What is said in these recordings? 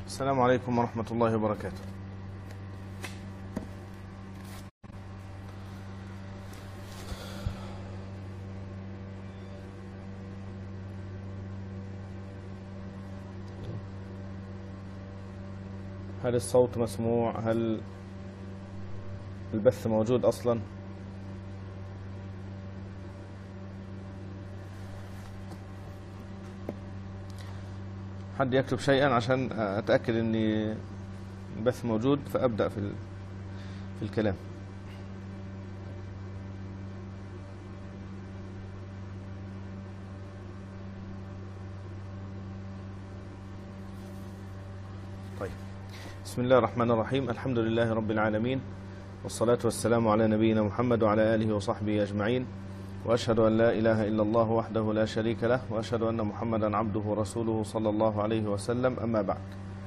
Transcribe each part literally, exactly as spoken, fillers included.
السلام عليكم ورحمة الله وبركاته. هل الصوت مسموع؟ هل البث موجود أصلا؟ حد يكتب شيئا عشان أتأكد أن البث موجود فأبدأ في في الكلام. طيب، بسم الله الرحمن الرحيم. الحمد لله رب العالمين، والصلاة والسلام على نبينا محمد وعلى آله وصحبه أجمعين، وأشهد أن لا إله إلا الله وحده لا شريك له، وأشهد أن محمدا عبده ورسوله صلى الله عليه وسلم. أما بعد،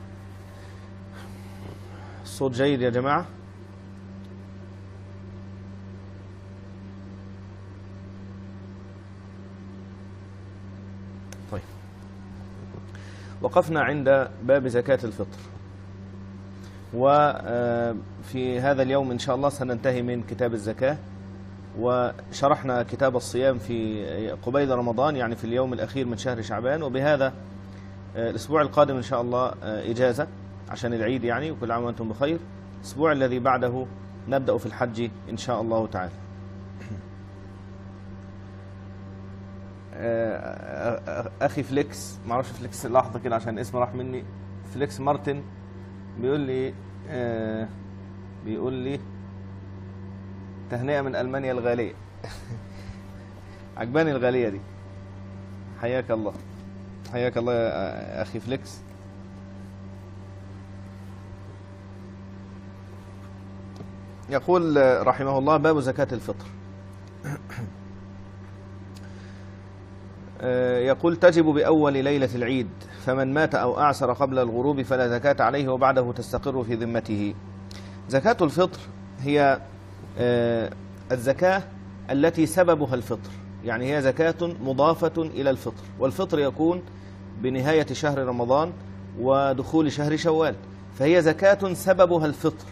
الصوت جيد يا جماعة؟ طيب، وقفنا عند باب زكاة الفطر، وفي هذا اليوم إن شاء الله سننتهي من كتاب الزكاة، وشرحنا كتاب الصيام في قبيل رمضان، يعني في اليوم الأخير من شهر شعبان. وبهذا الأسبوع القادم إن شاء الله إجازة عشان العيد يعني، وكل عام وأنتم بخير. الأسبوع الذي بعده نبدأ في الحج إن شاء الله تعالى. أخي فليكس، معرفش فليكس، لحظة كده عشان اسمه راح مني، فليكس مارتن بيقول لي بيقول لي تهنئة من ألمانيا الغالية. عجباني الغالية دي، حياك الله، حياك الله يا أخي فليكس. يقول رحمه الله: باب زكاة الفطر. يقول: تجب بأول ليلة العيد، فمن مات أو أعسر قبل الغروب فلا زكاة عليه، وبعده تستقر في ذمته. زكاة الفطر هي الزكاة التي سببها الفطر، يعني هي زكاة مضافة إلى الفطر، والفطر يكون بنهاية شهر رمضان ودخول شهر شوال، فهي زكاة سببها الفطر.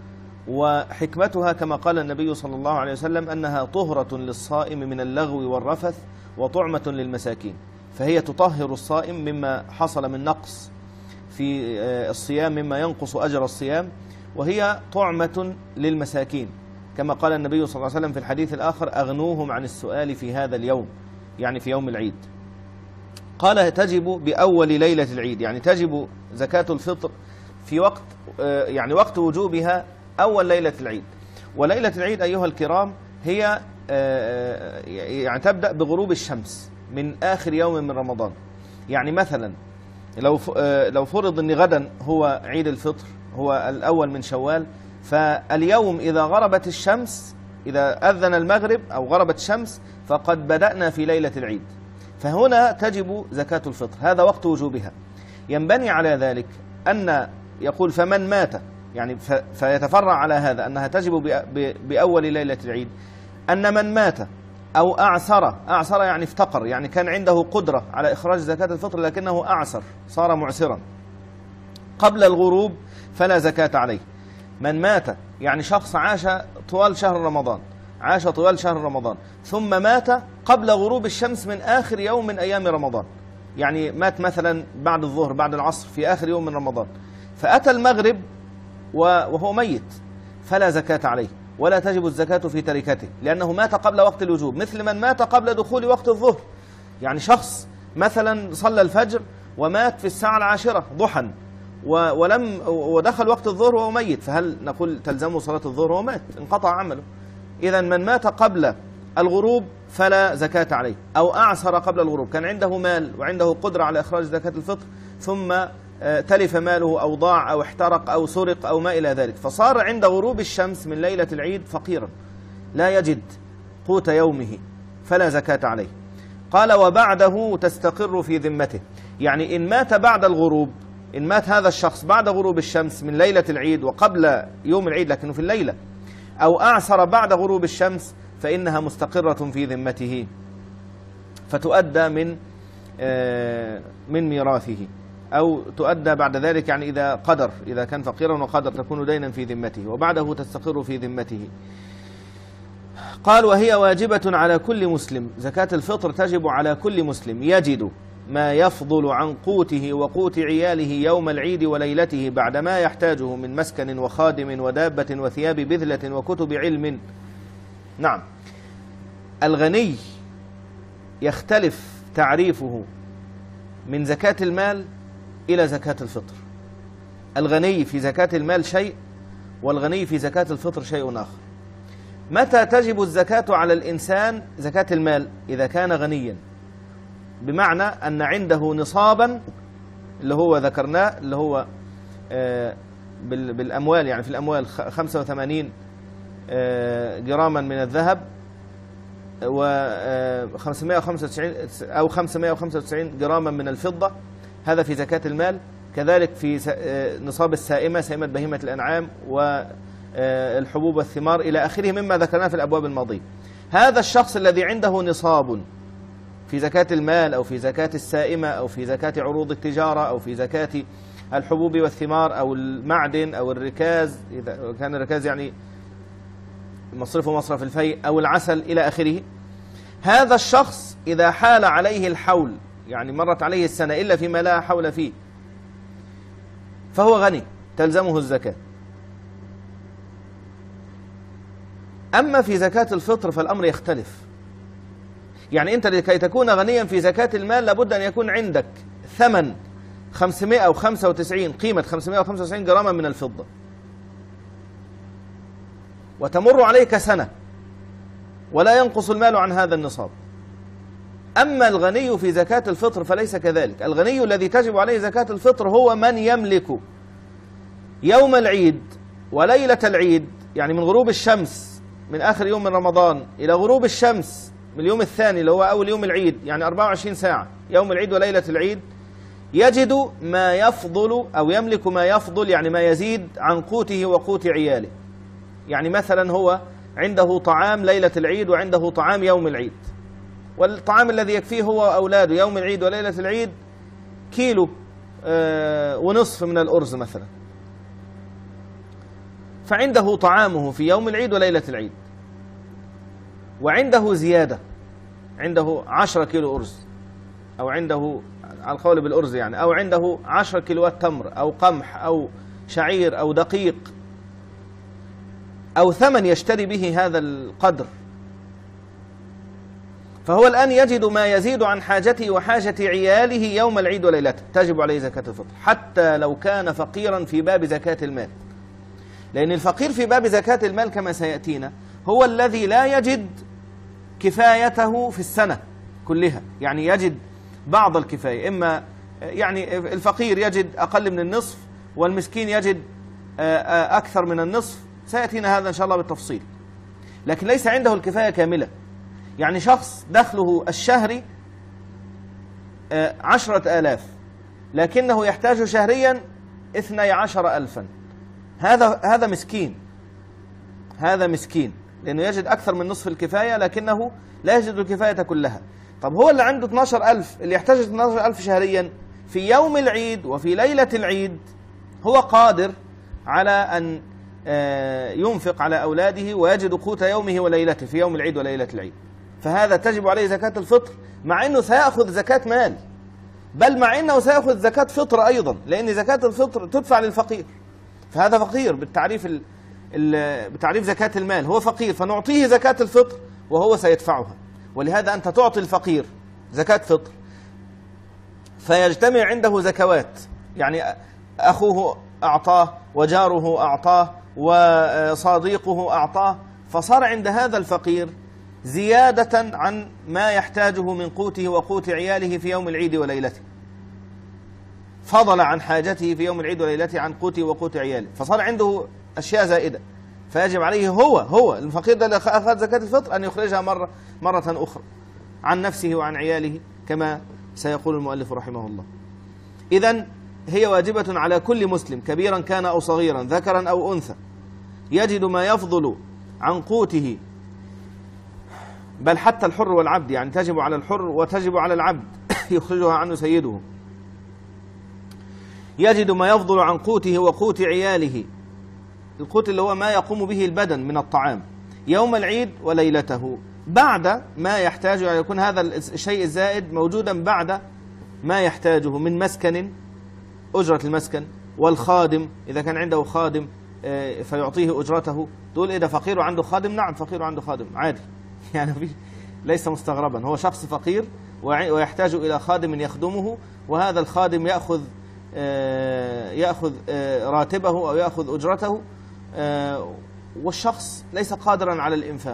وحكمتها كما قال النبي صلى الله عليه وسلم أنها طهرة للصائم من اللغو والرفث وطعمة للمساكين، فهي تطهر الصائم مما حصل من نقص في الصيام مما ينقص أجر الصيام، وهي طعمة للمساكين كما قال النبي صلى الله عليه وسلم في الحديث الآخر: أغنوهم عن السؤال في هذا اليوم، يعني في يوم العيد. قال: تجب بأول ليلة العيد، يعني تجب زكاة الفطر في وقت، يعني وقت وجوبها أول ليلة العيد. وليلة العيد أيها الكرام هي يعني تبدأ بغروب الشمس من آخر يوم من رمضان. يعني مثلا لو لو فرض أن غدا هو عيد الفطر، هو الأول من شوال، فاليوم إذا غربت الشمس، إذا أذن المغرب أو غربت الشمس، فقد بدأنا في ليلة العيد، فهنا تجب زكاة الفطر، هذا وقت وجوبها. ينبني على ذلك أن يقول: فمن مات، يعني فيتفرع على هذا أنها تجب بأول ليلة العيد، أن من مات أو أعسر، أعسر يعني افتقر، يعني كان عنده قدرة على إخراج زكاة الفطر لكنه أعسر، صار معسرا قبل الغروب فلا زكاة عليه. من مات يعني شخص عاش طوال شهر رمضان، عاش طوال شهر رمضان ثم مات قبل غروب الشمس من آخر يوم من أيام رمضان، يعني مات مثلا بعد الظهر بعد العصر في آخر يوم من رمضان، فأتى المغرب وهو ميت، فلا زكاة عليه ولا تجب الزكاة في تركته، لأنه مات قبل وقت الوجوب، مثل من مات قبل دخول وقت الظهر. يعني شخص مثلا صلى الفجر ومات في الساعة العاشرة ضحى ولم ودخل وقت الظهر وهو ميت، فهل نقول تلزمه صلاة الظهر وهو مات؟ انقطع عمله. إذا من مات قبل الغروب فلا زكاة عليه، أو أعسر قبل الغروب، كان عنده مال وعنده قدرة على إخراج زكاة الفطر ثم تلف ماله أو ضاع أو احترق أو سرق أو ما إلى ذلك، فصار عند غروب الشمس من ليلة العيد فقيرا لا يجد قوت يومه فلا زكاة عليه. قال: وبعده تستقر في ذمته، يعني إن مات بعد الغروب، إن مات هذا الشخص بعد غروب الشمس من ليلة العيد وقبل يوم العيد لكنه في الليلة، أو أعسر بعد غروب الشمس، فإنها مستقرة في ذمته فتؤدى من من ميراثه. أو تؤدى بعد ذلك، يعني إذا قدر، إذا كان فقيرا وقدر تكون دينا في ذمته وبعده تستقر في ذمته. قال وهي واجبة على كل مسلم، زكاة الفطر تجب على كل مسلم يجد ما يفضل عن قوته وقوت عياله يوم العيد وليلته بعد ما يحتاجه من مسكن وخادم ودابة وثياب بذلة وكتب علم. نعم، الغني يختلف تعريفه من زكاة المال إلى زكاة الفطر. الغني في زكاة المال شيء، والغني في زكاة الفطر شيء آخر. متى تجب الزكاة على الإنسان زكاة المال؟ إذا كان غنيا، بمعنى أن عنده نصابا اللي هو ذكرناه، اللي هو بالأموال، يعني في الأموال خمسة وثمانين جراما من الذهب وخمسمائة وخمسة وتسعين أو خمسمائة وخمسة وتسعين جراما من الفضة، هذا في زكاة المال. كذلك في نصاب السائمة، سائمة بهيمة الأنعام والحبوب والثمار إلى آخره مما ذكرناه في الأبواب الماضية. هذا الشخص الذي عنده نصاب في زكاة المال أو في زكاة السائمة أو في زكاة عروض التجارة أو في زكاة الحبوب والثمار أو المعدن أو الركاز، إذا كان الركاز يعني مصرفه مصرف الفيء أو العسل إلى آخره، هذا الشخص إذا حال عليه الحول، يعني مرت عليه السنة إلا فيما لا حول فيه، فهو غني تلزمه الزكاة. أما في زكاة الفطر فالأمر يختلف. يعني أنت لكي تكون غنيا في زكاة المال لابد أن يكون عندك ثمن خمسمائة وخمسة وتسعين، قيمة خمسمائة وخمسة وتسعين جراما من الفضة، وتمر عليك سنة ولا ينقص المال عن هذا النصاب. أما الغني في زكاة الفطر فليس كذلك. الغني الذي تجب عليه زكاة الفطر هو من يملك يوم العيد وليلة العيد، يعني من غروب الشمس من آخر يوم من رمضان إلى غروب الشمس من اليوم الثاني اللي هو أول يوم العيد، يعني أربعة وعشرين ساعة يوم العيد وليلة العيد، يجد ما يفضل أو يملك ما يفضل، يعني ما يزيد عن قوته وقوت عياله. يعني مثلا هو عنده طعام ليلة العيد وعنده طعام يوم العيد، والطعام الذي يكفيه هو وأولاده يوم العيد وليلة العيد كيلو آه ونصف من الأرز مثلا، فعنده طعامه في يوم العيد وليلة العيد، وعنده زيادة، عنده عشرة كيلو أرز، أو عنده على القول بالأرز يعني، أو عنده عشرة كيلوات تمر أو قمح أو شعير أو دقيق أو ثمن يشتري به هذا القدر، فهو الآن يجد ما يزيد عن حاجته وحاجة عياله يوم العيد وليلته، تجب عليه زكاة الفطر حتى لو كان فقيرا في باب زكاة المال. لأن الفقير في باب زكاة المال كما سيأتينا هو الذي لا يجد كفايته في السنة كلها، يعني يجد بعض الكفاية، إما يعني الفقير يجد أقل من النصف والمسكين يجد أكثر من النصف، سيأتينا هذا إن شاء الله بالتفصيل، لكن ليس عنده الكفاية كاملة. يعني شخص دخله الشهري عشرة آلاف لكنه يحتاج شهريا اثني عشر ألفا، هذا هذا مسكين، هذا مسكين لأنه يجد أكثر من نصف الكفاية لكنه لا يجد الكفاية كلها. طب هو اللي عنده اثني عشر ألف، اللي يحتاج اثني عشر ألف شهريا في يوم العيد وفي ليلة العيد، هو قادر على أن ينفق على أولاده ويجد قوت يومه وليلته في يوم العيد وليلة العيد، فهذا تجب عليه زكاة الفطر، مع أنه سيأخذ زكاة مال، بل مع أنه سيأخذ زكاة فطر أيضا، لأن زكاة الفطر تدفع للفقير، فهذا فقير بالتعريف ال ال بتعريف زكاة المال، هو فقير فنعطيه زكاة الفطر وهو سيدفعها. ولهذا أنت تعطي الفقير زكاة فطر فيجتمع عنده زكوات، يعني أخوه أعطاه وجاره أعطاه وصديقه أعطاه، فصار عند هذا الفقير زيادة عن ما يحتاجه من قوته وقوت عياله في يوم العيد وليلته، فضل عن حاجته في يوم العيد وليلته عن قوته وقوت عياله، فصار عنده أشياء زائدة، فيجب عليه هو هو الفقير ده اللي أخذ زكاة الفطر أن يخرجها مرة مرة أخرى عن نفسه وعن عياله كما سيقول المؤلف رحمه الله. إذن هي واجبة على كل مسلم كبيرا كان أو صغيرا ذكرا أو أنثى يجد ما يفضل عن قوته، بل حتى الحر والعبد، يعني تجب على الحر وتجب على العبد يخرجها عنه سيده، يجد ما يفضل عن قوته وقوت عياله، القوت اللي هو ما يقوم به البدن من الطعام، يوم العيد وليلته، بعد ما يحتاج، يعني يكون هذا الشيء الزائد موجودا بعد ما يحتاجه من مسكن، أجرة المسكن، والخادم إذا كان عنده خادم فيعطيه أجرته. تقول إيه ده فقير وعنده خادم؟ نعم فقير وعنده خادم عادي، يعني ليس مستغربا، هو شخص فقير ويحتاج إلى خادم يخدمه، وهذا الخادم يأخذ يأخذ راتبه أو يأخذ أجرته، والشخص ليس قادرا على الإنفاق،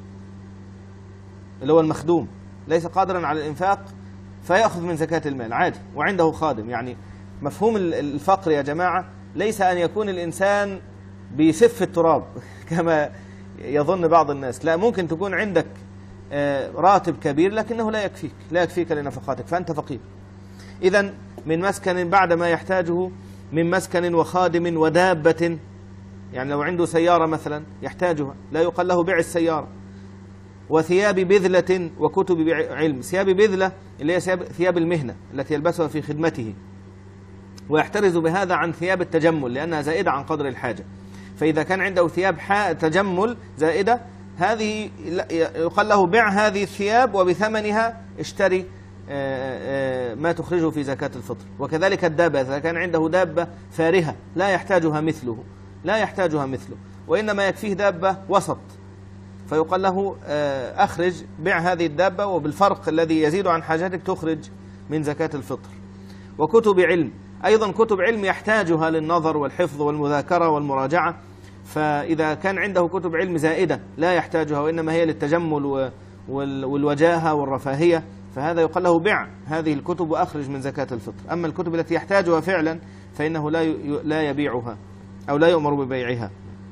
اللي هو المخدوم ليس قادرا على الإنفاق فيأخذ من زكاة المال عادي وعنده خادم. يعني مفهوم الفقر يا جماعة ليس أن يكون الإنسان بيسف التراب كما يظن بعض الناس، لا، ممكن تكون عندك راتب كبير لكنه لا يكفيك لا يكفيك لنفقاتك فأنت فقير. إذن من مسكن بعد ما يحتاجه، من مسكن وخادم ودابة، يعني لو عنده سيارة مثلا يحتاجها لا يقال له بيع السيارة، وثياب بذلة وكتب علم. ثياب بذلة اللي هي ثياب المهنة التي يلبسها في خدمته، ويحترز بهذا عن ثياب التجمل لأنها زائدة عن قدر الحاجة. فإذا كان عنده ثياب تجمل زائدة هذه يقال له بيع هذه الثياب وبثمنها اشتري ما تخرجه في زكاة الفطر. وكذلك الدابة، إذا كان عنده دابة فارهة لا يحتاجها مثله لا يحتاجها مثله وإنما يكفيه دابة وسط، فيقال له أخرج بيع هذه الدابة وبالفرق الذي يزيد عن حاجتك تخرج من زكاة الفطر. وكتب علم، أيضا كتب علم يحتاجها للنظر والحفظ والمذاكرة والمراجعة، فإذا كان عنده كتب علم زائدة لا يحتاجها وإنما هي للتجمل والوجاهة والرفاهية، فهذا يقال له بيع هذه الكتب وأخرج من زكاة الفطر. أما الكتب التي يحتاجها فعلا فإنه لا لا يبيعها أو لا يؤمر ببيعها.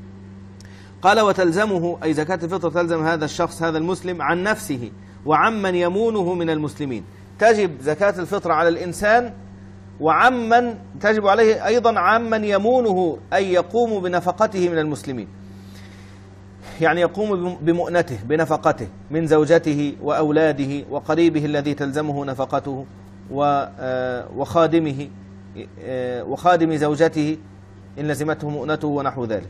قال وتلزمه، أي زكاة الفطر تلزم هذا الشخص هذا المسلم عن نفسه وعمن يمونه من المسلمين. تجب زكاة الفطر على الإنسان وعمن تجب عليه أيضا عمن يمونه، أي يقوم بنفقته من المسلمين، يعني يقوم بمؤنته بنفقته من زوجته وأولاده وقريبه الذي تلزمه نفقته وخادمه وخادم زوجته إن لزمته مؤنته ونحو ذلك.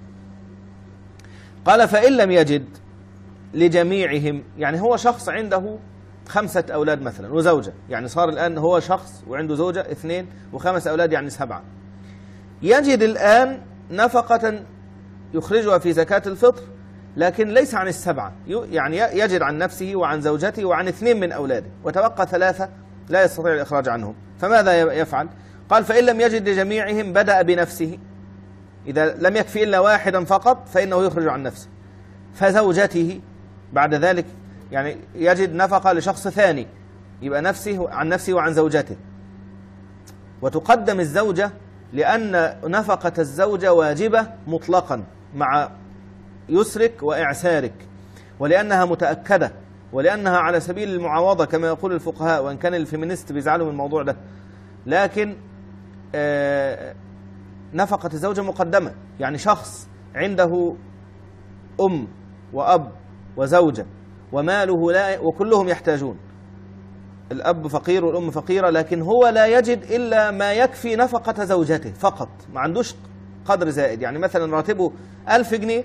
قال فإن لم يجد لجميعهم، يعني هو شخص عنده خمسة أولاد مثلا وزوجة، يعني صار الآن هو شخص وعنده زوجة اثنين وخمس أولاد يعني سبعة، يجد الآن نفقة يخرجها في زكاة الفطر لكن ليس عن السبعة، يعني يجد عن نفسه وعن زوجته وعن اثنين من أولاده وتبقى ثلاثة لا يستطيع الإخراج عنهم، فماذا يفعل؟ قال فإن لم يجد لجميعهم بدأ بنفسه، إذا لم يكفي إلا واحدا فقط فإنه يخرج عن نفسه، فزوجته بعد ذلك يعني يجد نفقة لشخص ثاني يبقى نفسه عن نفسه وعن زوجته، وتقدم الزوجة لأن نفقة الزوجة واجبة مطلقا مع يسرك وإعسارك، ولأنها متأكدة، ولأنها على سبيل المعاوضة كما يقول الفقهاء، وإن كان الفيمينيست بيزعلوا من الموضوع ده، لكن آه نفقة الزوجة مقدمة. يعني شخص عنده أم وأب وزوجة وماله لا، وكلهم يحتاجون، الأب فقير والأم فقيرة، لكن هو لا يجد إلا ما يكفي نفقة زوجته فقط، ما عندوش قدر زائد. يعني مثلا راتبه ألف جنيه،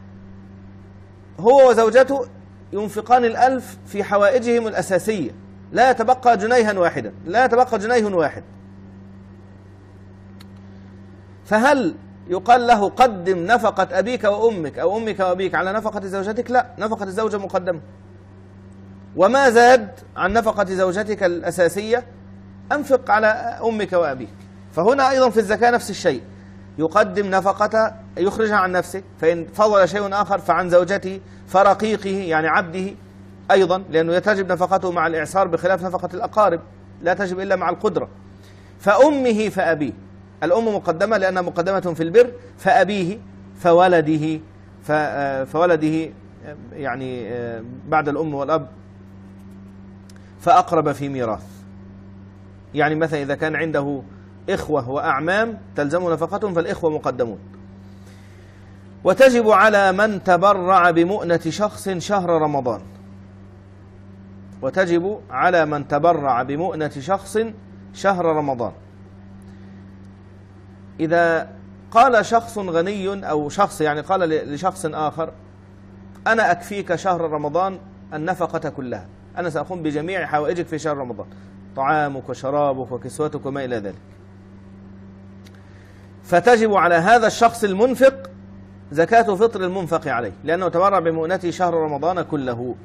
هو وزوجته ينفقان الألف في حوائجهم الأساسية، لا يتبقى جنيها واحدا لا يتبقى جنيه واحد، فهل يقال له قدم نفقة أبيك وأمك أو أمك وأبيك على نفقة زوجتك؟ لا، نفقة الزوجة مقدمة، وما زاد عن نفقة زوجتك الأساسية أنفق على أمك وأبيك. فهنا أيضا في الزكاة نفس الشيء، يقدم نفقة يخرجها عن نفسه، فإن فضل شيء آخر فعن زوجته، فرقيقه يعني عبده أيضا، لأنه تجب نفقته مع الإعسار بخلاف نفقة الأقارب لا تجب إلا مع القدرة، فأمه فأبيه، الأم مقدمة لأنها مقدمة في البر، فأبيه فولده فولده يعني بعد الأم والأب فأقرب في ميراث. يعني مثلا إذا كان عنده إخوة وأعمام تلزم نفقتهم فالإخوة مقدمون. وتجب على من تبرع بمؤنة شخص شهر رمضان، وتجب على من تبرع بمؤنة شخص شهر رمضان. إذا قال شخص غني أو شخص يعني قال لشخص آخر أنا أكفيك شهر رمضان النفقة كلها، أنا سأقوم بجميع حوائجك في شهر رمضان، طعامك وشرابك وكسوتك وما إلى ذلك، فتجب على هذا الشخص المنفق زكاة فطر المنفق عليه، لأنه تبرع بمؤنته شهر رمضان كله،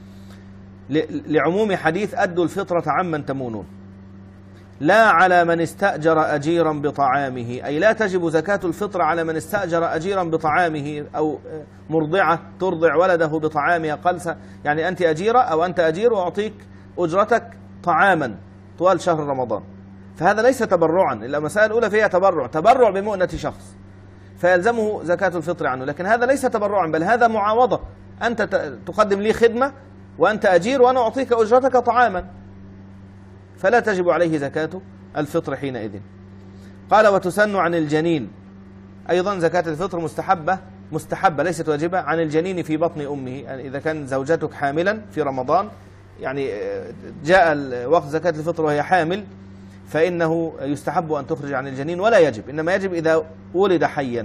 لعموم حديث أدوا الفطرة عمن تمونون. لا على من استأجر أجيرا بطعامه، أي لا تجب زكاة الفطر على من استأجر أجيرا بطعامه، أو مرضعة ترضع ولده بطعامها قلسة، يعني أنت أجيرة أو أنت أجير وأعطيك أجرتك طعاما طوال شهر رمضان، فهذا ليس تبرعا. المسائل الأولى فيها تبرع، تبرع بمؤنة شخص فيلزمه زكاة الفطر عنه، لكن هذا ليس تبرعا بل هذا معاوضة، أنت تقدم لي خدمة وأنت أجير وأنا أعطيك أجرتك طعاما، فلا تجب عليه زكاة الفطر حينئذ. قال وتسن عن الجنين، أيضا زكاة الفطر مستحبة مستحبة ليست واجبة عن الجنين في بطن أمه، يعني إذا كان زوجتك حاملا في رمضان، يعني جاء وقت زكاة الفطر وهي حامل، فإنه يستحب أن تخرج عن الجنين ولا يجب، إنما يجب إذا ولد حيا.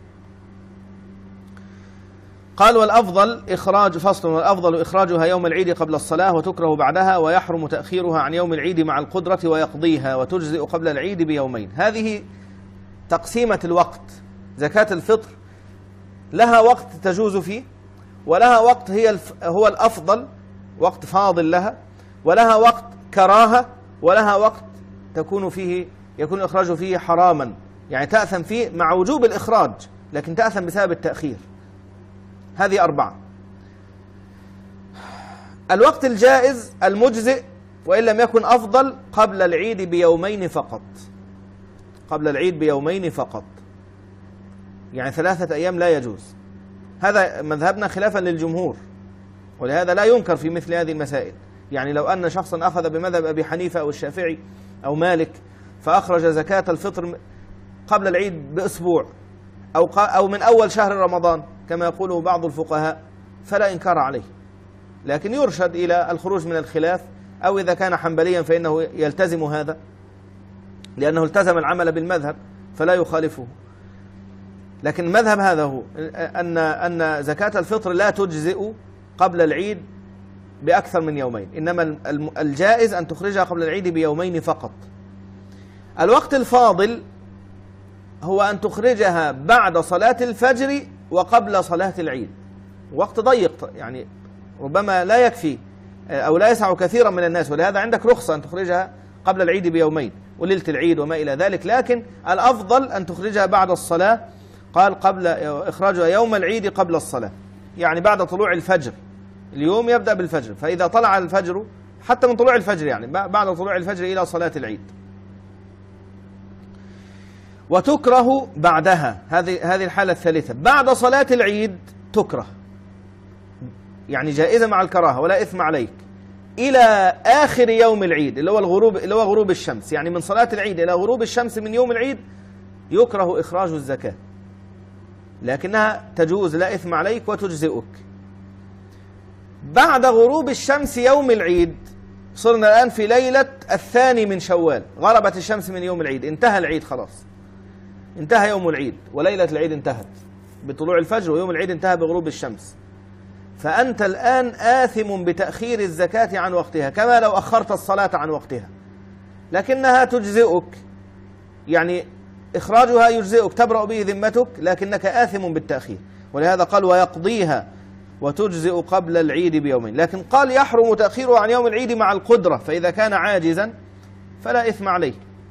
قال والأفضل إخراج فصل والأفضل إخراجها يوم العيد قبل الصلاة وتكره بعدها، ويحرم تأخيرها عن يوم العيد مع القدرة ويقضيها، وتجزئ قبل العيد بيومين. هذه تقسيمة الوقت. زكاة الفطر لها وقت تجوز فيه، ولها وقت هي هو الأفضل، وقت فاضل لها، ولها وقت كراهة، ولها وقت تكون فيه يكون الإخراج فيه حراما، يعني تأثم فيه مع وجوب الإخراج لكن تأثم بسبب التأخير. هذه أربعة. الوقت الجائز المجزئ وإن لم يكن أفضل قبل العيد بيومين فقط، قبل العيد بيومين فقط، يعني ثلاثة أيام لا يجوز. هذا مذهبنا خلافا للجمهور، ولهذا لا ينكر في مثل هذه المسائل. يعني لو أن شخصا أخذ بمذهب أبي حنيفة أو الشافعي أو مالك فأخرج زكاة الفطر قبل العيد بأسبوع أو أو من أول شهر رمضان كما يقوله بعض الفقهاء، فلا إنكار عليه، لكن يرشد إلى الخروج من الخلاف، أو إذا كان حنبليا فإنه يلتزم هذا لأنه التزم العمل بالمذهب فلا يخالفه. لكن المذهب هذا هو أن أن زكاة الفطر لا تجزئ قبل العيد بأكثر من يومين، إنما الجائز أن تخرجها قبل العيد بيومين فقط. الوقت الفاضل هو أن تخرجها بعد صلاة الفجر وقبل صلاة العيد، وقت ضيق يعني ربما لا يكفي أو لا يسع كثيرا من الناس، ولهذا عندك رخصة أن تخرجها قبل العيد بيومين وليلة العيد وما إلى ذلك، لكن الأفضل أن تخرجها بعد الصلاة. قال قبل إخراجها يوم العيد قبل الصلاة، يعني بعد طلوع الفجر. اليوم يبدأ بالفجر، فإذا طلع الفجر حتى من طلوع الفجر، يعني بعد طلوع الفجر إلى صلاة العيد. وتكره بعدها، هذه هذه الحالة الثالثة، بعد صلاة العيد تكره، يعني جائزة مع الكراهة ولا إثم عليك، إلى آخر يوم العيد اللي هو الغروب اللي هو غروب الشمس، يعني من صلاة العيد إلى غروب الشمس من يوم العيد يكره إخراج الزكاة، لكنها تجوز لا إثم عليك وتجزئك. بعد غروب الشمس يوم العيد، صرنا الآن في ليلة الثاني من شوال، غربت الشمس من يوم العيد، انتهى العيد خلاص، انتهى يوم العيد وليلة العيد انتهت بطلوع الفجر، ويوم العيد انتهى بغروب الشمس، فأنت الآن آثم بتأخير الزكاة عن وقتها كما لو أخرت الصلاة عن وقتها، لكنها تجزئك، يعني إخراجها يجزئك تبرأ به ذمتك، لكنك آثم بالتأخير. ولهذا قال ويقضيها وتجزئ قبل العيد بيومين، لكن قال يحرم تأخيره عن يوم العيد مع القدرة، فإذا كان عاجزا فلا إثم عليه.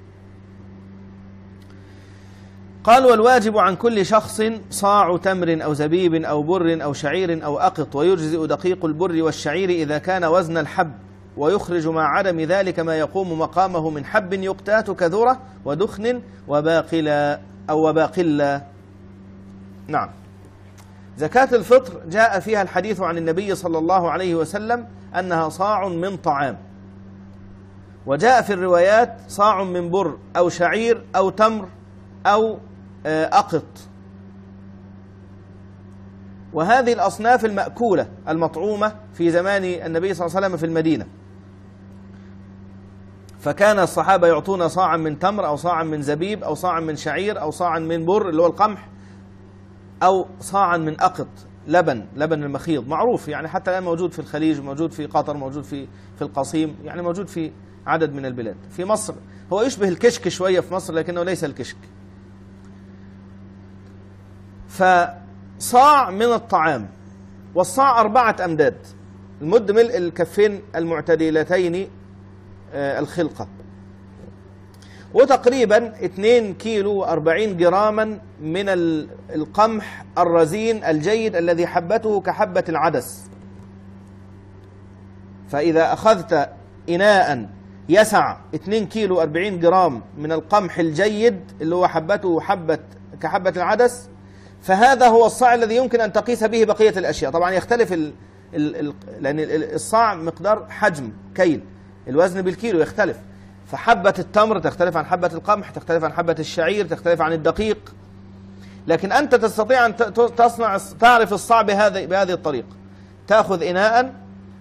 قال والواجب عن كل شخص صاع تمر أو زبيب أو بر أو شعير أو أقط، ويجزئ دقيق البر والشعير إذا كان وزن الحب، ويخرج مع عدم ذلك ما يقوم مقامه من حب يقتات كذرة ودخن وباقلا أو وباقلا. نعم. زكاة الفطر جاء فيها الحديث عن النبي صلى الله عليه وسلم أنها صاع من طعام، وجاء في الروايات صاع من بر أو شعير أو تمر أو أقط، وهذه الأصناف المأكولة المطعومة في زمان النبي صلى الله عليه وسلم في المدينة. فكان الصحابة يعطون صاعا من تمر أو صاعا من زبيب أو صاعا من شعير أو صاعا من بر اللي هو القمح أو صاعا من أقط لبن لبن المخيض معروف، يعني حتى الآن موجود في الخليج، موجود في قطر، موجود في في القصيم، يعني موجود في عدد من البلاد. في مصر هو يشبه الكشك شوية في مصر لكنه ليس الكشك. فصاع من الطعام، والصاع أربعة أمداد، المد ملء الكفين المعتدلتين الخلقة، وتقريبا اثنين كيلو وأربعين جراما من القمح الرزين الجيد الذي حبته كحبة العدس. فإذا أخذت إناء يسع اثنين كيلو وأربعين جرام من القمح الجيد اللي هو حبته حبة كحبة العدس، فهذا هو الصاع الذي يمكن أن تقيس به بقية الأشياء. طبعا يختلف ال ال ال لأن الصاع مقدار حجم كيل، الوزن بالكيلو يختلف، فحبة التمر تختلف عن حبة القمح، تختلف عن حبة الشعير، تختلف عن الدقيق. لكن أنت تستطيع أن تصنع تعرف الصاع بهذه بهذه الطريقة. تأخذ إناء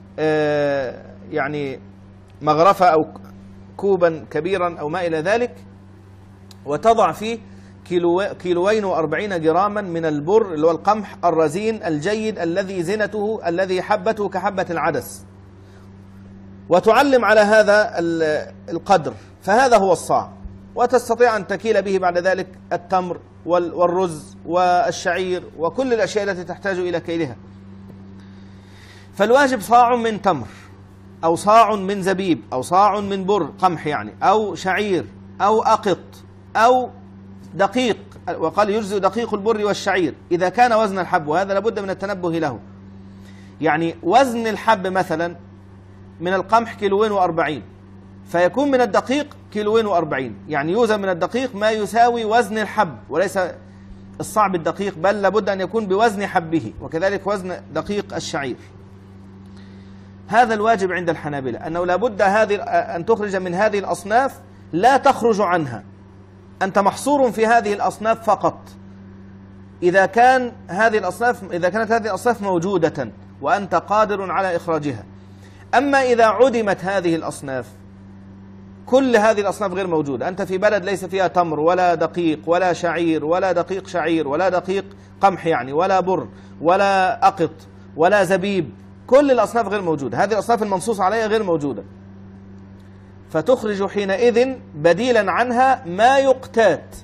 يعني مغرفة أو كوبا كبيرا أو ما إلى ذلك، وتضع فيه كيلو كيلوين وأربعين جراما من البر اللي هو القمح الرزين الجيد الذي زنته الذي حبته كحبة العدس، وتعلم على هذا القدر، فهذا هو الصاع. وتستطيع أن تكيل به بعد ذلك التمر والرز والشعير وكل الأشياء التي تحتاج إلى كيلها. فالواجب صاع من تمر أو صاع من زبيب أو صاع من بر قمح يعني، أو شعير أو أقط أو دقيق، وقال يجزئ دقيق البر والشعير إذا كان وزن الحب، وهذا لابد من التنبه له. يعني وزن الحب مثلا من القمح كيلوين وأربعين، فيكون من الدقيق كيلوين وأربعين، يعني يوزن من الدقيق ما يساوي وزن الحب وليس الصاع بالدقيق، بل لابد أن يكون بوزن حبه، وكذلك وزن دقيق الشعير. هذا الواجب عند الحنابلة، أنه لابد هذه أن تخرج من هذه الأصناف لا تخرج عنها، أنت محصور في هذه الأصناف فقط إذا كان هذه الأصناف إذا كانت هذه الأصناف موجودة وأنت قادر على إخراجها. أما إذا عدمت هذه الأصناف، كل هذه الأصناف غير موجودة، أنت في بلد ليس فيها تمر ولا دقيق ولا شعير ولا دقيق شعير ولا دقيق قمح يعني ولا بر ولا أقط ولا زبيب، كل الأصناف غير موجودة، هذه الأصناف المنصوص عليها غير موجودة، فتخرج حينئذ بديلا عنها ما يقتات.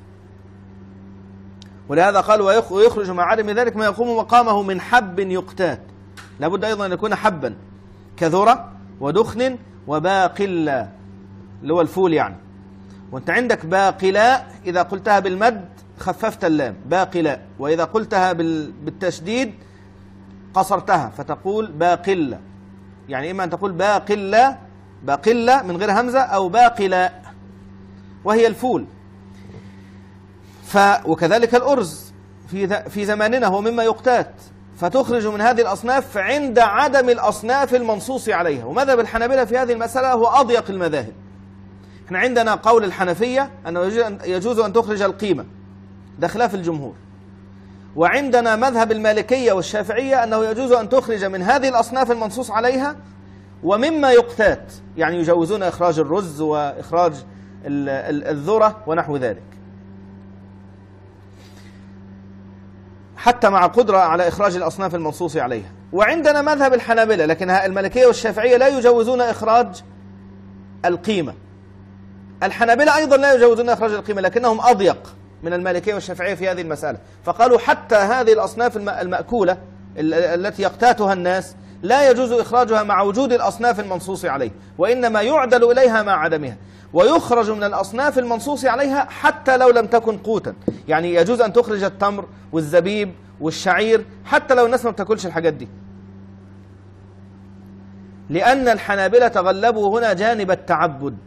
ولهذا قال ويخرج مع عدم ذلك ما يقوم مقامه من حب يقتات، لابد أيضا أن يكون حبا كذرة ودخن وباقلا اللي هو الفول يعني. وانت عندك باقلاء إذا قلتها بالمد خففت اللام باقلاء، وإذا قلتها بالتشديد قصرتها فتقول باقلة، يعني إما أن تقول باقلة باقلة من غير همزة أو باقلاء وهي الفول. ف وكذلك الأرز في في زماننا هو مما يقتات، فتخرج من هذه الأصناف عند عدم الأصناف المنصوص عليها. ومذهب الحنابلة في هذه المسألة هو أضيق المذاهب. احنا عندنا قول الحنفية أنه يجوز أن تخرج القيمة، ده خلاف الجمهور. وعندنا مذهب المالكية والشافعية أنه يجوز أن تخرج من هذه الأصناف المنصوص عليها ومما يقتات، يعني يجوزون إخراج الرز وإخراج الذرة ونحو ذلك، حتى مع قدرة على إخراج الأصناف المنصوص عليها. وعندنا مذهب الحنابلة، لكن المالكية والشافعية لا يجوزون إخراج القيمة. الحنابلة أيضا لا يجوزون إخراج القيمة، لكنهم أضيق من المالكية والشافعية في هذه المسألة، فقالوا حتى هذه الأصناف المأكولة التي يقتاتها الناس لا يجوز إخراجها مع وجود الأصناف المنصوص عليه، وإنما يعدل إليها مع عدمها، ويخرج من الأصناف المنصوص عليها حتى لو لم تكن قوتا. يعني يجوز أن تخرج التمر والزبيب والشعير حتى لو الناس ما بتاكلش الحاجات دي، لأن الحنابلة تغلبوا هنا جانب التعبد.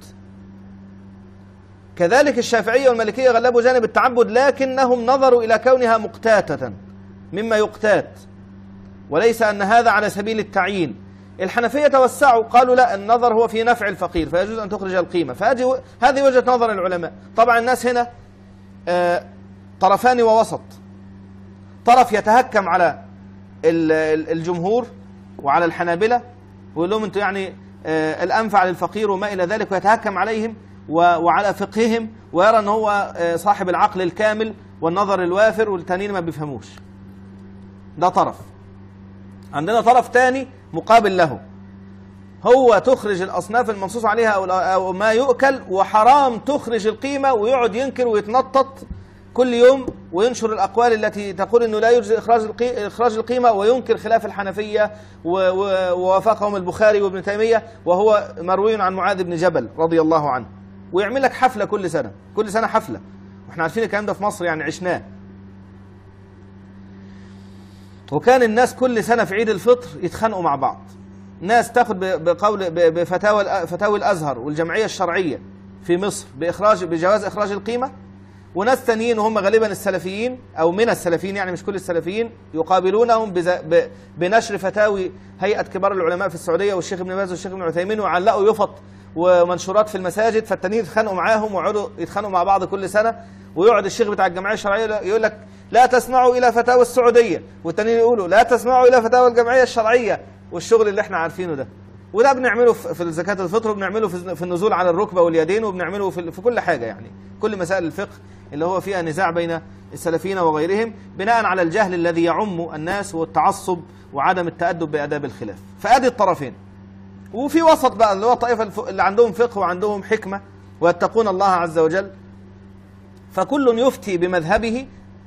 كذلك الشافعية والمالكية غلبوا جانب التعبد، لكنهم نظروا إلى كونها مقتاتة مما يقتات، وليس أن هذا على سبيل التعيين. الحنفية توسعوا قالوا لا، النظر هو في نفع الفقير فيجوز أن تخرج القيمة، فهذه وجهة نظر العلماء. طبعا الناس هنا آه طرفان ووسط، طرف يتهكم على الجمهور وعلى الحنابلة ويقول لهم انتوا يعني آه الأنفع للفقير وما إلى ذلك، ويتهكم عليهم وعلى فقههم، ويرى أن هو آه صاحب العقل الكامل والنظر الوافر، والتانيين ما بيفهموش. ده طرف. عندنا طرف تاني مقابل له، هو تخرج الأصناف المنصوص عليها أو ما يؤكل، وحرام تخرج القيمة، ويقعد ينكر ويتنطط كل يوم وينشر الأقوال التي تقول أنه لا يجزي إخراج إخراج القيمة، وينكر خلاف الحنفية ووافقهم البخاري وابن تيمية، وهو مروي عن معاذ بن جبل رضي الله عنه، ويعمل لك حفلة كل سنة، كل سنة حفلة، واحنا عارفين الكلام ده في مصر يعني عشناه. وكان الناس كل سنة في عيد الفطر يتخانقوا مع بعض، ناس تاخد بقول بفتاوى فتاوي الأزهر والجمعية الشرعية في مصر بإخراج بجواز إخراج القيمة، وناس تانيين وهم غالبا السلفيين أو من السلفيين يعني مش كل السلفيين يقابلونهم بنشر فتاوي هيئة كبار العلماء في السعودية والشيخ ابن باز والشيخ ابن عثيمين، وعلقوا يفط ومنشورات في المساجد، فالتانيين يتخانقوا معاهم ويقعدوا يتخانقوا مع بعض كل سنة، ويقعد الشيخ بتاع الجمعية الشرعية يقول لك لا تسمعوا إلى فتاوى السعودية، والتانيين يقولوا لا تسمعوا إلى فتاوى الجمعية الشرعية، والشغل اللي احنا عارفينه ده. وده بنعمله في زكاة الفطر، وبنعمله في النزول على الركبة واليدين، وبنعمله في كل حاجة، يعني كل مسائل الفقه اللي هو فيها نزاع بين السلفيين وغيرهم بناء على الجهل الذي يعم الناس والتعصب وعدم التأدب بآداب الخلاف. فأدي الطرفين. وفي وسط بقى اللي هو الطائفة اللي عندهم فقه وعندهم حكمة ويتقون الله عز وجل، فكل يفتي بمذهبه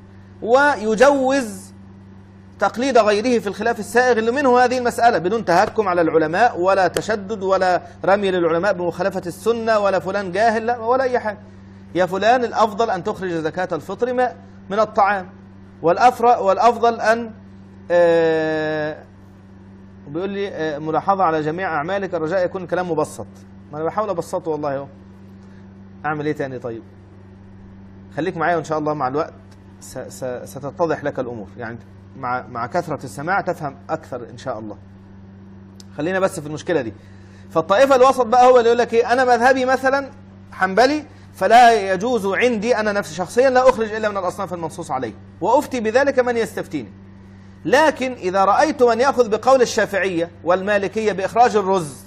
ويجوز تقليد غيره في الخلاف السائغ اللي منه هذه المسألة، بدون تهكم على العلماء ولا تشدد ولا رمي للعلماء بمخالفة السنة ولا فلان جاهل، لا ولا أي حاجة. يا فلان الأفضل أن تخرج زكاة الفطر من الطعام، والأفضل أن آه بيقول لي آه ملاحظة على جميع أعمالك، الرجاء يكون الكلام مبسط. ما أنا بحاول أبسطه والله اهو. أعمل إيه تاني؟ طيب خليك معايا وإن شاء الله مع الوقت ستتضح لك الأمور، يعني مع مع كثرة السماع تفهم أكثر إن شاء الله. خلينا بس في المشكلة دي. فالطائفة الوسط بقى هو اللي يقول لك إيه، أنا مذهبي مثلا حنبلي، فلا يجوز عندي أنا نفسي شخصيا لا أخرج إلا من الأصناف المنصوص عليه، وأفتي بذلك من يستفتيني. لكن إذا رأيت من يأخذ بقول الشافعية والمالكية بإخراج الرز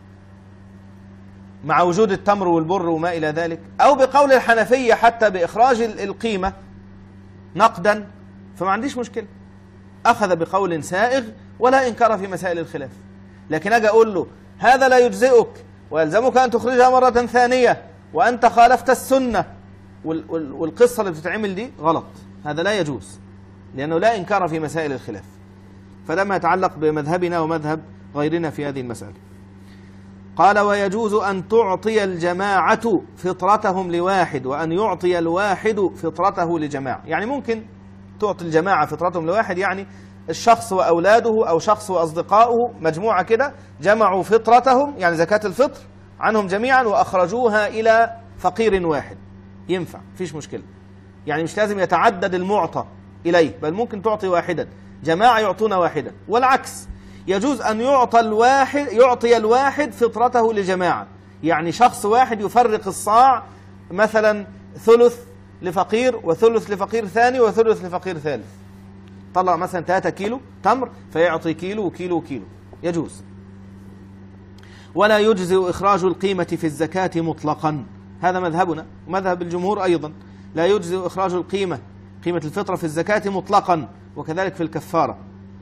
مع وجود التمر والبر وما إلى ذلك، أو بقول الحنفية حتى بإخراج القيمة نقدا، فما عنديش مشكلة، أخذ بقول سائغ ولا إنكار في مسائل الخلاف. لكن أجي أقول له هذا لا يجزئك ويلزمك أن تخرجها مرة ثانية وأنت خالفت السنة، والقصة اللي بتتعمل دي غلط، هذا لا يجوز، لأنه لا إنكار في مسائل الخلاف. فده ما يتعلق بمذهبنا ومذهب غيرنا في هذه المسألة. قال ويجوز أن تعطي الجماعة فطرتهم لواحد، وأن يعطي الواحد فطرته لجماعة. يعني ممكن تعطي الجماعة فطرتهم لواحد، يعني الشخص وأولاده أو شخص وأصدقائه مجموعة كده جمعوا فطرتهم يعني زكاة الفطر عنهم جميعا وأخرجوها إلى فقير واحد، ينفع فيش مشكلة. يعني مش لازم يتعدد المعطى إليه، بل ممكن تعطي واحدا، جماعة يعطون واحدا، والعكس يجوز أن يعطى الواحد يعطي الواحد فطرته لجماعة، يعني شخص واحد يفرق الصاع مثلا ثلث لفقير وثلث لفقير ثاني وثلث لفقير ثالث، طلع مثلا ثلاثة كيلو تمر فيعطي كيلو وكيلو وكيلو، يجوز. ولا يجزئ إخراج القيمة في الزكاة مطلقا، هذا مذهبنا ومذهب الجمهور أيضا، لا يجزئ إخراج القيمة قيمة الفطرة في الزكاة مطلقا، وكذلك في الكفارة.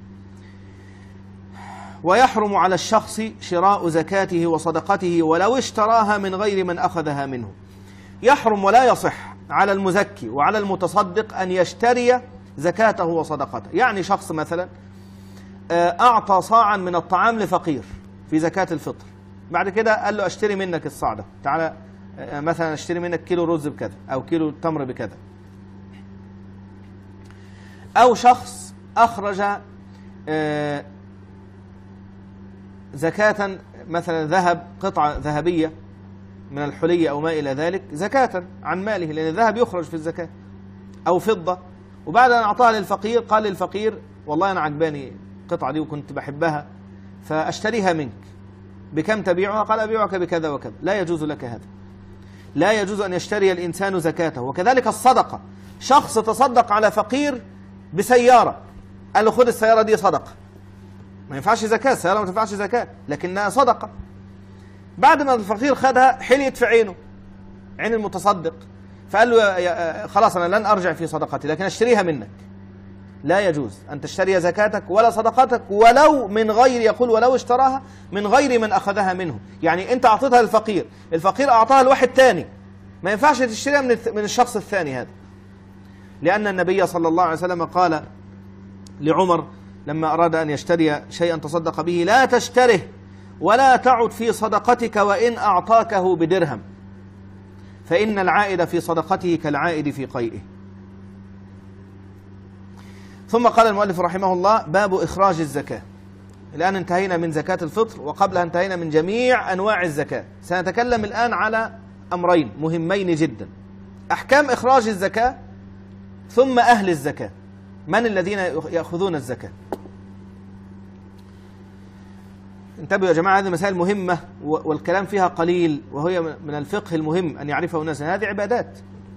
ويحرم على الشخص شراء زكاته وصدقته ولو اشتراها من غير من أخذها منه. يحرم ولا يصح على المزكي وعلى المتصدق أن يشتري زكاته وصدقته. يعني شخص مثلا أعطى صاعا من الطعام لفقير في زكاة الفطر، بعد كده قال له أشتري منك الصاع ده، تعالى مثلا أشتري منك كيلو رز بكذا أو كيلو تمر بكذا. أو شخص أخرج زكاة مثلا ذهب، قطعة ذهبية من الحلي أو ما إلى ذلك، زكاة عن ماله، لأن الذهب يخرج في الزكاة، أو فضة، وبعد أن أعطاها للفقير قال للفقير والله أنا عجباني القطعة دي وكنت بحبها فأشتريها منك، بكم تبيعها؟ قال أبيعك بكذا وكذا. لا يجوز لك هذا، لا يجوز أن يشتري الإنسان زكاته. وكذلك الصدقة، شخص تصدق على فقير بسيارة، قال له خذ السيارة دي صدقة، ما ينفعش زكاة، السيارة ما تنفعش زكاة لكنها صدقة، بعد ما الفقير خدها حليت في عينه، عين المتصدق، فقال له يا خلاص أنا لن أرجع في صدقتي لكن أشتريها منك. لا يجوز أن تشتري زكاتك ولا صدقاتك ولو من غير، يقول ولو اشتراها من غير من أخذها منه. يعني أنت أعطيتها للفقير، الفقير أعطاها لواحد تاني، ما ينفعش تشتريها من من الشخص الثاني هذا، لأن النبي صلى الله عليه وسلم قال لعمر لما أراد أن يشتري شيئا تصدق به: لا تشتره ولا تعد في صدقتك وإن أعطاكه بدرهم، فإن العائد في صدقته كالعائد في قيئه. ثم قال المؤلف رحمه الله: باب إخراج الزكاة. الآن انتهينا من زكاة الفطر، وقبلها انتهينا من جميع أنواع الزكاة. سنتكلم الآن على أمرين مهمين جدا: أحكام إخراج الزكاة، ثم أهل الزكاة، من الذين يأخذون الزكاة. انتبهوا يا جماعة، هذه مسائل مهمة والكلام فيها قليل، وهي من الفقه المهم أن يعرفه الناس. هذه عبادات،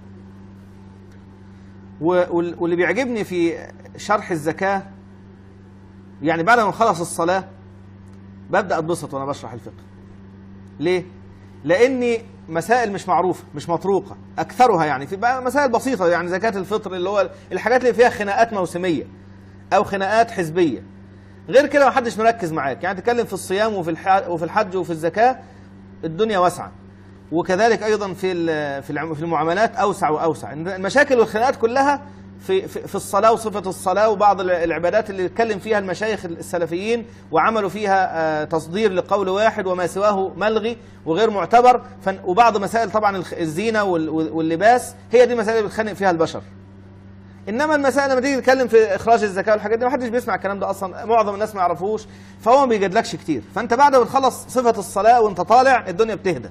واللي بيعجبني في شرح الزكاة يعني بعد ما نخلص الصلاة ببدأ أتبسط وأنا بشرح الفقه. ليه؟ لأني مسائل مش معروفة، مش مطروقة أكثرها، يعني في مسائل بسيطة، يعني زكاة الفطر اللي هو الحاجات اللي فيها خناقات موسمية أو خناقات حزبية. غير كده ما حدش مركز معاك، يعني تتكلم في الصيام وفي وفي الحج وفي الزكاة الدنيا واسعة، وكذلك أيضا في في المعاملات أوسع وأوسع. المشاكل والخناقات كلها في في الصلاة وصفة الصلاة وبعض العبادات اللي اتكلم فيها المشايخ السلفيين وعملوا فيها تصدير لقول واحد وما سواه ملغي وغير معتبر، وبعض مسائل طبعا الزينة واللباس هي دي مسائل اللي بتخانق فيها البشر. انما المسائل لما تيجي تتكلم في اخراج الزكاه والحاجات دي ما حدش بيسمع الكلام ده اصلا، معظم الناس ما يعرفوش، فهو ما بيجادلكش كتير. فانت بعد ما تخلص صفه الصلاه وانت طالع الدنيا بتهدى.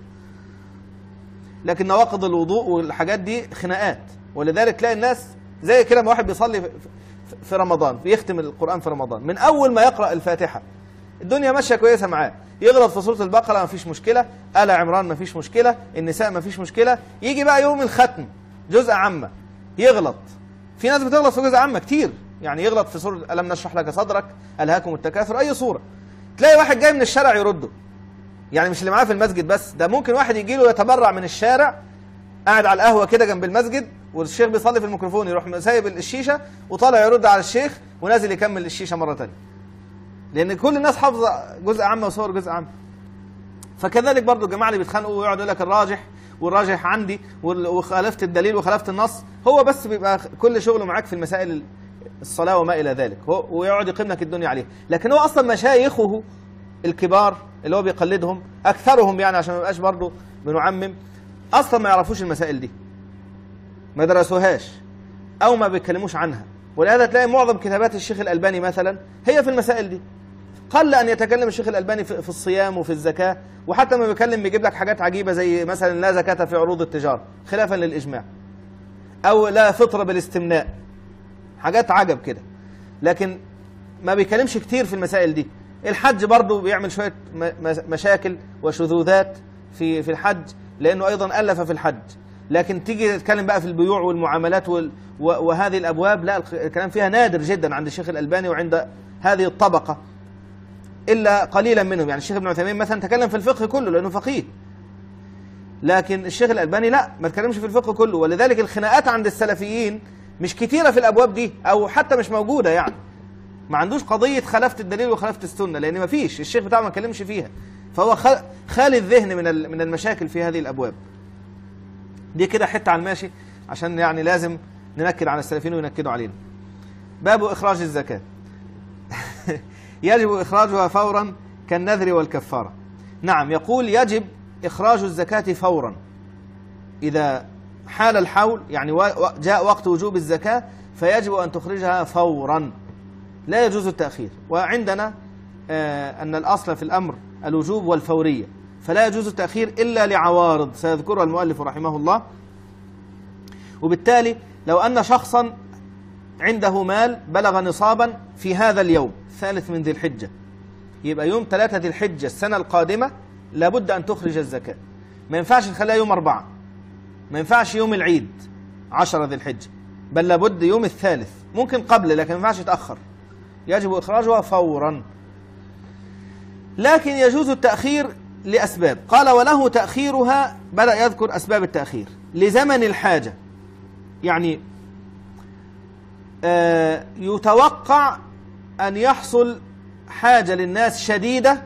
لكن نواقض الوضوء والحاجات دي خناقات، ولذلك تلاقي الناس زي كده، ما واحد بيصلي في رمضان بيختم القران في رمضان، من اول ما يقرا الفاتحه الدنيا ماشيه كويسه معاه، يغلط في سوره البقره ما فيش مشكله، آل عمران ما فيش مشكله، النساء ما فيش مشكله، يجي بقى يوم الختم جزء عامه يغلط. في ناس بتغلط في جزء عامة كتير، يعني يغلط في سورة ألم نشرح لك صدرك، ألهاكم التكاثر، أي سورة، تلاقي واحد جاي من الشارع يرده. يعني مش اللي معاه في المسجد بس، ده ممكن واحد يجي له يتبرع من الشارع، قاعد على القهوة كده جنب المسجد والشيخ بيصلي في الميكروفون، يروح سايب الشيشة وطالع يرد على الشيخ ونازل يكمل الشيشة مرة تانية، لأن كل الناس حافظة جزء عامة وصور جزء عامة. فكذلك برضو الجماعة اللي بيتخانقوا ويقعدوا يقول لك الراجح والراجح عندي وخالفت الدليل وخالفت النص، هو بس بيبقى كل شغله معاك في المسائل الصلاة وما إلى ذلك، هو ويقعد يقيم لك الدنيا عليه. لكن هو أصلا مشايخه الكبار اللي هو بيقلدهم أكثرهم، يعني عشان ما يبقاش برضه بنعمم، أصلا ما يعرفوش المسائل دي، ما درسوهاش أو ما بيتكلموش عنها. ولهذا تلاقي معظم كتابات الشيخ الألباني مثلا هي في المسائل دي. قل أن يتكلم الشيخ الألباني في الصيام وفي الزكاة، وحتى ما بيتكلم بيجيب لك حاجات عجيبة زي مثلا لا زكاة في عروض التجارة خلافا للإجماع، أو لا فطر بالاستمناء، حاجات عجب كده. لكن ما بيتكلمش كتير في المسائل دي. الحج برضه بيعمل شوية مشاكل وشذوذات في في الحج، لأنه أيضا ألف في الحج. لكن تيجي تتكلم بقى في البيوع والمعاملات وهذه الأبواب، لا، الكلام فيها نادر جدا عند الشيخ الألباني وعند هذه الطبقة، إلا قليلا منهم. يعني الشيخ ابن عثيمين مثلا تكلم في الفقه كله لأنه فقيه، لكن الشيخ الألباني لا، ما تكلمش في الفقه كله. ولذلك الخناقات عند السلفيين مش كتيرة في الأبواب دي، أو حتى مش موجودة، يعني ما عندوش قضية خلافة الدليل وخلافة السنة، لأن ما فيش، الشيخ بتاعه ما اتكلمش فيها، فهو خالي الذهن من من المشاكل في هذه الأبواب دي. كده حتة على الماشي، عشان يعني لازم ننكد على السلفيين وينكدوا علينا. باب إخراج الزكاة. يجب إخراجها فورا كالنذر والكفارة. نعم، يقول يجب إخراج الزكاة فورا إذا حال الحول، يعني جاء وقت وجوب الزكاة فيجب أن تخرجها فورا، لا يجوز التأخير. وعندنا آه أن الأصل في الأمر الوجوب والفورية، فلا يجوز التأخير إلا لعوارض سيذكرها المؤلف رحمه الله. وبالتالي لو أن شخصا عنده مال بلغ نصابا في هذا اليوم الثالث من ذي الحجة، يبقى يوم ثلاثة ذي الحجة السنة القادمة لابد أن تخرج الزكاة. ما ينفعش تخليها يوم أربعة، ما ينفعش يوم العيد عشرة ذي الحجة، بل لابد يوم الثالث، ممكن قبل لكن ما ينفعش يتأخر، يجب إخراجها فورا. لكن يجوز التأخير لأسباب. قال وله تأخيرها، بدأ يذكر أسباب التأخير لزمن الحاجة. يعني آه يتوقع أن يحصل حاجة للناس شديدة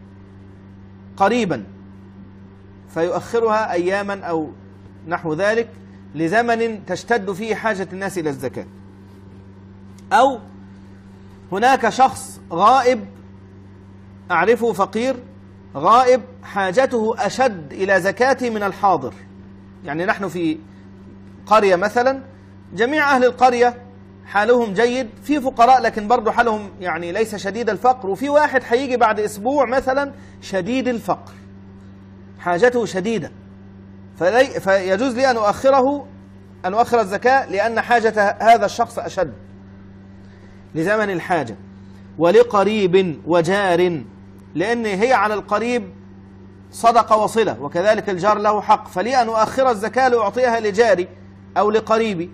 قريبا فيؤخرها أياما أو نحو ذلك لزمن تشتد فيه حاجة الناس إلى الزكاة. أو هناك شخص غائب أعرفه فقير غائب حاجته أشد إلى زكاته من الحاضر. يعني نحن في قرية مثلا جميع أهل القرية حالهم جيد، في فقراء لكن برضو حالهم يعني ليس شديد الفقر، وفي واحد هيجي بعد أسبوع مثلا شديد الفقر حاجته شديدة، في فيجوز لي أن أؤخره أن أؤخر الزكاة لأن حاجة هذا الشخص أشد لزمن الحاجة. ولقريب وجار، لأن هي على القريب صدقة وصلة، وكذلك الجار له حق، فلي أن أؤخر الزكاة لأعطيها لجاري أو لقريبي.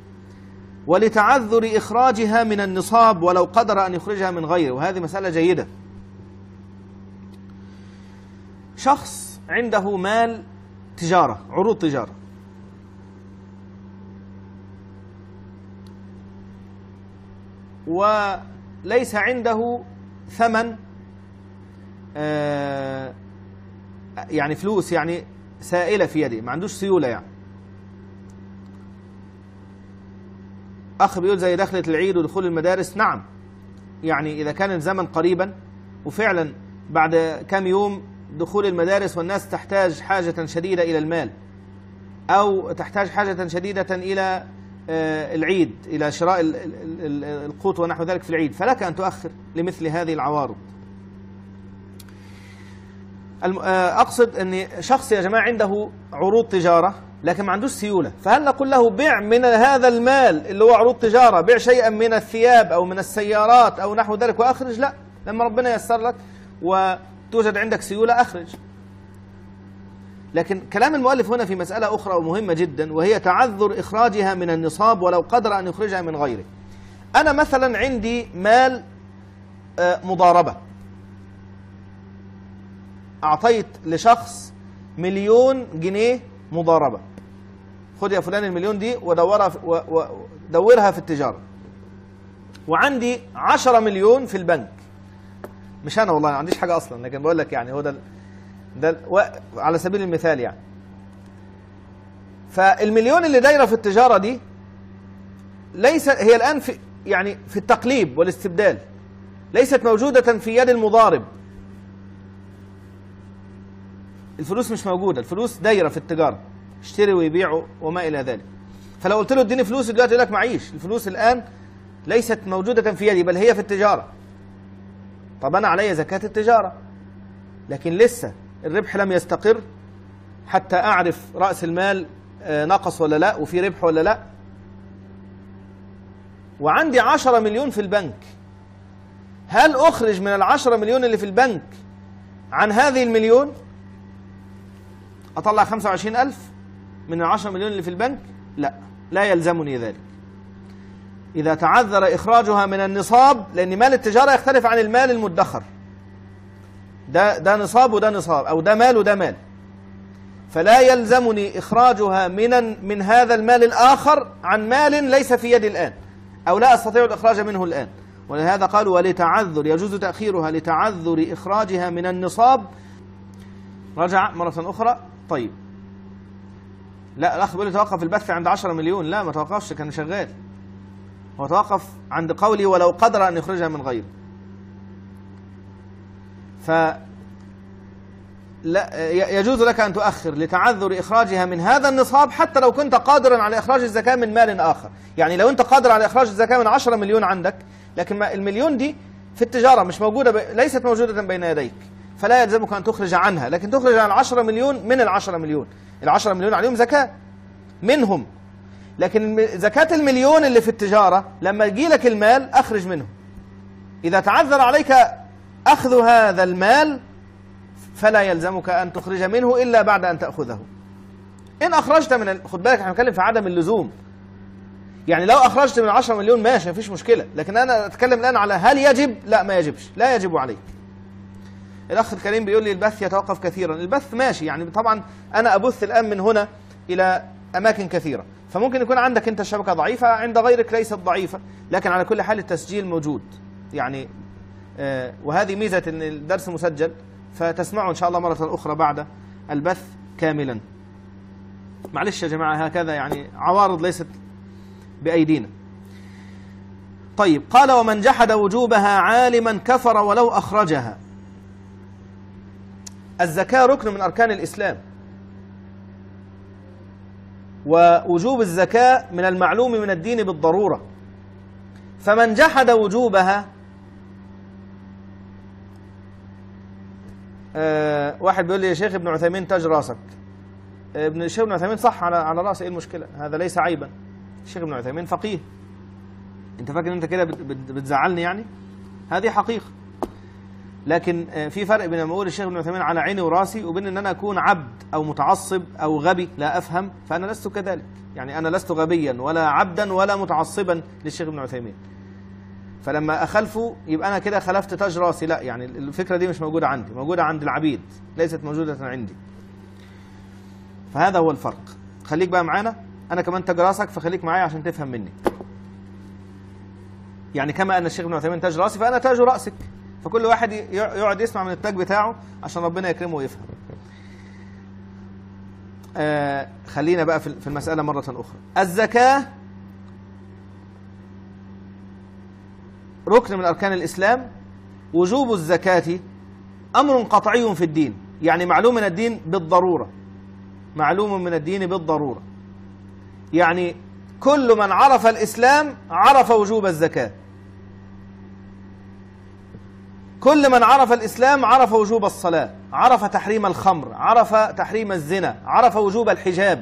ولتعذر إخراجها من النصاب ولو قدر أن يخرجها من غيره، وهذه مسألة جيدة. شخص عنده مال تجارة، عروض تجارة، وليس عنده ثمن آه يعني فلوس يعني سائلة في يده، ما عندوش سيولة. يعني أخ بيقول زي دخلة العيد ودخول المدارس، نعم يعني إذا كان الزمن قريبا وفعلا بعد كم يوم دخول المدارس والناس تحتاج حاجة شديدة إلى المال أو تحتاج حاجة شديدة إلى العيد، إلى شراء القوت ونحو ذلك في العيد، فلك أن تؤخر لمثل هذه العوارض. أقصد أن شخص يا جماعة عنده عروض تجارة لكن ما عندوش سيولة، فهل نقول له بيع من هذا المال اللي هو عروض تجارة، بيع شيئا من الثياب أو من السيارات أو نحو ذلك وأخرج؟ لا، لما ربنا ييسر لك وتوجد عندك سيولة أخرج. لكن كلام المؤلف هنا في مسألة أخرى ومهمة جدا، وهي تعذر إخراجها من النصاب ولو قدر أن يخرجها من غيره. أنا مثلا عندي مال مضاربة، أعطيت لشخص مليون جنيه مضاربة، خد يا فلان المليون دي ودورها ودورها في التجارة، وعندي عشرة مليون في البنك. مش أنا والله ما عنديش حاجة أصلا، لكن بقول لك يعني هو ده ده على سبيل المثال يعني. فالمليون اللي دايرة في التجارة دي ليس هي الآن في يعني في التقليب والاستبدال، ليست موجودة في يد المضارب. الفلوس مش موجودة، الفلوس دايرة في التجارة، اشتري ويبيعوا وما إلى ذلك. فلو قلت له اديني فلوس دلوقتي يقول لك معيش، الفلوس الآن ليست موجودة في يدي بل هي في التجارة. طب أنا علي زكاة التجارة، لكن لسه الربح لم يستقر حتى أعرف رأس المال نقص ولا لا وفي ربح ولا لا. وعندي عشرة مليون في البنك، هل أخرج من العشرة مليون اللي في البنك عن هذه المليون؟ أطلع خمسة وعشرين ألف من العشرة مليون اللي في البنك؟ لا، لا يلزمني ذلك إذا تعذر إخراجها من النصاب، لأن مال التجارة يختلف عن المال المدخر. ده ده نصاب وده نصاب، أو ده مال وده مال، فلا يلزمني إخراجها من من هذا المال الآخر عن مال ليس في يدي الآن أو لا أستطيع الإخراج منه الآن. ولهذا قالوا ولتعذر، يجوز تأخيرها لتعذر إخراجها من النصاب. رجع مرة أخرى. طيب لا، الأخ بيقول لي توقف البث عند عشرة مليون. لا، ما توقفش، كان شغال. هو توقف عند قولي ولو قدر أن يخرجها من غيره. ف لا يجوز لك أن تؤخر لتعذر إخراجها من هذا النصاب حتى لو كنت قادرا على إخراج الزكاة من مال آخر. يعني لو أنت قادر على إخراج الزكاة من عشرة مليون عندك، لكن المليون دي في التجارة مش موجودة ب... ليست موجودة بين يديك، فلا يلزمك أن تخرج عنها، لكن تخرج عن العشرة مليون من العشرة مليون. العشرة مليون عليهم زكاة منهم، لكن زكاة المليون اللي في التجارة لما يجي لك المال أخرج منه. إذا تعذر عليك أخذ هذا المال فلا يلزمك أن تخرج منه إلا بعد أن تأخذه. إن أخرجت من ال... خد بالك احنا بنتكلم في عدم اللزوم. يعني لو أخرجت من عشرة مليون ماشي مفيش مشكلة، لكن أنا أتكلم الآن على هل يجب؟ لا، ما يجبش، لا يجب عليك. الأخ الكريم بيقول لي البث يتوقف كثيرا. البث ماشي، يعني طبعا أنا أبث الآن من هنا إلى أماكن كثيرة، فممكن يكون عندك أنت الشبكة ضعيفة، عند غيرك ليست ضعيفة، لكن على كل حال التسجيل موجود يعني. آه وهذه ميزة أن الدرس مسجل، فتسمعه إن شاء الله مرة أخرى بعد البث كاملا. معلش يا جماعة، هكذا يعني عوارض ليست بأيدينا. طيب، قال ومن جحد وجوبها عالما كفر ولو أخرجها. الزكاة ركن من أركان الإسلام، ووجوب الزكاة من المعلوم من الدين بالضرورة، فمن جحد وجوبها، أه واحد بيقول لي يا شيخ ابن عثيمين تاج راسك. ابن الشيخ ابن عثيمين صح على على راسي، ايه المشكلة؟ هذا ليس عيبا. الشيخ ابن عثيمين فقيه. انت فاكر انت كده بتزعلني يعني؟ هذه حقيقة. لكن في فرق بين ما اقول الشيخ ابن عثيمين على عيني وراسي، وبين ان انا اكون عبد او متعصب او غبي لا افهم، فانا لست كذلك. يعني انا لست غبيا ولا عبدا ولا متعصبا للشيخ ابن عثيمين، فلما اخلفه يبقى انا كده خلفت تاج راسي. لا، يعني الفكرة دي مش موجودة عندي، موجودة عند العبيد، ليست موجودة عندي. فهذا هو الفرق. خليك بقى معانا، انا كمان تاج راسك، فخليك معايا عشان تفهم مني. يعني كما ان الشيخ ابن عثيمين تاج راسي، فانا تاج راسك، فكل واحد يقعد يسمع من التاج بتاعه عشان ربنا يكرمه ويفهم. آه خلينا بقى في المسألة مرة أخرى. الزكاة ركن من أركان الإسلام. وجوب الزكاة أمر قطعي في الدين، يعني معلوم من الدين بالضرورة، معلوم من الدين بالضرورة. يعني كل من عرف الإسلام عرف وجوب الزكاة. كل من عرف الإسلام عرف وجوب الصلاة، عرف تحريم الخمر، عرف تحريم الزنا، عرف وجوب الحجاب.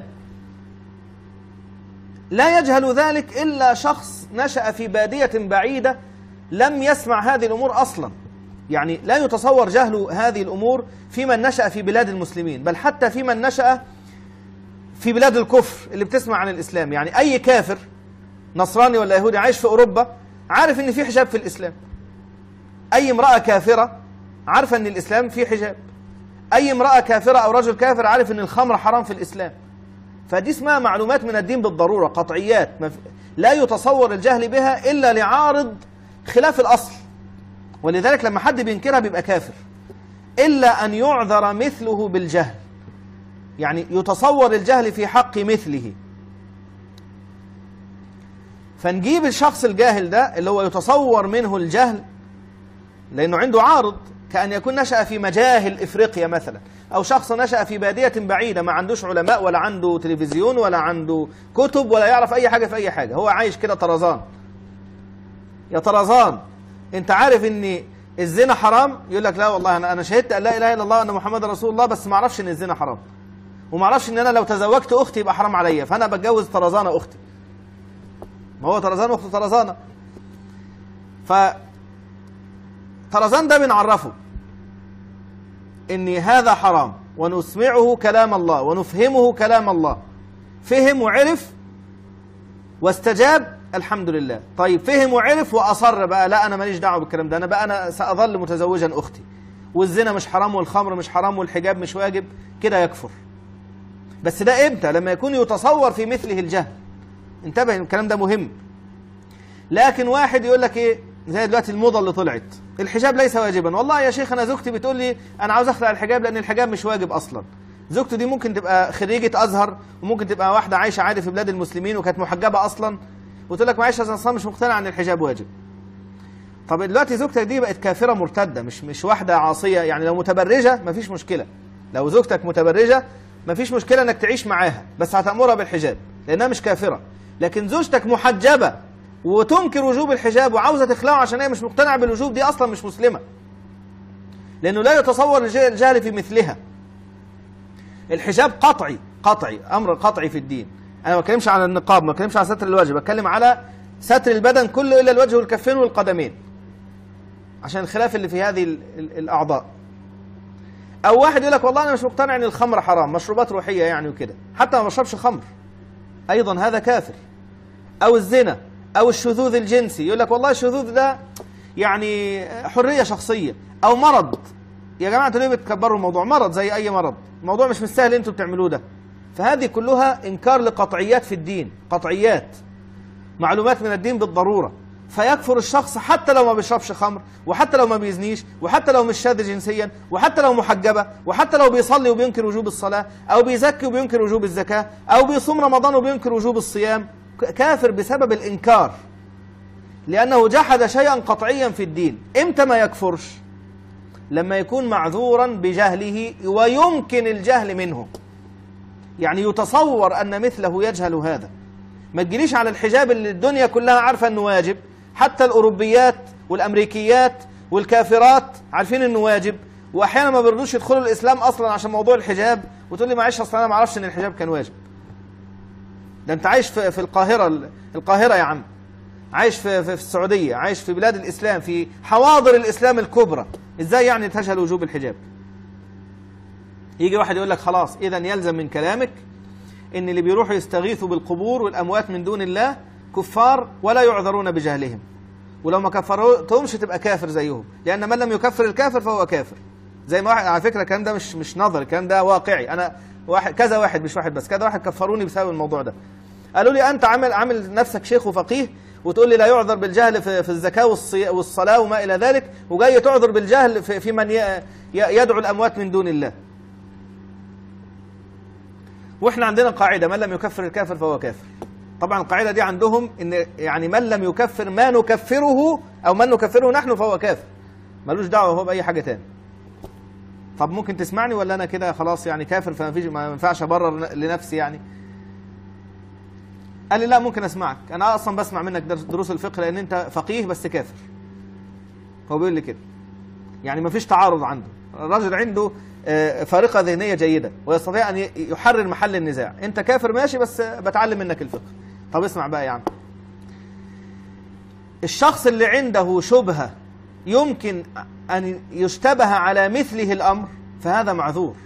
لا يجهل ذلك إلا شخص نشأ في بادية بعيدة لم يسمع هذه الأمور أصلا. يعني لا يتصور جهل هذه الأمور في من نشأ في بلاد المسلمين، بل حتى في من نشأ في بلاد الكفر اللي بتسمع عن الإسلام. يعني أي كافر نصراني ولا يهودي عايش في أوروبا عارف إن في حجاب في الإسلام. أي امرأة كافرة عارفة أن الإسلام فيه حجاب. أي امرأة كافرة أو رجل كافر عارف أن الخمر حرام في الإسلام. فدي اسمها معلومات من الدين بالضرورة، قطعيات لا يتصور الجهل بها إلا لعارض خلاف الأصل، ولذلك لما حد بينكرها بيبقى كافر، إلا أن يعذر مثله بالجهل. يعني يتصور الجهل في حق مثله، فنجيب الشخص الجاهل ده اللي هو يتصور منه الجهل لأنه عنده عارض، كأن يكون نشأ في مجاهل إفريقيا مثلا، أو شخص نشأ في بادية بعيدة ما عندوش علماء ولا عنده تلفزيون ولا عنده كتب ولا يعرف أي حاجة في أي حاجة، هو عايش كده طرزان. يا طرزان، أنت عارف إن الزنا حرام؟ يقول لك لا والله أنا أنا شهدت أن لا إله إلا الله وأن محمد رسول الله، بس ما أعرفش إن الزنا حرام، وما أعرفش إن أنا لو تزوجت أختي يبقى حرام عليا، فأنا بتجوز طرزانة أختي. ما هو طرزان وأخته طرزانة. ف طرزان ده بنعرفه إن هذا حرام، ونسمعه كلام الله ونفهمه كلام الله. فهم وعرف واستجاب، الحمد لله. طيب فهم وعرف وأصر بقى، لا أنا ماليش دعوة بالكلام ده، أنا بقى أنا سأظل متزوجا أختي، والزنا مش حرام والخمر مش حرام والحجاب مش واجب، كده يكفر. بس ده إمتى؟ لما يكون يتصور في مثله الجهل. انتبه، الكلام ده مهم. لكن واحد يقول لك إيه، زي دلوقتي الموضة اللي طلعت، الحجاب ليس واجبا. والله يا شيخ أنا زوجتي بتقول لي أنا عاوز أخلع الحجاب لأن الحجاب مش واجب أصلا. زوجته دي ممكن تبقى خريجة أزهر، وممكن تبقى واحدة عايشة عادي في بلاد المسلمين وكانت محجبة أصلا، وتقول لك معلش أنا أصلا مش مقتنع أن الحجاب واجب. طب دلوقتي زوجتك دي بقت كافرة مرتدة، مش مش واحدة عاصية. يعني لو متبرجة مفيش مشكلة، لو زوجتك متبرجة مفيش مشكلة إنك تعيش معاها، بس هتأمرها بالحجاب لأنها مش كافرة. لكن زوجتك محجبة وتنكر وجوب الحجاب وعاوزة تخلعه عشان هي مش مقتنعة بالوجوب، دي أصلا مش مسلمة، لأنه لا يتصور الجهل في مثلها. الحجاب قطعي قطعي، أمر قطعي في الدين. أنا ما بتكلمش على النقاب، ما بتكلمش على ستر الوجه، بتكلم على ستر البدن كله إلا الوجه والكفين والقدمين، عشان الخلاف اللي في هذه الأعضاء. أو واحد يقول لك والله أنا مش مقتنع أن الخمر حرام، مشروبات روحية يعني وكده، حتى ما بشربش خمر، أيضا هذا كافر. أو الزنا أو الشذوذ الجنسي، يقول لك والله الشذوذ ده يعني حرية شخصية، أو مرض يا جماعة انتوا ليه بتكبروا الموضوع؟ مرض زي أي مرض، الموضوع مش مستاهل انتوا بتعملوه ده. فهذه كلها إنكار لقطعيات في الدين، قطعيات معلومات من الدين بالضرورة. فيكفر الشخص حتى لو ما بيشربش خمر، وحتى لو ما بيزنيش، وحتى لو مش شاذ جنسيا، وحتى لو محجبة، وحتى لو بيصلي وبينكر وجوب الصلاة، أو بيزكي وبينكر وجوب الزكاة، أو بيصوم رمضان وبينكر وجوب الصيام. كافر بسبب الإنكار، لأنه جحد شيئا قطعيا في الدين. إمتى ما يكفرش؟ لما يكون معذورا بجهله ويمكن الجهل منه، يعني يتصور أن مثله يجهل هذا. ما تجيليش على الحجاب اللي الدنيا كلها عارفة أنه واجب، حتى الأوروبيات والأمريكيات والكافرات عارفين أنه واجب، وأحيانا ما بيرضوش يدخلوا الإسلام أصلا عشان موضوع الحجاب، وتقول لي معلش أصلا أنا ما أعرفش أن الحجاب كان واجب. ده أنت عايش في في القاهرة، القاهرة يا عم، عايش في في السعودية، عايش في بلاد الإسلام، في حواضر الإسلام الكبرى، إزاي يعني تجهل وجوب الحجاب؟ يجي واحد يقول لك خلاص إذا يلزم من كلامك إن اللي بيروحوا يستغيثوا بالقبور والأموات من دون الله كفار ولا يعذرون بجهلهم، ولو ما كفرتهمش تبقى كافر زيهم، لأن من لم يكفر الكافر فهو كافر. زي ما واحد، على فكرة الكلام ده مش مش نظري، الكلام ده واقعي. أنا واحد كذا واحد، مش واحد بس، كذا واحد كفروني بسبب الموضوع ده. قالوا لي أنت عامل عامل نفسك شيخ وفقيه وتقول لي لا يعذر بالجهل في في الزكاة والصلاة وما إلى ذلك، وجاي تعذر بالجهل في في من يدعو الأموات من دون الله. واحنا عندنا قاعدة: من لم يكفر الكافر فهو كافر. طبعا القاعدة دي عندهم ان يعني من لم يكفر ما نكفره او من نكفره نحن فهو كافر، ملوش دعوة هو بأي حاجة تاني. طب ممكن تسمعني ولا انا كده خلاص يعني كافر فما فيش، ما ينفعش ابرر لنفسي يعني؟ قال لي لا ممكن اسمعك، انا اصلا بسمع منك دروس الفقه لان انت فقيه بس كافر. هو بيقول لي كده، يعني ما فيش تعارض عنده، الراجل عنده فارقة ذهنية جيدة ويستطيع أن يحرر محل النزاع. أنت كافر ماشي بس بتعلم منك الفقه. طب اسمع بقى يا عم، الشخص اللي عنده شبهة يمكن أن يشتبه على مثله الأمر فهذا معذور.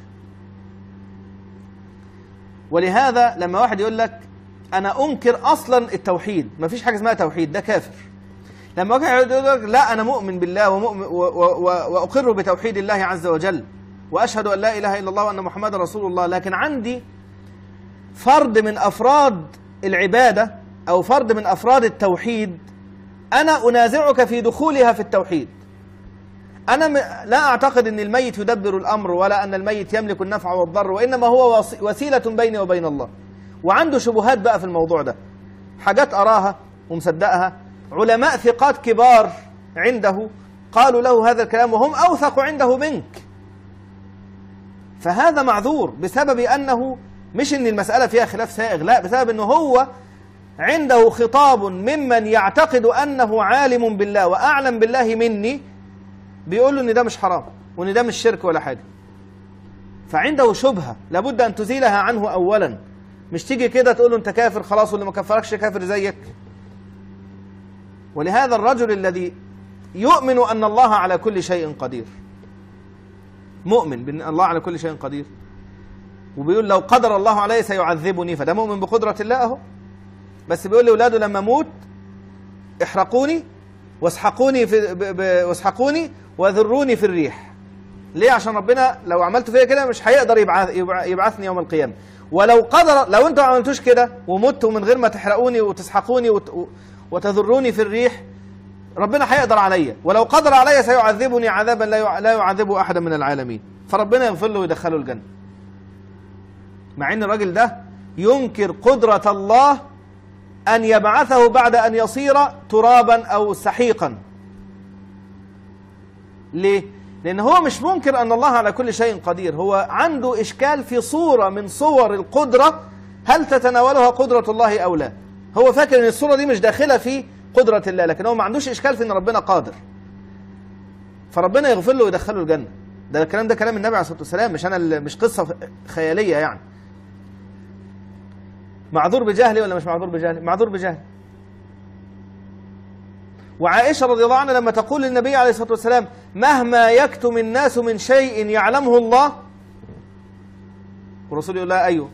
ولهذا لما واحد يقول لك أنا أنكر أصلا التوحيد، ما فيش حاجة اسمها توحيد، ده كافر. لما واحد يقول لك لا أنا مؤمن بالله ومؤمن وأقر بتوحيد الله عز وجل وأشهد أن لا إله إلا الله وأن محمد رسول الله، لكن عندي فرد من أفراد العبادة أو فرد من أفراد التوحيد أنا أنازعك في دخولها في التوحيد. أنا لا أعتقد أن الميت يدبر الأمر ولا أن الميت يملك النفع والضر، وإنما هو وسيلة بيني وبين الله. وعنده شبهات بقى في الموضوع ده، حاجات أراها ومصدقها، علماء ثقات كبار عنده قالوا له هذا الكلام وهم أوثق عنده منك. فهذا معذور بسبب أنه مش أن المسألة فيها خلاف سائغ، لا، بسبب أنه هو عنده خطاب ممن يعتقد أنه عالم بالله وأعلم بالله مني، بيقول له أن ده مش حرام وأن ده مش شرك ولا حاجة. فعنده شبهة لابد أن تزيلها عنه أولا، مش تيجي كده تقول له أنت كافر خلاص واللي ما كفركش كافر زيك. ولهذا الرجل الذي يؤمن أن الله على كل شيء قدير، مؤمن بأن الله على كل شيء قدير، وبيقول لو قدر الله علي سيعذبني، فده مؤمن بقدرة الله أهو. بس بيقول لأولاده لما أموت احرقوني واسحقوني في ب... ب... واسحقوني وذروني في الريح. ليه؟ عشان ربنا لو عملت فيا كده مش هيقدر يبعث... يبعثني يوم القيامة. ولو قدر، لو انتوا ما عملتوش كده ومتوا من غير ما تحرقوني وتسحقوني وت... وتذروني في الريح، ربنا هيقدر عليا، ولو قدر عليا سيعذبني عذابا لا لا يعذبه احدا من العالمين، فربنا يغفر له ويدخله الجنة. مع ان الراجل ده ينكر قدرة الله ان يبعثه بعد ان يصير ترابا او سحيقا. ليه؟ لان هو مش منكر ان الله على كل شيء قدير، هو عنده اشكال في صورة من صور القدرة هل تتناولها قدرة الله او لا. هو فاكر ان الصورة دي مش داخلة في قدرة الله، لكن هو ما عندوش إشكال في أن ربنا قادر، فربنا يغفر له ويدخله الجنة. ده الكلام ده كلام النبي عليه الصلاة والسلام، مش أنا، مش قصة خيالية يعني. معذور بجهلي ولا مش معذور بجهلي؟ معذور بجهلي. وعائشة رضي الله عنها لما تقول للنبي عليه الصلاة والسلام مهما يكتم الناس من شيء يعلمه الله، والرسول يقول لها أيوه.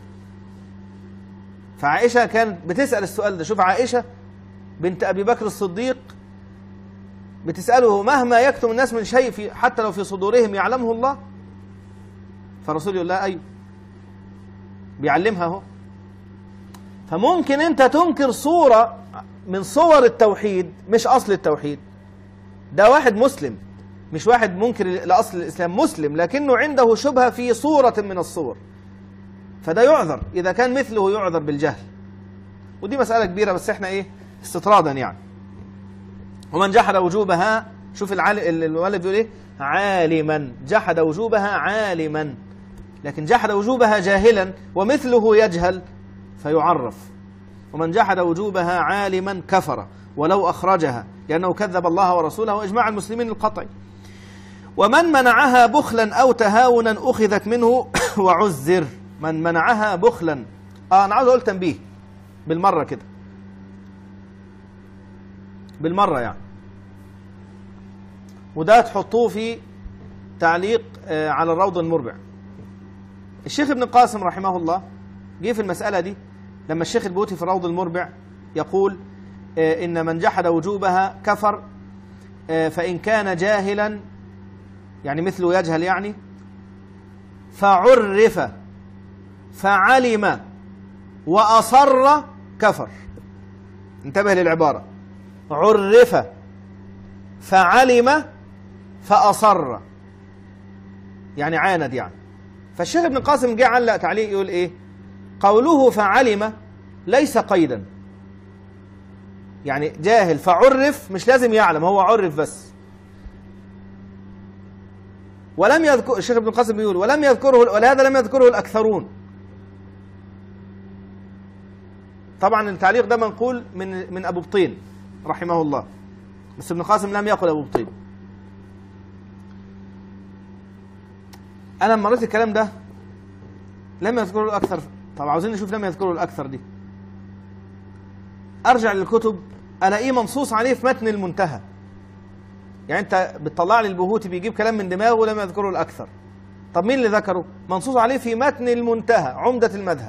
فعائشة كانت بتسأل السؤال ده. شوف عائشة بنت أبي بكر الصديق بتسأله مهما يكتم الناس من شيء في حتى لو في صدورهم يعلمه الله؟ فالرسول يقول لها أيوه، بيعلمها اهو. فممكن أنت تنكر صورة من صور التوحيد مش أصل التوحيد. ده واحد مسلم، مش واحد منكر لأصل الإسلام، مسلم لكنه عنده شبهة في صورة من الصور، فده يعذر إذا كان مثله يعذر بالجهل. ودي مسألة كبيرة بس احنا ايه استطرادا يعني. ومن جحد وجوبها، شوف الولد بيقول ايه، عالما، جحد وجوبها عالما، لكن جحد وجوبها جاهلا ومثله يجهل فيعرف. ومن جحد وجوبها عالما كفر ولو أخرجها لأنه كذب الله ورسوله وإجماع المسلمين القطعي. ومن منعها بخلا أو تهاونا أخذت منه وعزر. من منعها بخلا، آه أنا عاوز أقول تنبيه بالمرة كده، بالمرة يعني، وده تحطوه في تعليق آه على الروض المربع. الشيخ ابن القاسم رحمه الله جه في المسألة دي لما الشيخ البوتي في الروض المربع يقول آه إن من جحد وجوبها كفر، آه فإن كان جاهلا يعني مثله يجهل يعني، فعرف فعلم وأصر كفر. انتبه للعبارة، عرف فعلم فأصر يعني عاند يعني. فالشيخ ابن القاسم جه علق تعليق يقول ايه، قوله فعلم ليس قيدا، يعني جاهل فعرف مش لازم يعلم، هو عرف بس. ولم يذكر الشيخ ابن القاسم بيقول ولم يذكره، ولهذا لم يذكره الأكثرون. طبعا التعليق ده منقول من من أبو بطين رحمه الله، بس ابن القاسم لم يقل أبو بطين. أنا لما قريت الكلام ده لم يذكره الأكثر، طب عاوزين نشوف لم يذكره الأكثر دي، أرجع للكتب ألاقيه منصوص عليه في متن المنتهى. يعني أنت بتطلع لي البهوتي بيجيب كلام من دماغه ولم يذكره الأكثر، طب مين اللي ذكره؟ منصوص عليه في متن المنتهى عمدة المذهب.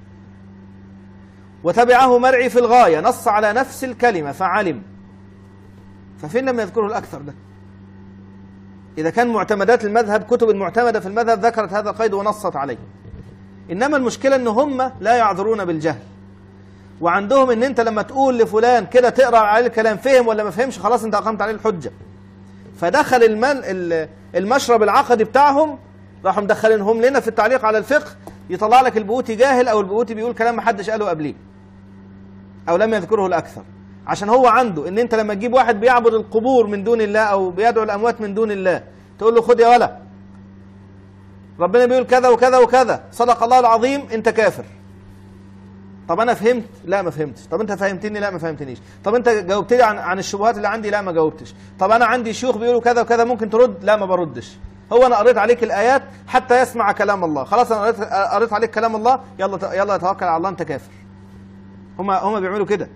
وتبعه مرعي في الغاية، نص على نفس الكلمة فعلم. ففين لم يذكره الأكثر ده؟ إذا كان معتمدات المذهب، كتب المعتمدة في المذهب ذكرت هذا القيد ونصت عليه. إنما المشكلة إن هم لا يعذرون بالجهل، وعندهم إن أنت لما تقول لفلان كده تقرأ عليه الكلام فهم ولا ما فهمش خلاص أنت أقمت عليه الحجة. فدخل المن المشرب العقدي بتاعهم، راحوا مدخلينهم لنا في التعليق على الفقه، يطلع لك البهوتي جاهل أو البهوتي بيقول كلام ما حدش قاله قبليه أو لم يذكره الأكثر، عشان هو عنده إن أنت لما تجيب واحد بيعبد القبور من دون الله أو بيدعو الأموات من دون الله تقول له خد يا ولا ربنا بيقول كذا وكذا وكذا صدق الله العظيم، أنت كافر. طب أنا فهمت؟ لا ما فهمتش. طب أنت فهمتني؟ لا ما فهمتنيش. طب أنت جاوبتني عن عن الشبهات اللي عندي؟ لا ما جاوبتش. طب أنا عندي شيوخ بيقولوا كذا وكذا ممكن ترد؟ لا ما بردش. هو أنا قريت عليك الآيات حتى يسمع كلام الله، خلاص أنا قريت قريت عليك كلام الله، يلا يلا توكل على الله أنت كافر. هما هما بيعملوا كده.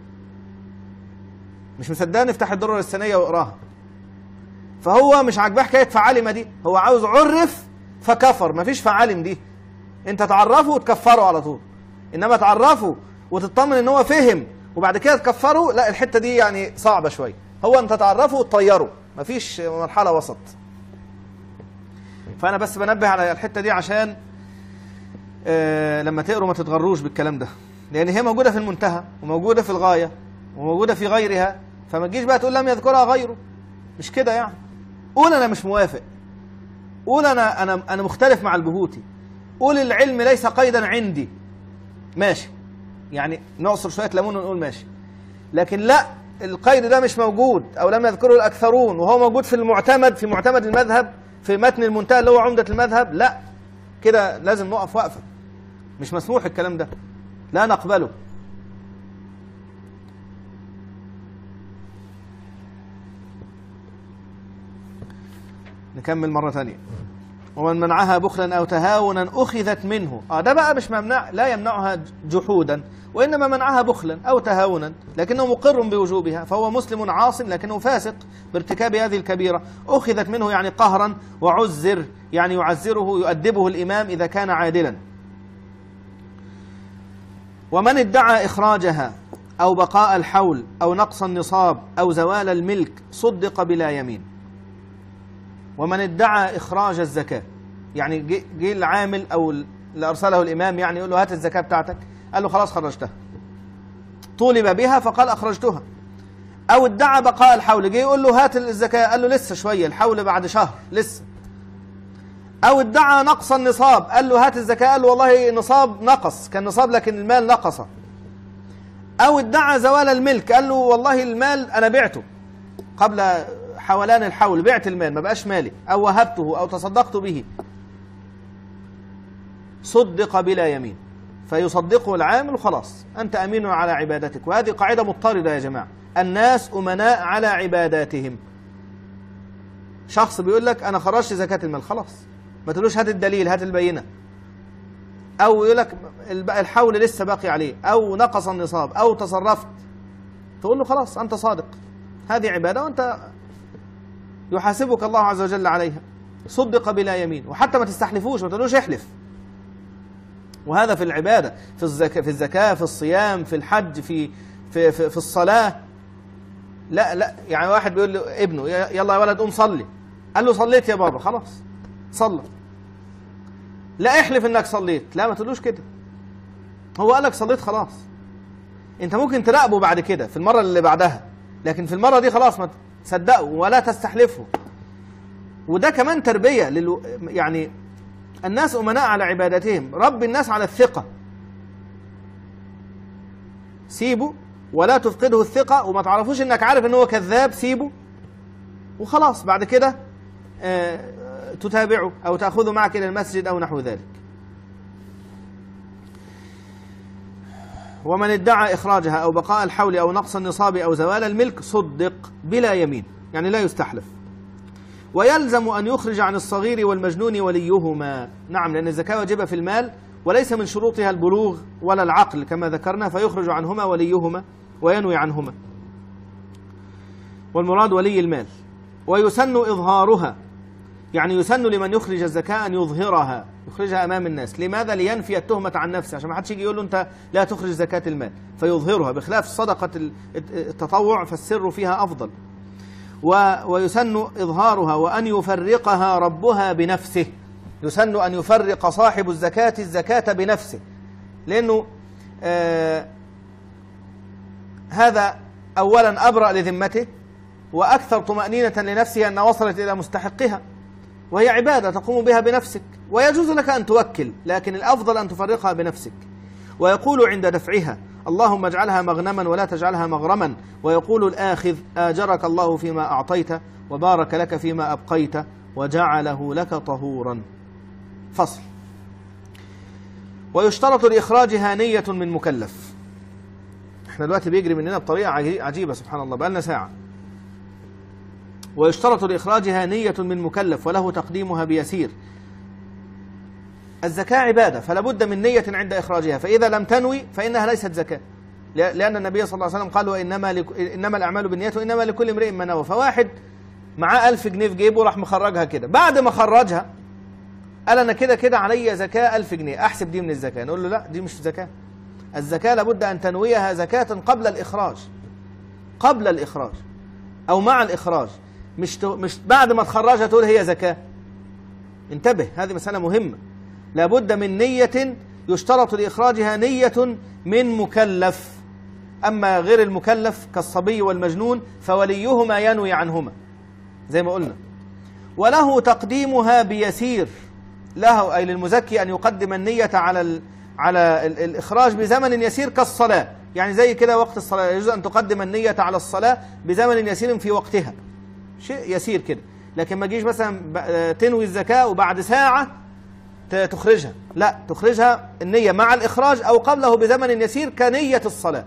مش مصدقني افتح الدرر السنية واقراها. فهو مش عاجباه حكاية فعلم دي، هو عاوز عرف فكفر، مفيش فعلم دي. أنت تعرفه وتكفره على طول. إنما تعرفه وتطمن إن هو فهم وبعد كده تكفره، لا الحتة دي يعني صعبة شوية. هو أنت تعرفه وتطيره، مفيش مرحلة وسط. فأنا بس بنبه على الحتة دي عشان آه لما تقروا ما تتغروش بالكلام ده، لأن هي موجودة في المنتهى وموجودة في الغاية وموجودة في غيرها، فما تجيش بقى تقول لم يذكرها غيره. مش كده يعني. قول أنا مش موافق، قول أنا أنا أنا مختلف مع البهوتي، قول العلم ليس قيدا عندي، ماشي. يعني نعصر شوية ليمون ونقول ماشي. لكن لا، القيد ده مش موجود أو لم يذكره الأكثرون وهو موجود في المعتمد، في معتمد المذهب، في متن المنتهى اللي هو عمدة المذهب، لا كده لازم نقف وقفة. مش مسموح الكلام ده، لا نقبله. نكمل مرة ثانية. ومن منعها بخلا أو تهاونا أخذت منه. آه ده بقى مش ممنع، لا يمنعها جحودا، وإنما منعها بخلا أو تهاونا لكنه مقر بوجوبها، فهو مسلم عاص لكنه فاسق بارتكاب هذه الكبيرة. أخذت منه يعني قهرا، وعزر يعني يعزره يؤدبه الإمام إذا كان عادلا. ومن ادعى إخراجها أو بقاء الحول أو نقص النصاب أو زوال الملك صدق بلا يمين. ومن ادعى إخراج الزكاة، يعني جه العامل أو اللي أرسله الإمام يعني يقول له هات الزكاة بتاعتك، قال له خلاص خرجتها، طولب بها فقال أخرجتها. أو ادعى بقاء الحول، جه يقول له هات الزكاة، قال له لسه شوية، الحول بعد شهر لسه. أو ادعى نقص النصاب، قال له هات الزكاة، قال له والله النصاب نقص، كان نصاب لكن المال نقص. أو ادعى زوال الملك، قال له والله المال أنا بعته قبل حولان الحول، بعت المال ما بقاش مالي، أو وهبته أو تصدقت به، صدق بلا يمين، فيصدقه العامل خلاص أنت أمين على عبادتك. وهذه قاعدة مضطردة يا جماعة، الناس أمناء على عباداتهم. شخص بيقول لك أنا خرجت زكاة المال، خلاص ما تقولوش هات الدليل هات البينة. أو يقول لك الحول لسه باقي عليه، أو نقص النصاب، أو تصرفت، تقول له خلاص أنت صادق، هذه عبادة وأنت يحاسبك الله عز وجل عليها، صدق بلا يمين. وحتى ما تستحلفوش، ما تقولوش احلف. وهذا في العبادة، في الزكاة، في الزكاة، في الصيام، في الحج، في في في, في الصلاة. لا لا يعني واحد بيقول له ابنه يلا يا ولد قوم صلي، قال له صليت يا بابا، خلاص صلى. لا احلف انك صليت، لا ما تقولوش كده، هو قال لك صليت خلاص. انت ممكن تراقبه بعد كده في المرة اللي بعدها، لكن في المرة دي خلاص ما تصدقه ولا تستحلفه. وده كمان تربية للو... يعني الناس أمناء على عبادتهم، رب الناس على الثقة. سيبه ولا تفقده الثقة، وما تعرفوش انك عارف ان هو كذاب، سيبه وخلاص. بعد كده آه تتابعه أو تأخذه معك إلى المسجد أو نحو ذلك. ومن ادعى إخراجها أو بقاء الحول أو نقص النصاب أو زوال الملك صدق بلا يمين، يعني لا يستحلف. ويلزم أن يخرج عن الصغير والمجنون وليهما، نعم، لأن الزكاة واجبة في المال وليس من شروطها البلوغ ولا العقل كما ذكرنا، فيخرج عنهما وليهما وينوي عنهما، والمراد ولي المال. ويسن إظهارها، يعني يسن لمن يخرج الزكاة أن يظهرها، يخرجها أمام الناس. لماذا؟ لينفي التهمة عن نفسه، عشان ما حدش يجي يقول له أنت لا تخرج زكاة المال، فيظهرها. بخلاف صدقة التطوع فالسر فيها أفضل. ويسن إظهارها وأن يفرقها ربها بنفسه، يسن أن يفرق صاحب الزكاة الزكاة بنفسه، لأنه آه هذا أولا أبرأ لذمته، وأكثر طمأنينة لنفسه أن وصلت إلى مستحقها، وهي عبادة تقوم بها بنفسك. ويجوز لك أن توكل، لكن الأفضل أن تفرقها بنفسك. ويقول عند دفعها اللهم اجعلها مغنما ولا تجعلها مغرما. ويقول الآخذ آجرك الله فيما أعطيت وبارك لك فيما أبقيت وجعله لك طهورا. فصل. ويشترط لإخراجها نية من مكلف. احنا دلوقتي بيجري مننا بطريقة عجيبة سبحان الله، بقالنا ساعة. ويشترط لإخراجها نية من مكلف وله تقديمها بيسير. الزكاة عبادة فلا بد من نية عند إخراجها، فإذا لم تنوي فإنها ليست زكاة، لأن النبي صلى الله عليه وسلم قال وإنما لك... إنما الأعمال بالنيات وإنما لكل امرئ ما نوى. فواحد معاه ألف جنيه في جيبه راح مخرجها كده، بعد ما خرجها قال أنا كده كده علي زكاة ألف جنيه، أحسب دي من الزكاة. نقول له لا، دي مش زكاة. الزكاة لابد أن تنويها زكاة قبل الإخراج، قبل الإخراج أو مع الإخراج، مش مش بعد ما تخرجها تقول هي زكاة. انتبه، هذه مسألة مهمة. لابد من نية، يشترط لإخراجها نية من مكلف. أما غير المكلف كالصبي والمجنون فوليهما ينوي عنهما زي ما قلنا. وله تقديمها بيسير، له أي للمزكي أن يقدم النية على ال على ال الإخراج بزمن يسير كالصلاة، يعني زي كده وقت الصلاة يجوز أن تقدم النية على الصلاة بزمن يسير في وقتها، شيء يسير كده. لكن ما تجيش مثلا تنوي الزكاة وبعد ساعة تخرجها، لا، تخرجها النية مع الإخراج أو قبله بزمن يسير كنية الصلاة.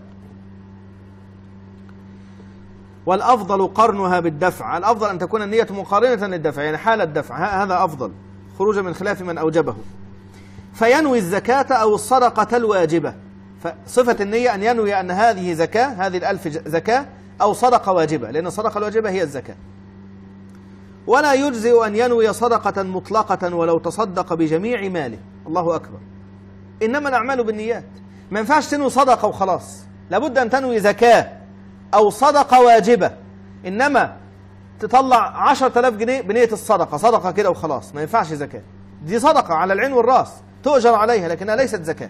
والأفضل قرنها بالدفع، الأفضل أن تكون النية مقارنة للدفع، يعني حال الدفع، هذا أفضل خروجا من خلاف من أوجبه. فينوي الزكاة أو الصدقة الواجبة، فصفة النية أن ينوي أن هذه زكاة، هذه الألف زكاة أو صدقة واجبة، لأن الصدقة الواجبة هي الزكاة. ولا يجزئ أن ينوي صدقة مطلقة ولو تصدق بجميع ماله. الله أكبر. إنما الأعمال بالنيات، ما ينفعش تنوي صدقة وخلاص، لابد أن تنوي زكاة أو صدقة واجبة. إنما تطلع عشرة آلاف جنيه بنية الصدقة، صدقة كده وخلاص، ما ينفعش زكاة. دي صدقة على العين والراس تؤجر عليها، لكنها ليست زكاة.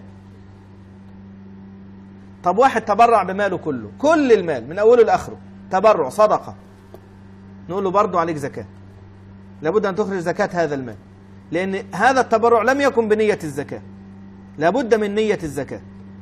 طب واحد تبرع بماله كله، كل المال من أوله لآخره تبرع صدقة، نقول له برضه عليك زكاة، لابد أن تخرج زكاة هذا المال، لأن هذا التبرع لم يكن بنية الزكاة، لابد من نية الزكاة.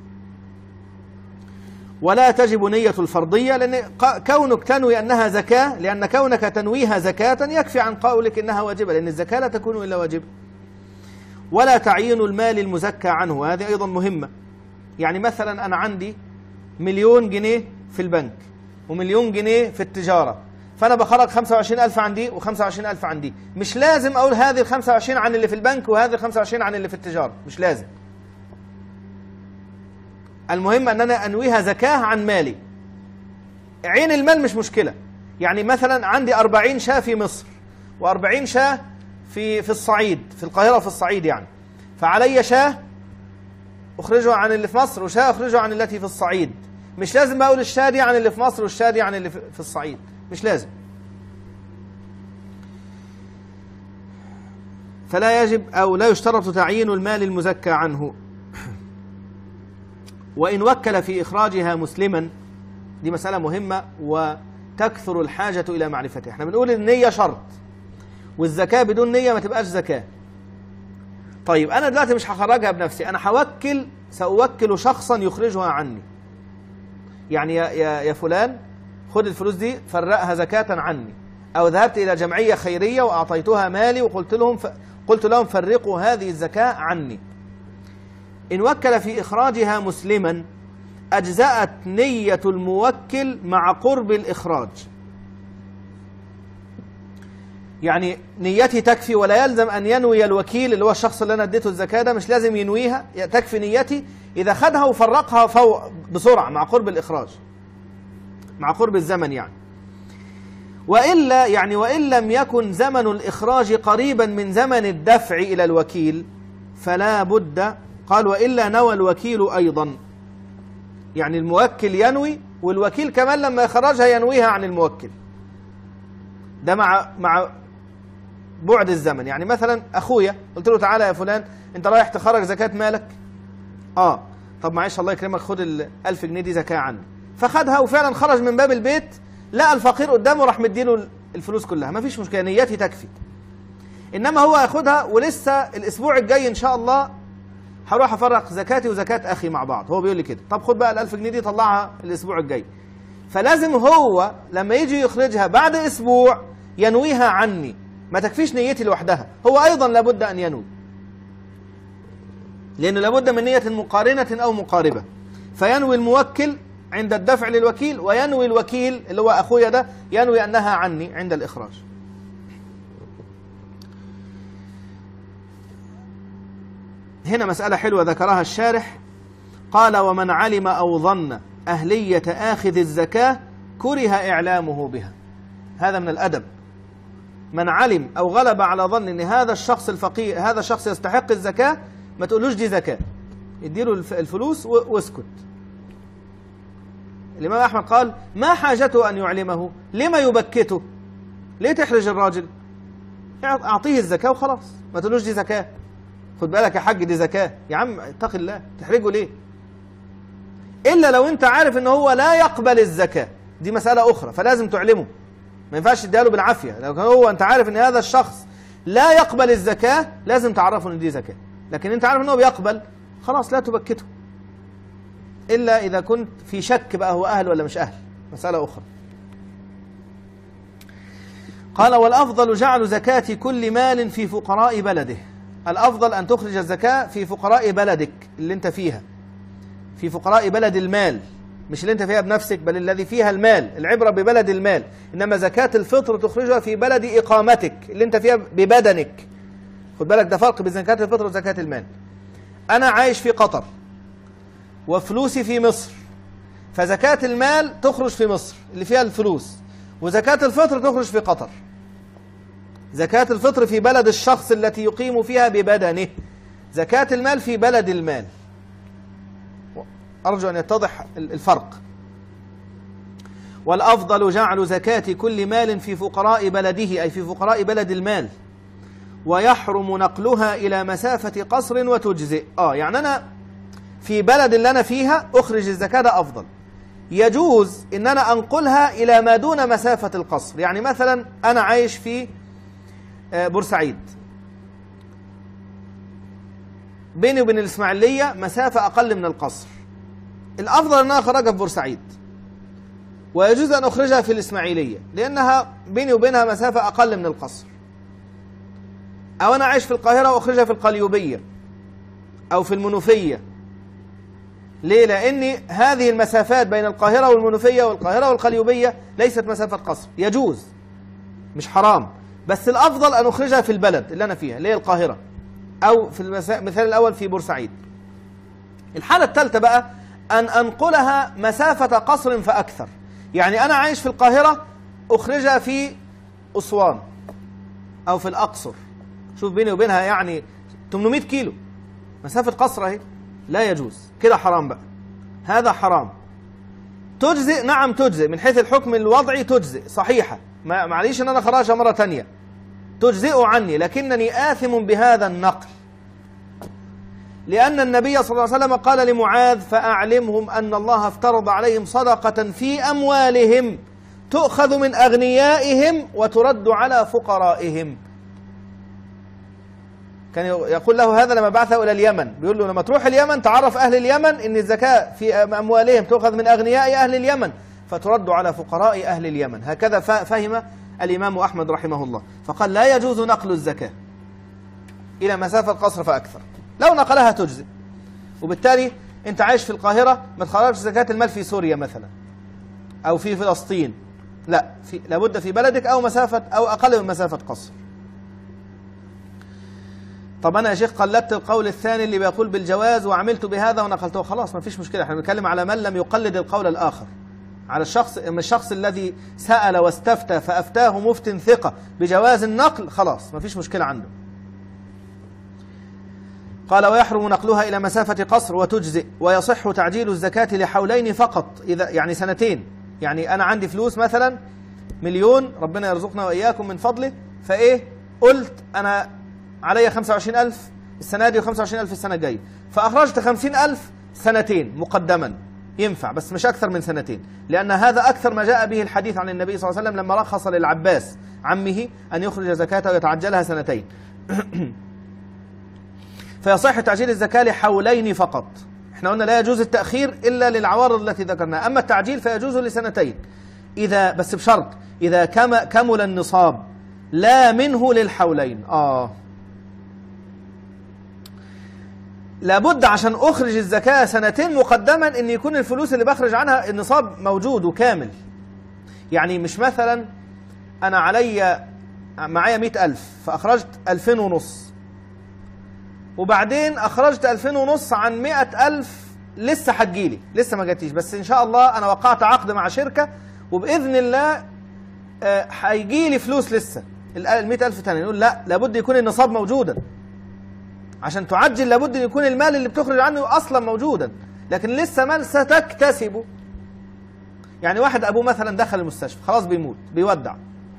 ولا تجب نية الفرضية، لأن كونك تنوي أنها زكاة، لأن كونك تنويها زكاة يكفي عن قولك إنها واجبة، لأن الزكاة لا تكون إلا واجبة. ولا تعيين المال المزكى عنه، هذه أيضا مهمة. يعني مثلا أنا عندي مليون جنيه في البنك ومليون جنيه في التجارة، فأنا بخرج خمسة وعشرين ألف عندي وخمسة وعشرين ألف عندي، مش لازم أقول هذه الخمسة وعشرين عن اللي في البنك وهذه الخمسة وعشرين عن اللي في التجارة، مش لازم. المهم أن أنا أنويها زكاة عن مالي. عين المال مش مشكلة، يعني مثلا عندي أربعين شاة في مصر وأربعين شاة في في الصعيد، في القاهرة وفي الصعيد يعني، فعلي شاة أخرجها عن اللي في مصر وشاة أخرجها عن التي في الصعيد، مش لازم أقول الشاة دي عن اللي في مصر والشاة دي عن اللي في الصعيد، مش لازم. فلا يجب أو لا يشترط تعيين المال المزكى عنه. وإن وكل في إخراجها مسلما، دي مسألة مهمة وتكثر الحاجة إلى معرفتها. احنا بنقول النية شرط، والزكاة بدون نية ما تبقاش زكاة. طيب أنا دلوقتي مش هخرجها بنفسي، أنا هوكل، سأوكل شخصا يخرجها عني. يعني يا, يا, يا فلان خد الفلوس دي فرقها زكاة عني، أو ذهبت إلى جمعية خيرية وأعطيتها مالي وقلت لهم ف... قلت لهم فرقوا هذه الزكاة عني. إن وكل في إخراجها مسلما أجزأت نية الموكل مع قرب الإخراج. يعني نيتي تكفي، ولا يلزم أن ينوي الوكيل اللي هو الشخص اللي أنا اديته الزكاة ده، مش لازم ينويها، تكفي نيتي إذا خدها وفرقها فوق بسرعة مع قرب الإخراج، مع قرب الزمن يعني. وإلا يعني وإن لم يكن زمن الإخراج قريبا من زمن الدفع إلى الوكيل فلا بد، قال وإلا نوى الوكيل أيضا. يعني الموكل ينوي والوكيل كمان لما يخرجها ينويها عن الموكل، ده مع مع بعد الزمن. يعني مثلا أخويا قلت له تعالى يا فلان أنت رايح تخرج زكاة مالك، آه طب معلش الله يكرمك خد الألف جنيه دي زكاة عني، فخدها وفعلا خرج من باب البيت لقى الفقير قدامه راح مديله الفلوس كلها، ما فيش مشكلة، نيتي تكفي. إنما هو ياخدها ولسه الأسبوع الجاي إن شاء الله هروح أفرق زكاتي وزكاة أخي مع بعض، هو بيقول لي كده، طب خد بقى الألف جنيه دي طلعها الأسبوع الجاي، فلازم هو لما يجي يخرجها بعد أسبوع ينويها عني، ما تكفيش نيتي لوحدها، هو أيضا لابد أن ينوي، لأنه لابد من نية مقارنة أو مقاربة. فينوي الموكل عند الدفع للوكيل، وينوي الوكيل اللي هو أخويا ده ينوي أنها عني عند الإخراج. هنا مسألة حلوة ذكرها الشارح، قال ومن علم أو ظن أهلية آخذ الزكاة كره إعلامه بها. هذا من الأدب، من علم أو غلب على ظن أن هذا الشخص الفقير هذا الشخص يستحق الزكاة ما تقولوش دي زكاة، اديله الفلوس واسكت. الإمام أحمد قال ما حاجته أن يعلمه، لما يبكته، ليه تحرج الراجل، أعطيه الزكاة وخلاص، ما تقولوش دي زكاة، خد بالك يا حاج دي زكاة، يا عم اتق الله تحرجه ليه؟ إلا لو أنت عارف أنه هو لا يقبل الزكاة، دي مسألة أخرى، فلازم تعلمه، ما ينفعش تديها له بالعافية. لو كان هو أنت عارف أن هذا الشخص لا يقبل الزكاة لازم تعرفه أن دي زكاة، لكن أنت عارف أنه بيقبل خلاص لا تبكته، إلا إذا كنت في شك بقى هو أهل ولا مش أهل، مسألة أخرى. قال والأفضل جعل زكاة كل مال في فقراء بلده. الأفضل أن تخرج الزكاة في فقراء بلدك اللي أنت فيها، في فقراء بلد المال، مش اللي أنت فيها بنفسك بل الذي فيها المال، العبرة ببلد المال. إنما زكاة الفطر تخرجها في بلد إقامتك اللي أنت فيها ببدنك، خد بالك ده فرق بين زكاة الفطر وزكاة المال. أنا عايش في قطر وفلوسي في مصر، فزكاة المال تخرج في مصر اللي فيها الفلوس، وزكاة الفطر تخرج في قطر. زكاة الفطر في بلد الشخص التي يقيم فيها ببدنه، زكاة المال في بلد المال. أرجو أن يتضح الفرق. والأفضل جعل زكاة كل مال في فقراء بلده، أي في فقراء بلد المال، ويحرم نقلها إلى مسافة قصر وتجزئ. آه يعني أنا في بلد اللي أنا فيها أخرج الزكاة، ده أفضل. يجوز إن أنا أنقلها إلى ما دون مسافة القصر. يعني مثلا أنا عايش في بورسعيد، بيني وبين الإسماعيلية مسافة أقل من القصر، الأفضل أن أنا أخرجها في بورسعيد، ويجوز أن أخرجها في الإسماعيلية لأنها بيني وبينها مسافة أقل من القصر. أو أنا عايش في القاهرة وأخرجها في القليوبية أو في المنوفية. ليه؟ لأن هذه المسافات بين القاهرة والمنوفية والقاهرة والقليوبية ليست مسافة قصر، يجوز مش حرام، بس الأفضل أن أخرجها في البلد اللي أنا فيها اللي هي القاهرة، أو في المثال الأول في بورسعيد. الحالة الثالثة بقى أن أنقلها مسافة قصر فأكثر. يعني أنا عايش في القاهرة أخرجها في أسوان أو في الأقصر، شوف بيني وبينها يعني ثمانمائة كيلو، مسافة قصر أهي، لا يجوز كده، حرام بقى، هذا حرام. تجزئ، نعم تجزئ من حيث الحكم الوضعي، تجزئ صحيحة، ما معليش ان انا خرجها مرة تانية، تجزئ عني، لكنني آثم بهذا النقل، لأن النبي صلى الله عليه وسلم قال لمعاذ: فأعلمهم أن الله افترض عليهم صدقة في أموالهم تؤخذ من أغنيائهم وترد على فقرائهم. كان يقول له هذا لما بعثه إلى اليمن، بيقول له لما تروح اليمن تعرف أهل اليمن إن الزكاة في أموالهم تؤخذ من أغنياء أهل اليمن فترد على فقراء أهل اليمن. هكذا فهم الإمام أحمد رحمه الله، فقال لا يجوز نقل الزكاة إلى مسافة قصر فأكثر، لو نقلها تجزئ. وبالتالي أنت عايش في القاهرة ما تخرجش زكاة المال في سوريا مثلا أو في فلسطين، لا، في لابد في بلدك أو مسافة أو أقل من مسافة قصر. طب أنا يا شيخ قلدت القول الثاني اللي بيقول بالجواز وعملت بهذا ونقلته، خلاص ما فيش مشكلة، احنا بنتكلم على من لم يقلد القول الآخر، على الشخص الشخص الذي سأل واستفتى فأفتاه مفت ثقة بجواز النقل، خلاص ما فيش مشكلة عنده. قال: ويحرم نقلها إلى مسافة قصر وتجزئ، ويصح تعجيل الزكاة لحولين فقط، إذا يعني سنتين. يعني أنا عندي فلوس مثلا مليون، ربنا يرزقنا وإياكم من فضله، فإيه قلت أنا علي خمسة وعشرين ألف السنة دي وخمسة وعشرين ألف السنة الجاية، فأخرجت خمسين ألف سنتين مقدما، ينفع بس مش أكثر من سنتين، لأن هذا أكثر ما جاء به الحديث عن النبي صلى الله عليه وسلم لما رخص للعباس عمه أن يخرج زكاته ويتعجلها سنتين. فيصح تعجيل الزكاة لحولين فقط. احنا قلنا لا يجوز التأخير إلا للعوارض التي ذكرناها، أما التعجيل فيجوز لسنتين، إذا بس بشرط إذا كمل النصاب لا منه للحولين. آه لابد عشان أخرج الزكاة سنتين مقدما أن يكون الفلوس اللي بخرج عنها النصاب موجود وكامل. يعني مش مثلا أنا علي معايا مئة ألف فأخرجت ألفين ونص، وبعدين أخرجت ألفين ونص عن مئة ألف لسه هتجيلي، لسه ما جاتيش، بس إن شاء الله أنا وقعت عقد مع شركة وبإذن الله هيجيلي فلوس لسه المئة ألف تاني. نقول لا، لابد يكون النصاب موجودا عشان تعجل، لابد أن يكون المال اللي بتخرج عنه أصلا موجودا، لكن لسه مال ستكتسبه. يعني واحد أبوه مثلا دخل المستشفى خلاص بيموت بيودع،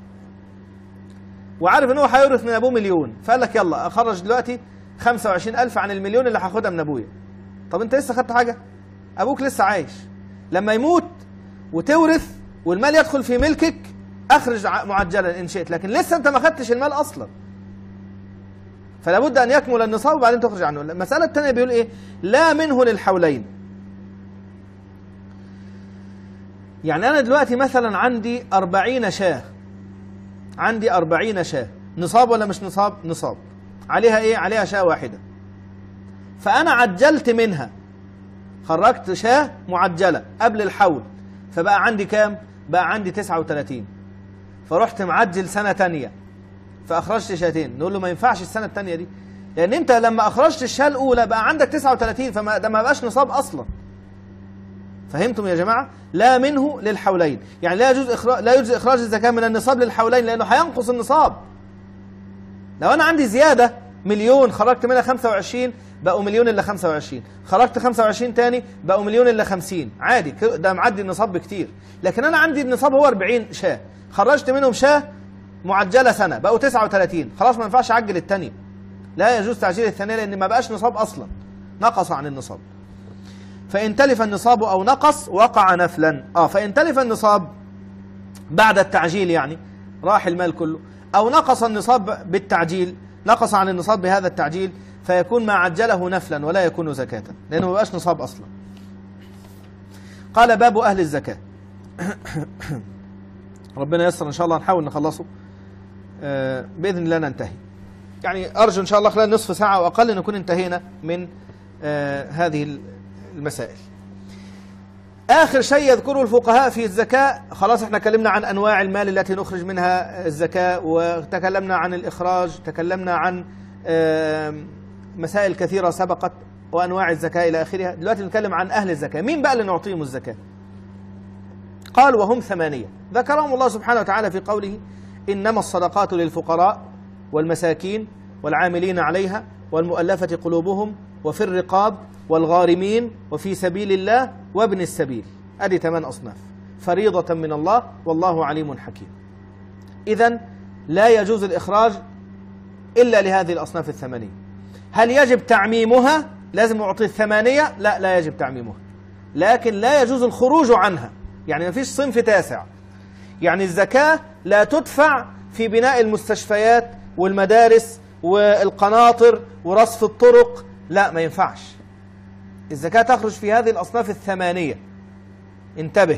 وعارف أنه هيورث من أبوه مليون، فقال لك يلا أخرج دلوقتي خمسة وعشرين ألف عن المليون اللي هاخدها من أبويا. طب أنت لسه خدت حاجة؟ أبوك لسه عايش، لما يموت وتورث والمال يدخل في ملكك أخرج معجلا إن شئت، لكن لسه أنت ما خدتش المال أصلا، فلا بد أن يكمل النصاب وبعدين تخرج عنه. المسألة الثانية بيقول إيه؟ لا منه للحولين. يعني أنا دلوقتي مثلا عندي أربعين شاة، عندي أربعين شاة، نصاب ولا مش نصاب؟ نصاب. عليها إيه؟ عليها شاة واحدة، فأنا عجلت منها، خرجت شاة معجلة قبل الحول، فبقى عندي كام؟ بقى عندي تسعة وثلاثين، فرحت معجل سنة تانية فأخرجت شاتين. نقول له ما ينفعش السنة التانية دي، لأن أنت لما أخرجت الشاة الأولى بقى عندك تسعة وثلاثين، فما ده ما بقاش نصاب أصلا. فهمتم يا جماعة؟ لا منه للحولين، يعني لا يجوز إخراج لا يجوز إخراج الزكاة من النصاب للحولين، لأنه هينقص النصاب. لو أنا عندي زيادة مليون خرجت منها خمسة وعشرين، بقوا مليون إلا خمسة وعشرين، خرجت خمسة وعشرين تاني بقوا مليون إلا خمسين، عادي ده معدي النصاب بكتير. لكن أنا عندي النصاب هو أربعين شاة، خرجت منهم شاة معجلة سنة بقوا تسعة وثلاثين، خلاص ما ينفعش أعجل الثانية، لا يجوز تعجيل الثانية لأن ما بقاش نصاب أصلا، نقص عن النصاب. فإن تلف النصاب أو نقص وقع نفلا. آه فإن تلف النصاب بعد التعجيل يعني راح المال كله، أو نقص النصاب بالتعجيل، نقص عن النصاب بهذا التعجيل، فيكون ما عجله نفلا ولا يكون زكاة لأنه ما بقاش نصاب أصلا. قال باب أهل الزكاة. ربنا ييسر إن شاء الله نحاول نخلصه آه بإذن الله ننتهي، يعني أرجو إن شاء الله خلال نصف ساعة أو أقل نكون انتهينا من آه هذه المسائل. آخر شيء يذكره الفقهاء في الزكاة، خلاص احنا تكلمنا عن أنواع المال التي نخرج منها الزكاة، وتكلمنا عن الإخراج، تكلمنا عن مسائل كثيرة سبقت وأنواع الزكاة إلى آخرها. دلوقتي نتكلم عن أهل الزكاة، مين بقى اللي نعطيهم الزكاة؟ قال وهم ثمانية ذكرهم الله سبحانه وتعالى في قوله إنما الصدقات للفقراء والمساكين والعاملين عليها والمؤلفة قلوبهم وفي الرقاب والغارمين وفي سبيل الله وابن السبيل. أدي ثمان أصناف، فريضة من الله والله عليم حكيم. إذن لا يجوز الإخراج إلا لهذه الأصناف الثمانية. هل يجب تعميمها؟ لازم أعطي الثمانية؟ لا، لا يجب تعميمها، لكن لا يجوز الخروج عنها، يعني ما فيش صنف تاسع. يعني الزكاة لا تدفع في بناء المستشفيات والمدارس والقناطر ورصف الطرق، لا ما ينفعش. الزكاة تخرج في هذه الأصناف الثمانية، انتبه.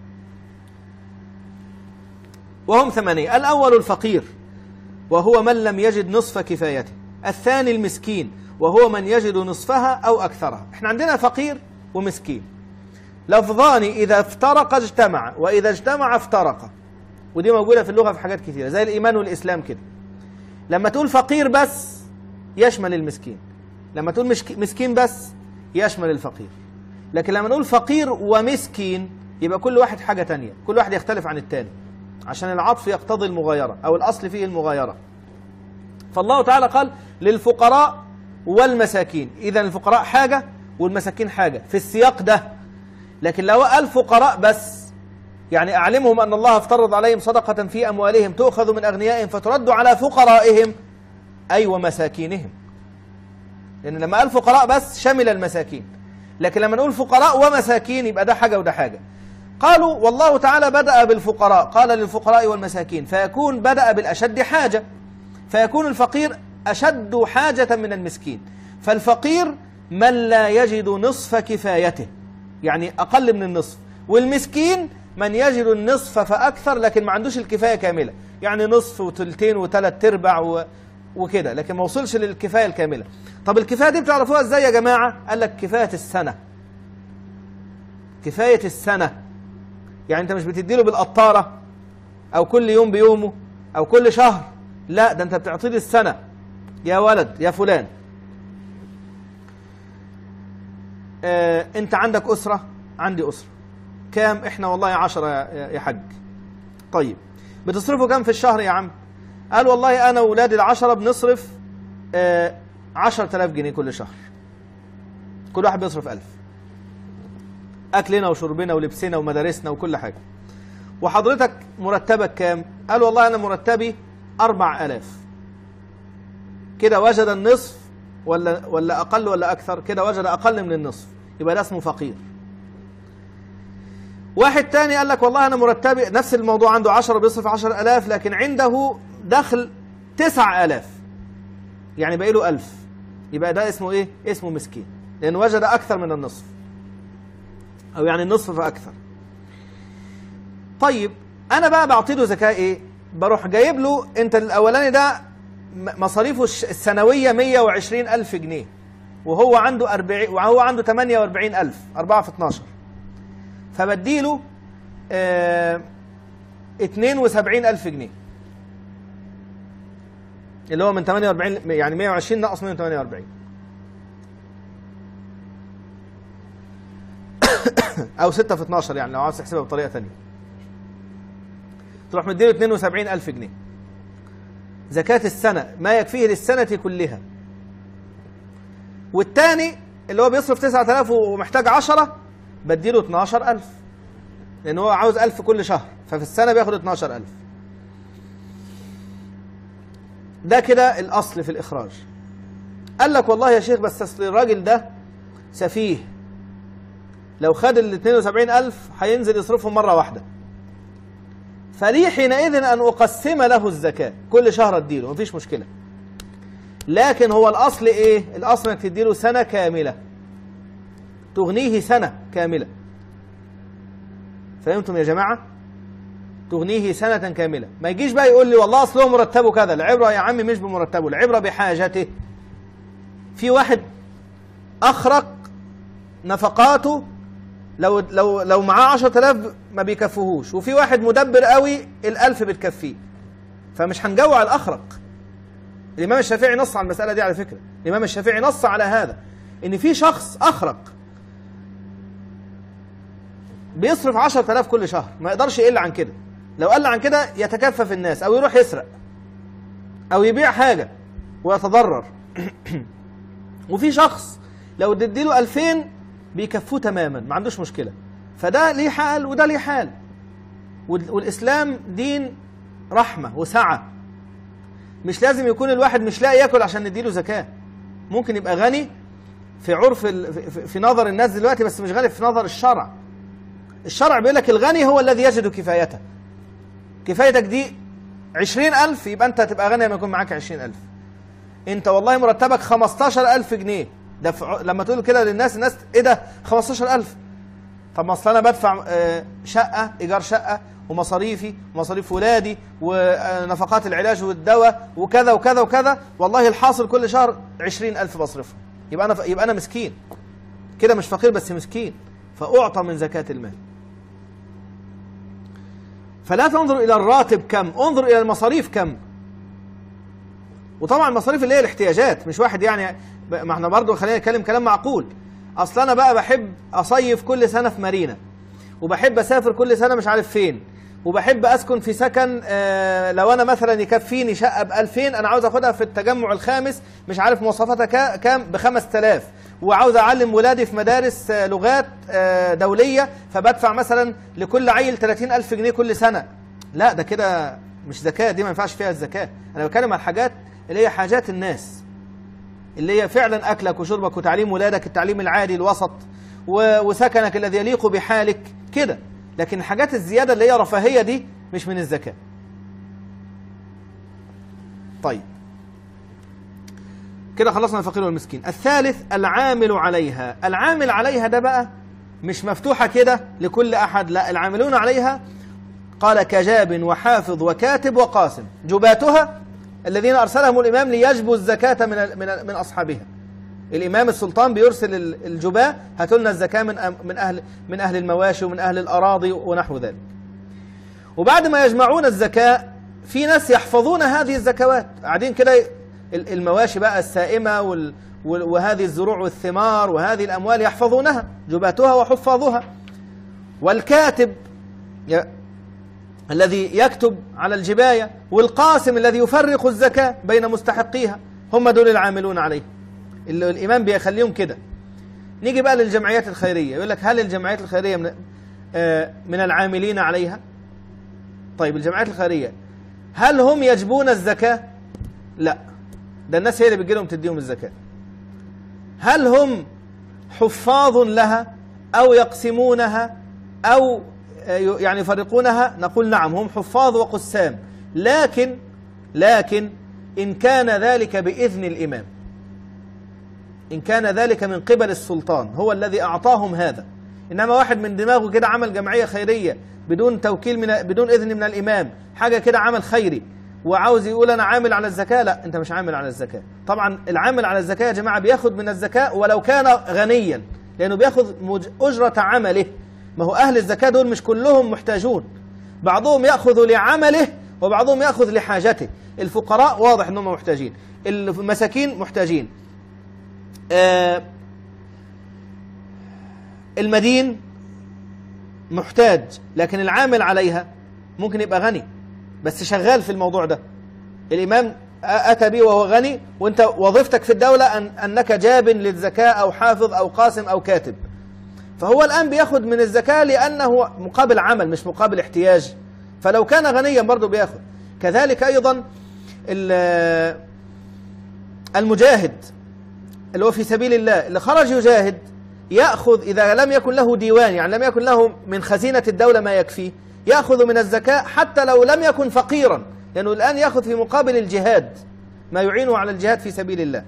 وهم ثمانية: الأول الفقير وهو من لم يجد نصف كفايته، الثاني المسكين وهو من يجد نصفها أو أكثرها. احنا عندنا فقير ومسكين، لفظان إذا افترق اجتمع وإذا اجتمع افترق، ودي موجودة في اللغة في حاجات كثيرة زي الإيمان والإسلام كده. لما تقول فقير بس يشمل المسكين، لما تقول مسكين بس يشمل الفقير. لكن لما نقول فقير ومسكين يبقى كل واحد حاجة تانية، كل واحد يختلف عن التاني، عشان العطف يقتضي المغايرة أو الأصل فيه المغايرة. فالله تعالى قال للفقراء والمساكين، إذا الفقراء حاجة والمساكين حاجة في السياق ده. لكن لو قال فقراء بس يعني أعلمهم أن الله افترض عليهم صدقة في أموالهم تؤخذ من أغنيائهم فترد على فقرائهم أي ومساكينهم، لأن لما قال فقراء بس شمل المساكين، لكن لما نقول فقراء ومساكين يبقى ده حاجة وده حاجة. قالوا والله تعالى بدأ بالفقراء، قال للفقراء والمساكين، فيكون بدأ بالأشد حاجة، فيكون الفقير أشد حاجة من المسكين. فالفقير من لا يجد نصف كفايته، يعني أقل من النصف، والمسكين من يجد النصف فأكثر لكن ما عندوش الكفاية كاملة، يعني نصف وثلثين وثلاث ارباع و... وكده، لكن ما وصلش للكفاية الكاملة. طب الكفاية دي بتعرفوها ازاي يا جماعة؟ قال لك كفاية السنة، كفاية السنة. يعني انت مش بتديله بالقطارة او كل يوم بيومه او كل شهر، لا ده انت بتعطيه السنة. يا ولد يا فلان، اه انت عندك أسرة، عندي أسرة، كام؟ احنا والله عشرة يا حاج. طيب بتصرفوا كام في الشهر يا عم؟ قال والله انا وولادي العشرة بنصرف اه عشرة آلاف جنيه كل شهر، كل واحد بيصرف ألف، أكلنا وشربنا ولبسنا ومدارسنا وكل حاجة. وحضرتك مرتبك كام؟ قال والله أنا مرتبي أربع آلاف. كده وجد النصف ولا ولا أقل ولا أكثر؟ كده وجد أقل من النصف، يبقى ده اسمه فقير. واحد تاني قال لك والله أنا مرتبي نفس الموضوع، عنده عشرة بيصرف عشر آلاف لكن عنده دخل تسع آلاف، يعني باقي له ألف، يبقى ده اسمه إيه؟ اسمه مسكين، لأن وجد أكثر من النصف، أو يعني النصف فأكثر. طيب أنا بقى بعطي له زكاة إيه؟ بروح جايب له، أنت الأولاني ده مصاريفه السنوية مية وعشرين ألف جنيه، وهو عنده أربعين، وهو عنده ثمانية وأربعين ألف، أربعة في اتناشر، فبديله اه اتنين وسبعين ألف جنيه، اللي هو من ثمانية وأربعين، يعني مية وعشرين ناقص من ثمانية وأربعين، أو ستة في اتناشر، يعني لو عاوز تحسبها بطريقة ثانية تروح مديله اتنين وسبعين ألف جنيه زكاة السنة، ما يكفيه للسنة كلها. والتاني اللي هو بيصرف تسعة آلاف ومحتاج عشرة بديله اتناشر ألف، لأن هو عاوز ألف كل شهر، ففي السنة بياخد اتناشر ألف. ده كده الأصل في الإخراج. قال لك والله يا شيخ بس أصل الراجل ده سفيه، لو خد ال اتنين وسبعين ألف هينزل يصرفهم مرة واحدة، فلي حينئذ أن أقسم له الزكاة، كل شهر أديله مفيش مشكلة. لكن هو الأصل إيه؟ الأصل أنك تديله سنة كاملة تغنيه سنة كاملة. فهمتم يا جماعة؟ تغنيه سنة كاملة. ما يجيش بقى يقول لي والله أصله مرتبه كذا. العبرة يا عمي مش بمرتبه، العبرة بحاجته. في واحد أخرق نفقاته لو لو لو معاه عشرة آلاف ما بيكفوهوش، وفي واحد مدبر قوي الألف بتكفيه، فمش هنجوع الأخرق. الإمام الشافعي نص على المسألة دي على فكرة، الإمام الشافعي نص على هذا، إن في شخص أخرق بيصرف عشرة آلاف كل شهر ما يقدرش يقل عن كده، لو قل عن كده يتكفف الناس أو يروح يسرق أو يبيع حاجة ويتضرر. وفي شخص لو تديله ألفين بيكفوه تماما ما عندوش مشكلة. فده ليه حال وده ليه حال، والإسلام دين رحمة وسعة. مش لازم يكون الواحد مش لاقي ياكل عشان نديله زكاة، ممكن يبقى غني في عرف في نظر الناس دلوقتي بس مش غني في نظر الشرع. الشرع بيقول لك الغني هو الذي يجد كفايته. كفايتك دي عشرين ألف يبقى أنت هتبقى غني لما يكون معاك عشرين ألف. أنت والله مرتبك خمستاشر ألف جنيه، ده ف... لما تقول كده للناس الناس إيه ده خمستاشر ألف؟ طب ما أصل أنا بدفع شقة إيجار شقة ومصاريفي ومصاريف ولادي ونفقات العلاج والدواء وكذا وكذا وكذا، والله الحاصل كل شهر عشرين ألف بصرفها، يبقى أنا ف... يبقى أنا مسكين كده، مش فقير بس مسكين، فأعطى من زكاة المال. فلا تنظر إلى الراتب كم، انظر إلى المصاريف كم. وطبعا المصاريف اللي هي الاحتياجات، مش واحد يعني، ما احنا برضه خلينا نتكلم كلام معقول. أصل أنا بقى بحب أصيف كل سنة في مارينا، وبحب أسافر كل سنة مش عارف فين، وبحب أسكن في سكن آه لو أنا مثلا يكفيني شقة بألفين أنا عاوز أخدها في التجمع الخامس مش عارف مواصفاتها كام بخمس تلاف، وعاوز أعلم ولادي في مدارس آه لغات آه دولية، فبدفع مثلا لكل عيل ثلاثين ألف جنيه كل سنة. لا ده كده مش زكاة، دي ما ينفعش فيها الزكاة. أنا بتكلم عن الحاجات اللي هي حاجات الناس، اللي هي فعلا أكلك وشربك وتعليم ولادك التعليم العادي الوسط وسكنك الذي يليق بحالك كده. لكن الحاجات الزيادة اللي هي رفاهية دي مش من الزكاة. طيب كده خلصنا الفقير والمسكين. الثالث العامل عليها. العامل عليها ده بقى مش مفتوحة كده لكل أحد، لا، العاملون عليها قال كجاب وحافظ وكاتب وقاسم. جباتها الذين أرسلهم الإمام ليجبوا الزكاة من من من أصحابها. الإمام السلطان بيرسل الجباة هاتوا لنا الزكاة من من أهل من أهل المواشي ومن أهل الأراضي ونحو ذلك. وبعد ما يجمعون الزكاة في ناس يحفظون هذه الزكوات، قاعدين كده المواشي بقى السائمة وهذه الزروع والثمار وهذه الأموال يحفظونها، جباتها وحفاظها. والكاتب الذي يكتب على الجباية، والقاسم الذي يفرق الزكاة بين مستحقيها، هم دول العاملون عليه. اللي الإمام بيخليهم كده. نيجي بقى للجمعيات الخيرية، يقول لك هل الجمعيات الخيرية من, آه من العاملين عليها؟ طيب الجمعيات الخيرية هل هم يجبون الزكاة؟ لا، ده الناس هي اللي بتجي لهم تديهم الزكاة. هل هم حفاظ لها أو يقسمونها أو يعني يفرقونها؟ نقول نعم، هم حفاظ وقسام، لكن لكن إن كان ذلك بإذن الإمام، إن كان ذلك من قبل السلطان هو الذي أعطاهم هذا. إنما واحد من دماغه كده عمل جمعية خيرية بدون توكيل من بدون إذن من الإمام، حاجة كده عمل خيري وعاوز يقول أنا عامل على الزكاة، لا، أنت مش عامل على الزكاة. طبعا العامل على الزكاة يا جماعة بياخد من الزكاة ولو كان غنيا، لأنه بياخد أجرة عمله. ما هو أهل الزكاة دول مش كلهم محتاجون، بعضهم يأخذ لعمله وبعضهم يأخذ لحاجته. الفقراء واضح أنهم محتاجين، المساكين محتاجين، آه المدين محتاج، لكن العامل عليها ممكن يبقى غني بس شغال في الموضوع ده. الإمام أتى به وهو غني، وأنت وظيفتك في الدولة أن أنك جاب للزكاة أو حافظ أو قاسم أو كاتب. فهو الآن بياخد من الزكاة لأنه مقابل عمل مش مقابل احتياج، فلو كان غنيا برضه بياخد. كذلك أيضا المجاهد اللي هو في سبيل الله اللي خرج يجاهد يأخذ إذا لم يكن له ديوان، يعني لم يكن له من خزينة الدولة ما يكفيه، يأخذ من الزكاة حتى لو لم يكن فقيرا، لأنه الآن يأخذ في مقابل الجهاد ما يعينه على الجهاد في سبيل الله.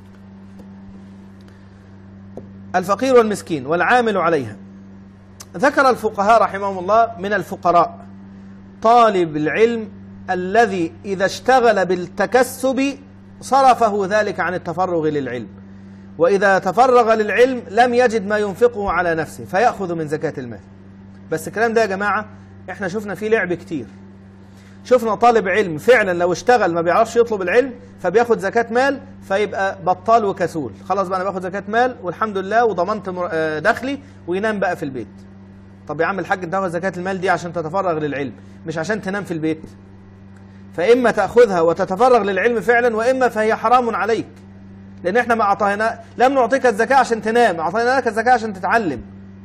الفقير والمسكين والعامل عليها. ذكر الفقهاء رحمهم الله من الفقراء طالب العلم الذي إذا اشتغل بالتكسب صرفه ذلك عن التفرغ للعلم، وإذا تفرغ للعلم لم يجد ما ينفقه على نفسه فيأخذ من زكاة المال. بس الكلام ده يا جماعة احنا شفنا فيه لعب كتير. شفنا طالب علم فعلا لو اشتغل ما بيعرفش يطلب العلم فبياخد زكاة مال فيبقى بطال وكسول، خلاص بقى انا باخد زكاة مال والحمد لله وضمنت دخلي، وينام بقى في البيت. طب يا عم الحاج انت تاخد زكاة المال دي عشان تتفرغ للعلم مش عشان تنام في البيت. فإما تأخذها وتتفرغ للعلم فعلا، وإما فهي حرام عليك، لأن احنا ما أعطينا لم نعطيك الزكاة عشان تنام، أعطينا لك الزكاة عشان تتعلم،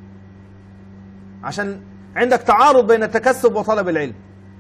عشان عندك تعارض بين التكسب وطلب العلم.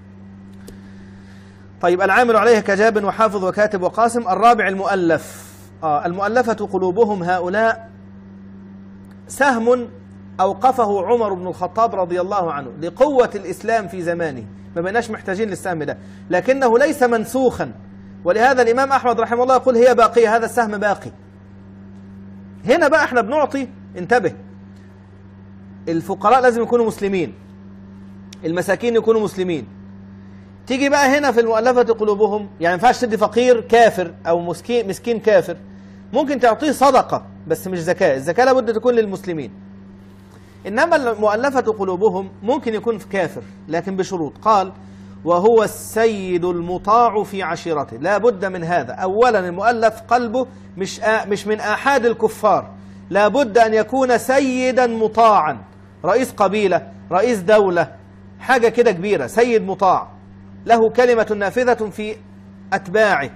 طيب العامل عليه كجاب وحافظ وكاتب وقاسم. الرابع المؤلف. آه المؤلفة قلوبهم هؤلاء سهم أوقفه عمر بن الخطاب رضي الله عنه لقوة الإسلام في زمانه، ما بقناش محتاجين للسهم ده، لكنه ليس منسوخا، ولهذا الإمام أحمد رحمه الله يقول هي باقية، هذا السهم باقي. هنا بقى احنا بنعطي، انتبه، الفقراء لازم يكونوا مسلمين، المساكين يكونوا مسلمين. تيجي بقى هنا في المؤلفة قلوبهم، يعني ما ينفعش تدي فقير كافر أو مسكين مسكين كافر، ممكن تعطيه صدقة بس مش زكاة، الزكاة لابد تكون للمسلمين. إنما المؤلفة قلوبهم ممكن يكون في كافر لكن بشروط. قال وهو السيد المطاع في عشيرته، لا بد من هذا. أولا المؤلف قلبه مش مش من آحاد الكفار، لا بد أن يكون سيدا مطاعا، رئيس قبيلة، رئيس دولة، حاجة كده كبيرة، سيد مطاع له كلمة نافذة في أتباعه.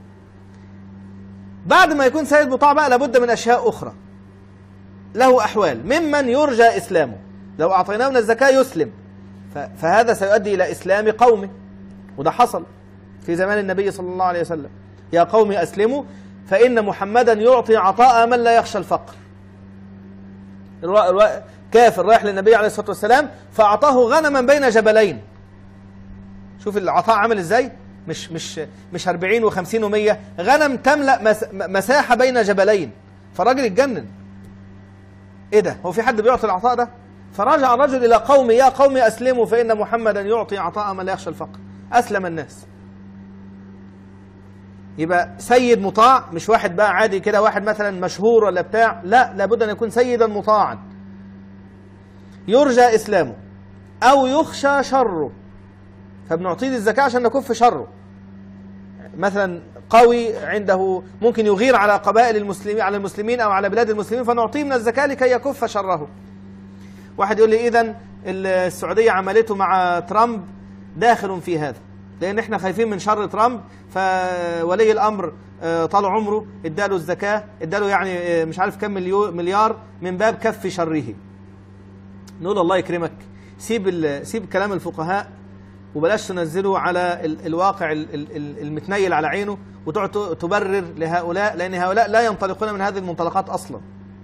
بعد ما يكون سيد مطاع بقى لابد من أشياء أخرى، له أحوال، ممن يرجى إسلامه، لو أعطيناه من الزكاة يسلم فهذا سيؤدي إلى إسلام قومه، وده حصل في زمان النبي صلى الله عليه وسلم. يا قوم أسلموا فإن محمدا يعطي عطاء من لا يخشى الفقر. كافر رايح للنبي عليه الصلاة والسلام فأعطاه غنما بين جبلين. شوف العطاء عمل إزاي، مش مش مش أربعين وخمسين ومية، غنم تملأ مساحة بين جبلين. فالراجل اتجنن، ايه ده، هو في حد بيعطي العطاء ده؟ فرجع الرجل إلى قومه يا قوم أسلموا فإن محمدا يعطي عطاء من لا يخشى الفقر. أسلم الناس. يبقى سيد مطاع، مش واحد بقى عادي كده، واحد مثلا مشهور ولا بتاع، لا، لابد أن يكون سيدا مطاعا يرجى إسلامه أو يخشى شره، فبنعطيه الزكاة عشان نكف شره. مثلا قوي عنده ممكن يغير على قبائل المسلمين، على المسلمين أو على بلاد المسلمين، فنعطيه من الزكاة لكي يكف شره. واحد يقول لي إذن السعودية عملته مع ترامب داخل في هذا، لأن احنا خايفين من شر ترامب، فولي الأمر طال عمره اداله الزكاة، اداله يعني مش عارف كم مليار من باب كف شره. نقول الله يكرمك، سيب سيب كلام الفقهاء وبلاش تنزله على الواقع المتنيل على عينه وتقعد تبرر لهؤلاء، لأن هؤلاء لا ينطلقون من هذه المنطلقات أصلا.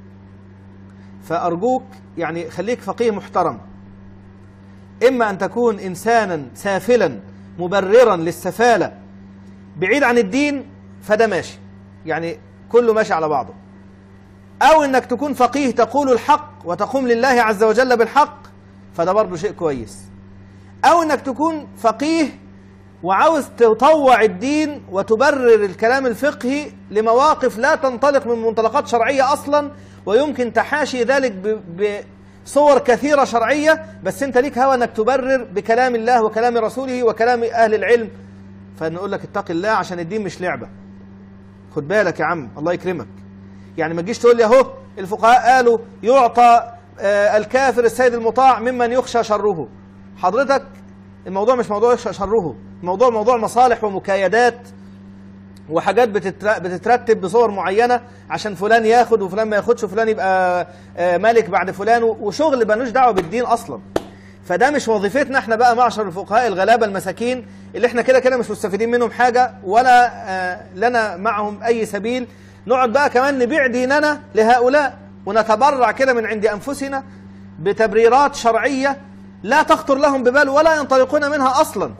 فأرجوك يعني خليك فقيه محترم، إما أن تكون إنسانا سافلا مبررا للسفالة بعيد عن الدين فده ماشي، يعني كله ماشي على بعضه، أو إنك تكون فقيه تقول الحق وتقوم لله عز وجل بالحق فده برضه شيء كويس، أو إنك تكون فقيه وعاوز تطوع الدين وتبرر الكلام الفقهي لمواقف لا تنطلق من منطلقات شرعية أصلا، ويمكن تحاشي ذلك بصور كثيرة شرعية، بس أنت ليك هوى أنك تبرر بكلام الله وكلام رسوله وكلام أهل العلم. فنقول لك اتق الله عشان الدين مش لعبة، خد بالك يا عم الله يكرمك. يعني ما تجيش تقول لي اهو الفقهاء قالوا يعطى الكافر السيد المطاع ممن يخشى شره. حضرتك الموضوع مش موضوع يخشى شره، الموضوع موضوع مصالح ومكايدات وحاجات بتترتب بصور معينة عشان فلان ياخد وفلان ما ياخدش وفلان يبقى مالك بعد فلان، وشغل ملوش دعوة بالدين أصلا. فده مش وظيفتنا احنا بقى معشر الفقهاء الغلابة المساكين اللي احنا كده كده مش مستفيدين منهم حاجة ولا لنا معهم أي سبيل، نقعد بقى كمان نبيع ديننا لهؤلاء ونتبرع كده من عند أنفسنا بتبريرات شرعية لا تخطر لهم ببال ولا ينطلقون منها أصلا.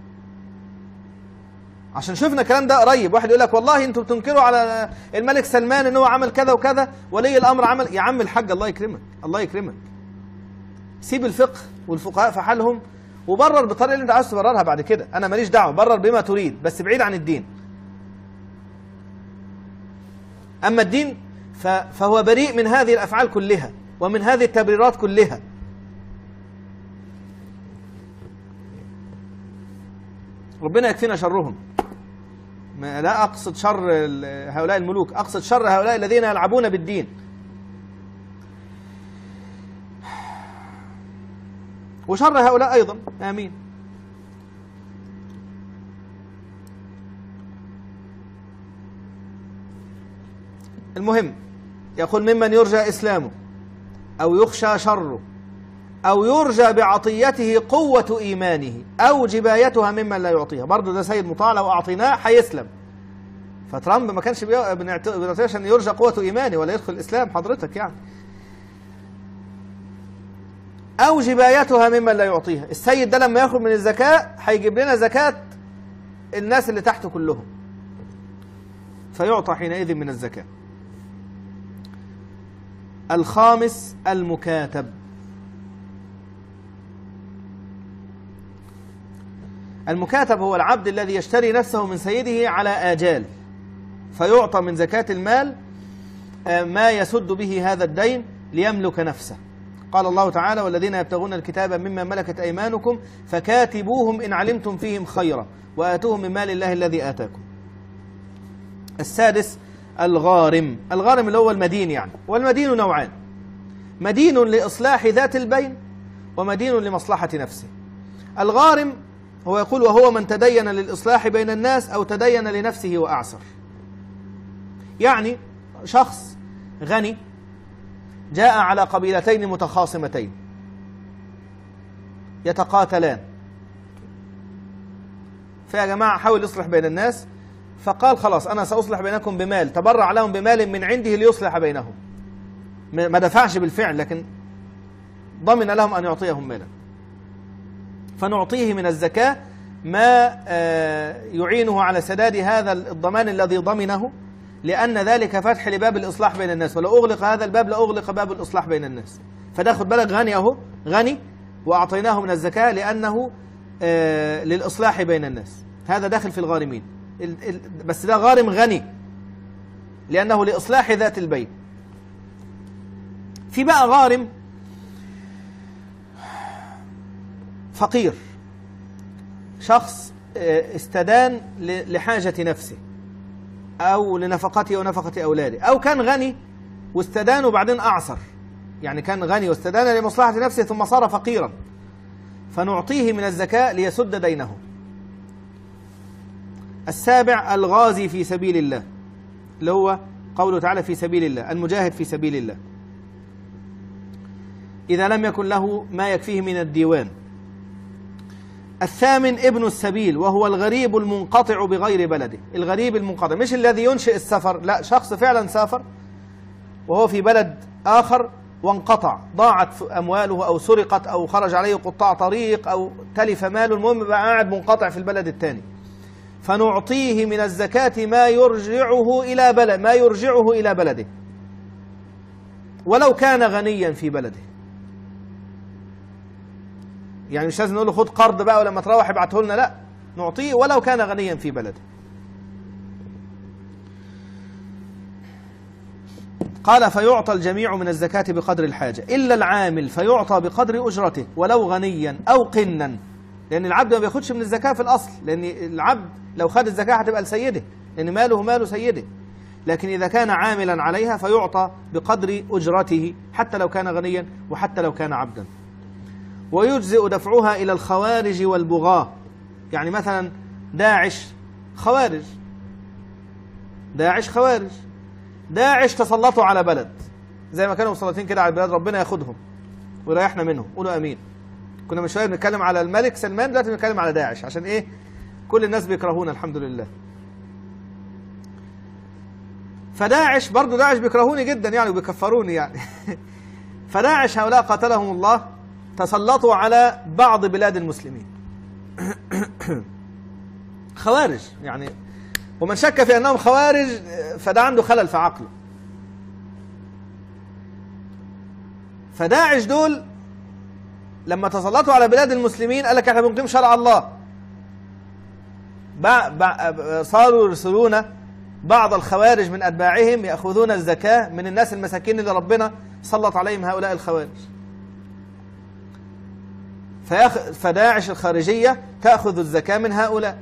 عشان شفنا الكلام ده قريب، واحد يقول لك والله انتوا بتنكروا على الملك سلمان ان هو عمل كذا وكذا، ولي الامر عمل. يا عم الحاج الله يكرمك الله يكرمك، سيب الفقه والفقهاء في حالهم وبرر بالطريقه اللي انت عايز تبررها بعد كده، انا ماليش دعوه، برر بما تريد بس بعيد عن الدين. اما الدين فهو بريء من هذه الافعال كلها ومن هذه التبريرات كلها. ربنا يكفينا شرهم. لا أقصد شر هؤلاء الملوك، أقصد شر هؤلاء الذين يلعبون بالدين. وشر هؤلاء أيضا، آمين. المهم يقول ممن يرجى إسلامه أو يخشى شره أو يرجى بعطيته قوة إيمانه أو جبايتها ممن لا يعطيها. برضه ده سيد مطاع لو أعطيناه هيسلم. فترامب ما كانش بنعطيه عشان يرجى قوة إيمانه ولا يدخل الإسلام حضرتك يعني. أو جبايتها ممن لا يعطيها. السيد ده لما ياخد من الزكاة هيجيب لنا زكاة الناس اللي تحته كلهم، فيعطى حينئذ من الزكاة. الخامس المكاتب. المكاتب هو العبد الذي يشتري نفسه من سيده على آجال، فيعطى من زكاة المال ما يسد به هذا الدين ليملك نفسه. قال الله تعالى والذين يبتغون الكتاب مما ملكت أيمانكم فكاتبوهم إن علمتم فيهم خيرا وآتوهم من مال الله الذي آتاكم. السادس الغارم. الغارم اللي هو المدين يعني، والمدين نوعان: مدين لإصلاح ذات البين ومدين لمصلحة نفسه. الغارم هو يقول وهو من تدين للإصلاح بين الناس أو تدين لنفسه وأعسر. يعني شخص غني جاء على قبيلتين متخاصمتين يتقاتلان، فيا جماعة حاول يصلح بين الناس، فقال خلاص أنا سأصلح بينكم بمال، تبرع لهم بمال من عنده ليصلح بينهم. ما دفعش بالفعل لكن ضمن لهم أن يعطيهم مالا، فنعطيه من الزكاة ما يعينه على سداد هذا الضمان الذي ضمنه، لأن ذلك فتح لباب الإصلاح بين الناس، ولو أغلق هذا الباب لأغلق باب الإصلاح بين الناس. فده خد بالك غني أهو، غني وأعطيناه من الزكاة لأنه للإصلاح بين الناس، هذا داخل في الغارمين. بس ده غارم غني لأنه لإصلاح ذات البين. في بقى غارم فقير، شخص استدان لحاجة نفسه أو لنفقته ونفقة أولاده، أو كان غني واستدان وبعدين أعسر، يعني كان غني واستدان لمصلحة نفسه ثم صار فقيرا، فنعطيه من الزكاة ليسد دينه. السابع الغازي في سبيل الله، اللي هو قوله تعالى في سبيل الله، المجاهد في سبيل الله، إذا لم يكن له ما يكفيه من الديوان. الثامن ابن السبيل، وهو الغريب المنقطع بغير بلده. الغريب المنقطع مش الذي ينشئ السفر، لا، شخص فعلا سافر وهو في بلد آخر وانقطع، ضاعت أمواله أو سرقت أو خرج عليه قطاع طريق أو تلف ماله، المهم بقى قاعد منقطع في البلد الثاني، فنعطيه من الزكاة ما يرجعه إلى بلد ما يرجعه إلى بلده ولو كان غنيا في بلده. يعني مش لازم نقول له خد قرض بقى ولما تروح ابعته لنا، لا، نعطيه ولو كان غنيا في بلده. قال فيعطى الجميع من الزكاة بقدر الحاجة إلا العامل فيعطى بقدر أجرته ولو غنيا أو قنا، لأن العبد ما بياخدش من الزكاة في الأصل، لأن العبد لو خد الزكاة هتبقى لسيده، لأن ماله مال سيده، لكن إذا كان عاملا عليها فيعطى بقدر أجرته حتى لو كان غنيا وحتى لو كان عبدا. ويجزئ دفعها إلى الخوارج والبغاة، يعني مثلا داعش خوارج داعش خوارج. داعش تسلطوا على بلد زي ما كانوا مسلطين كده على البلاد، ربنا ياخدهم ويريحنا منهم، قولوا امين. كنا من شويه بنتكلم على الملك سلمان، دلوقتي بنتكلم على داعش. عشان ايه؟ كل الناس بيكرهونا الحمد لله. فداعش برضو، داعش بيكرهوني جدا يعني وبيكفروني يعني. فداعش هؤلاء قاتلهم الله تسلطوا على بعض بلاد المسلمين. خوارج يعني، ومن شك في أنهم خوارج فده عنده خلل في عقله. فداعش دول لما تسلطوا على بلاد المسلمين قال لك احنا بنقيم شرع الله. صاروا يرسلون بعض الخوارج من أتباعهم يأخذون الزكاة من الناس المساكين اللي ربنا سلط عليهم هؤلاء الخوارج. فداعش الخارجية تأخذ الزكاة من هؤلاء.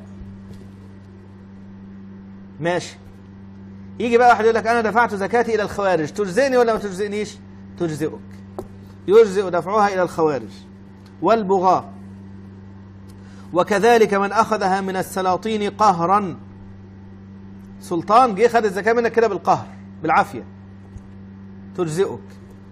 ماشي. يجي بقى واحد يقول لك أنا دفعت زكاتي إلى الخوارج، تجزئني ولا ما تجزئنيش؟ تجزئك. يجزئ دفعها إلى الخوارج والبغاة، وكذلك من أخذها من السلاطين قهرا. سلطان جه خد الزكاة منك كده بالقهر بالعافية، تجزئك.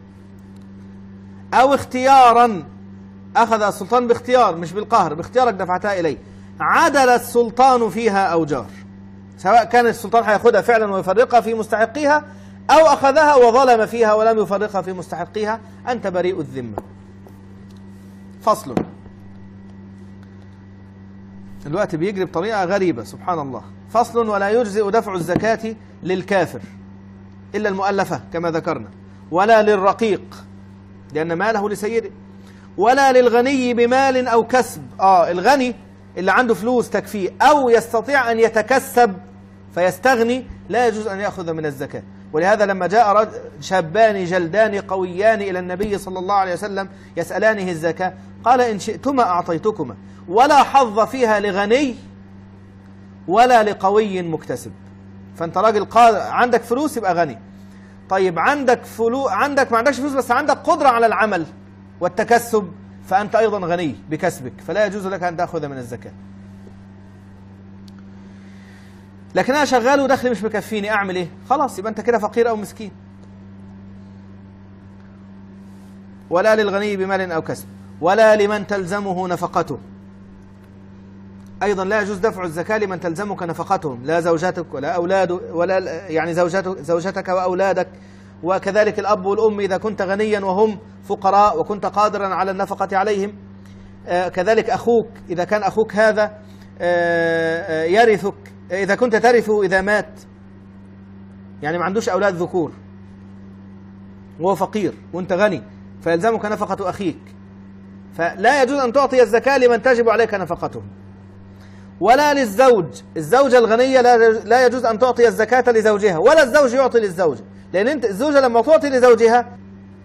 أو اختيارا، أخذ السلطان باختيار مش بالقهر، باختيارك دفعتها إليه، عدل السلطان فيها أو جار، سواء كان السلطان هياخدها فعلا ويفرقها في مستحقيها أو أخذها وظلم فيها ولم يفرقها في مستحقيها، أنت بريء الذمة. فصل. الوقت بيجري بطريقة غريبة سبحان الله. فصل. ولا يجزئ دفع الزكاة للكافر إلا المؤلفة كما ذكرنا، ولا للرقيق لأن ماله لسيده، ولا للغني بمال أو كسب. آه الغني اللي عنده فلوس تكفيه أو يستطيع أن يتكسب فيستغني لا يجوز أن يأخذ من الزكاة. ولهذا لما جاء شابان جلدان قويان إلى النبي صلى الله عليه وسلم يسألانه الزكاة قال إن شئتما أعطيتكما، ولا حظ فيها لغني ولا لقوي مكتسب. فأنت راجل قادر عندك فلوس يبقى غني. طيب عندك فلوس، عندك ما عندكش فلوس بس عندك قدرة على العمل والتكسب فأنت أيضا غني بكسبك، فلا يجوز لك أن تأخذ من الزكاة. لكن أنا شغال ودخلي مش مكفيني، أعمل إيه؟ خلاص يبقى أنت كده فقير أو مسكين. ولا للغني بمال أو كسب، ولا لمن تلزمه نفقته. أيضا لا يجوز دفع الزكاة لمن تلزمك نفقتهم، لا زوجتك ولا أولاد ولا يعني زوجتك زوجتك وأولادك، وكذلك الأب والأم إذا كنت غنيا وهم فقراء وكنت قادرا على النفقة عليهم. آه كذلك أخوك إذا كان أخوك هذا آه آه يرثك، إذا كنت ترثه إذا مات، يعني ما عندوش أولاد ذكور وهو فقير وأنت غني فيلزمك نفقة أخيك، فلا يجوز أن تعطي الزكاة لمن تجب عليك نفقته. ولا للزوج، الزوجة الغنية لا يجوز أن تعطي الزكاة لزوجها، ولا الزوج يعطي للزوجة، لأن أنت الزوجة لما تعطي لزوجها،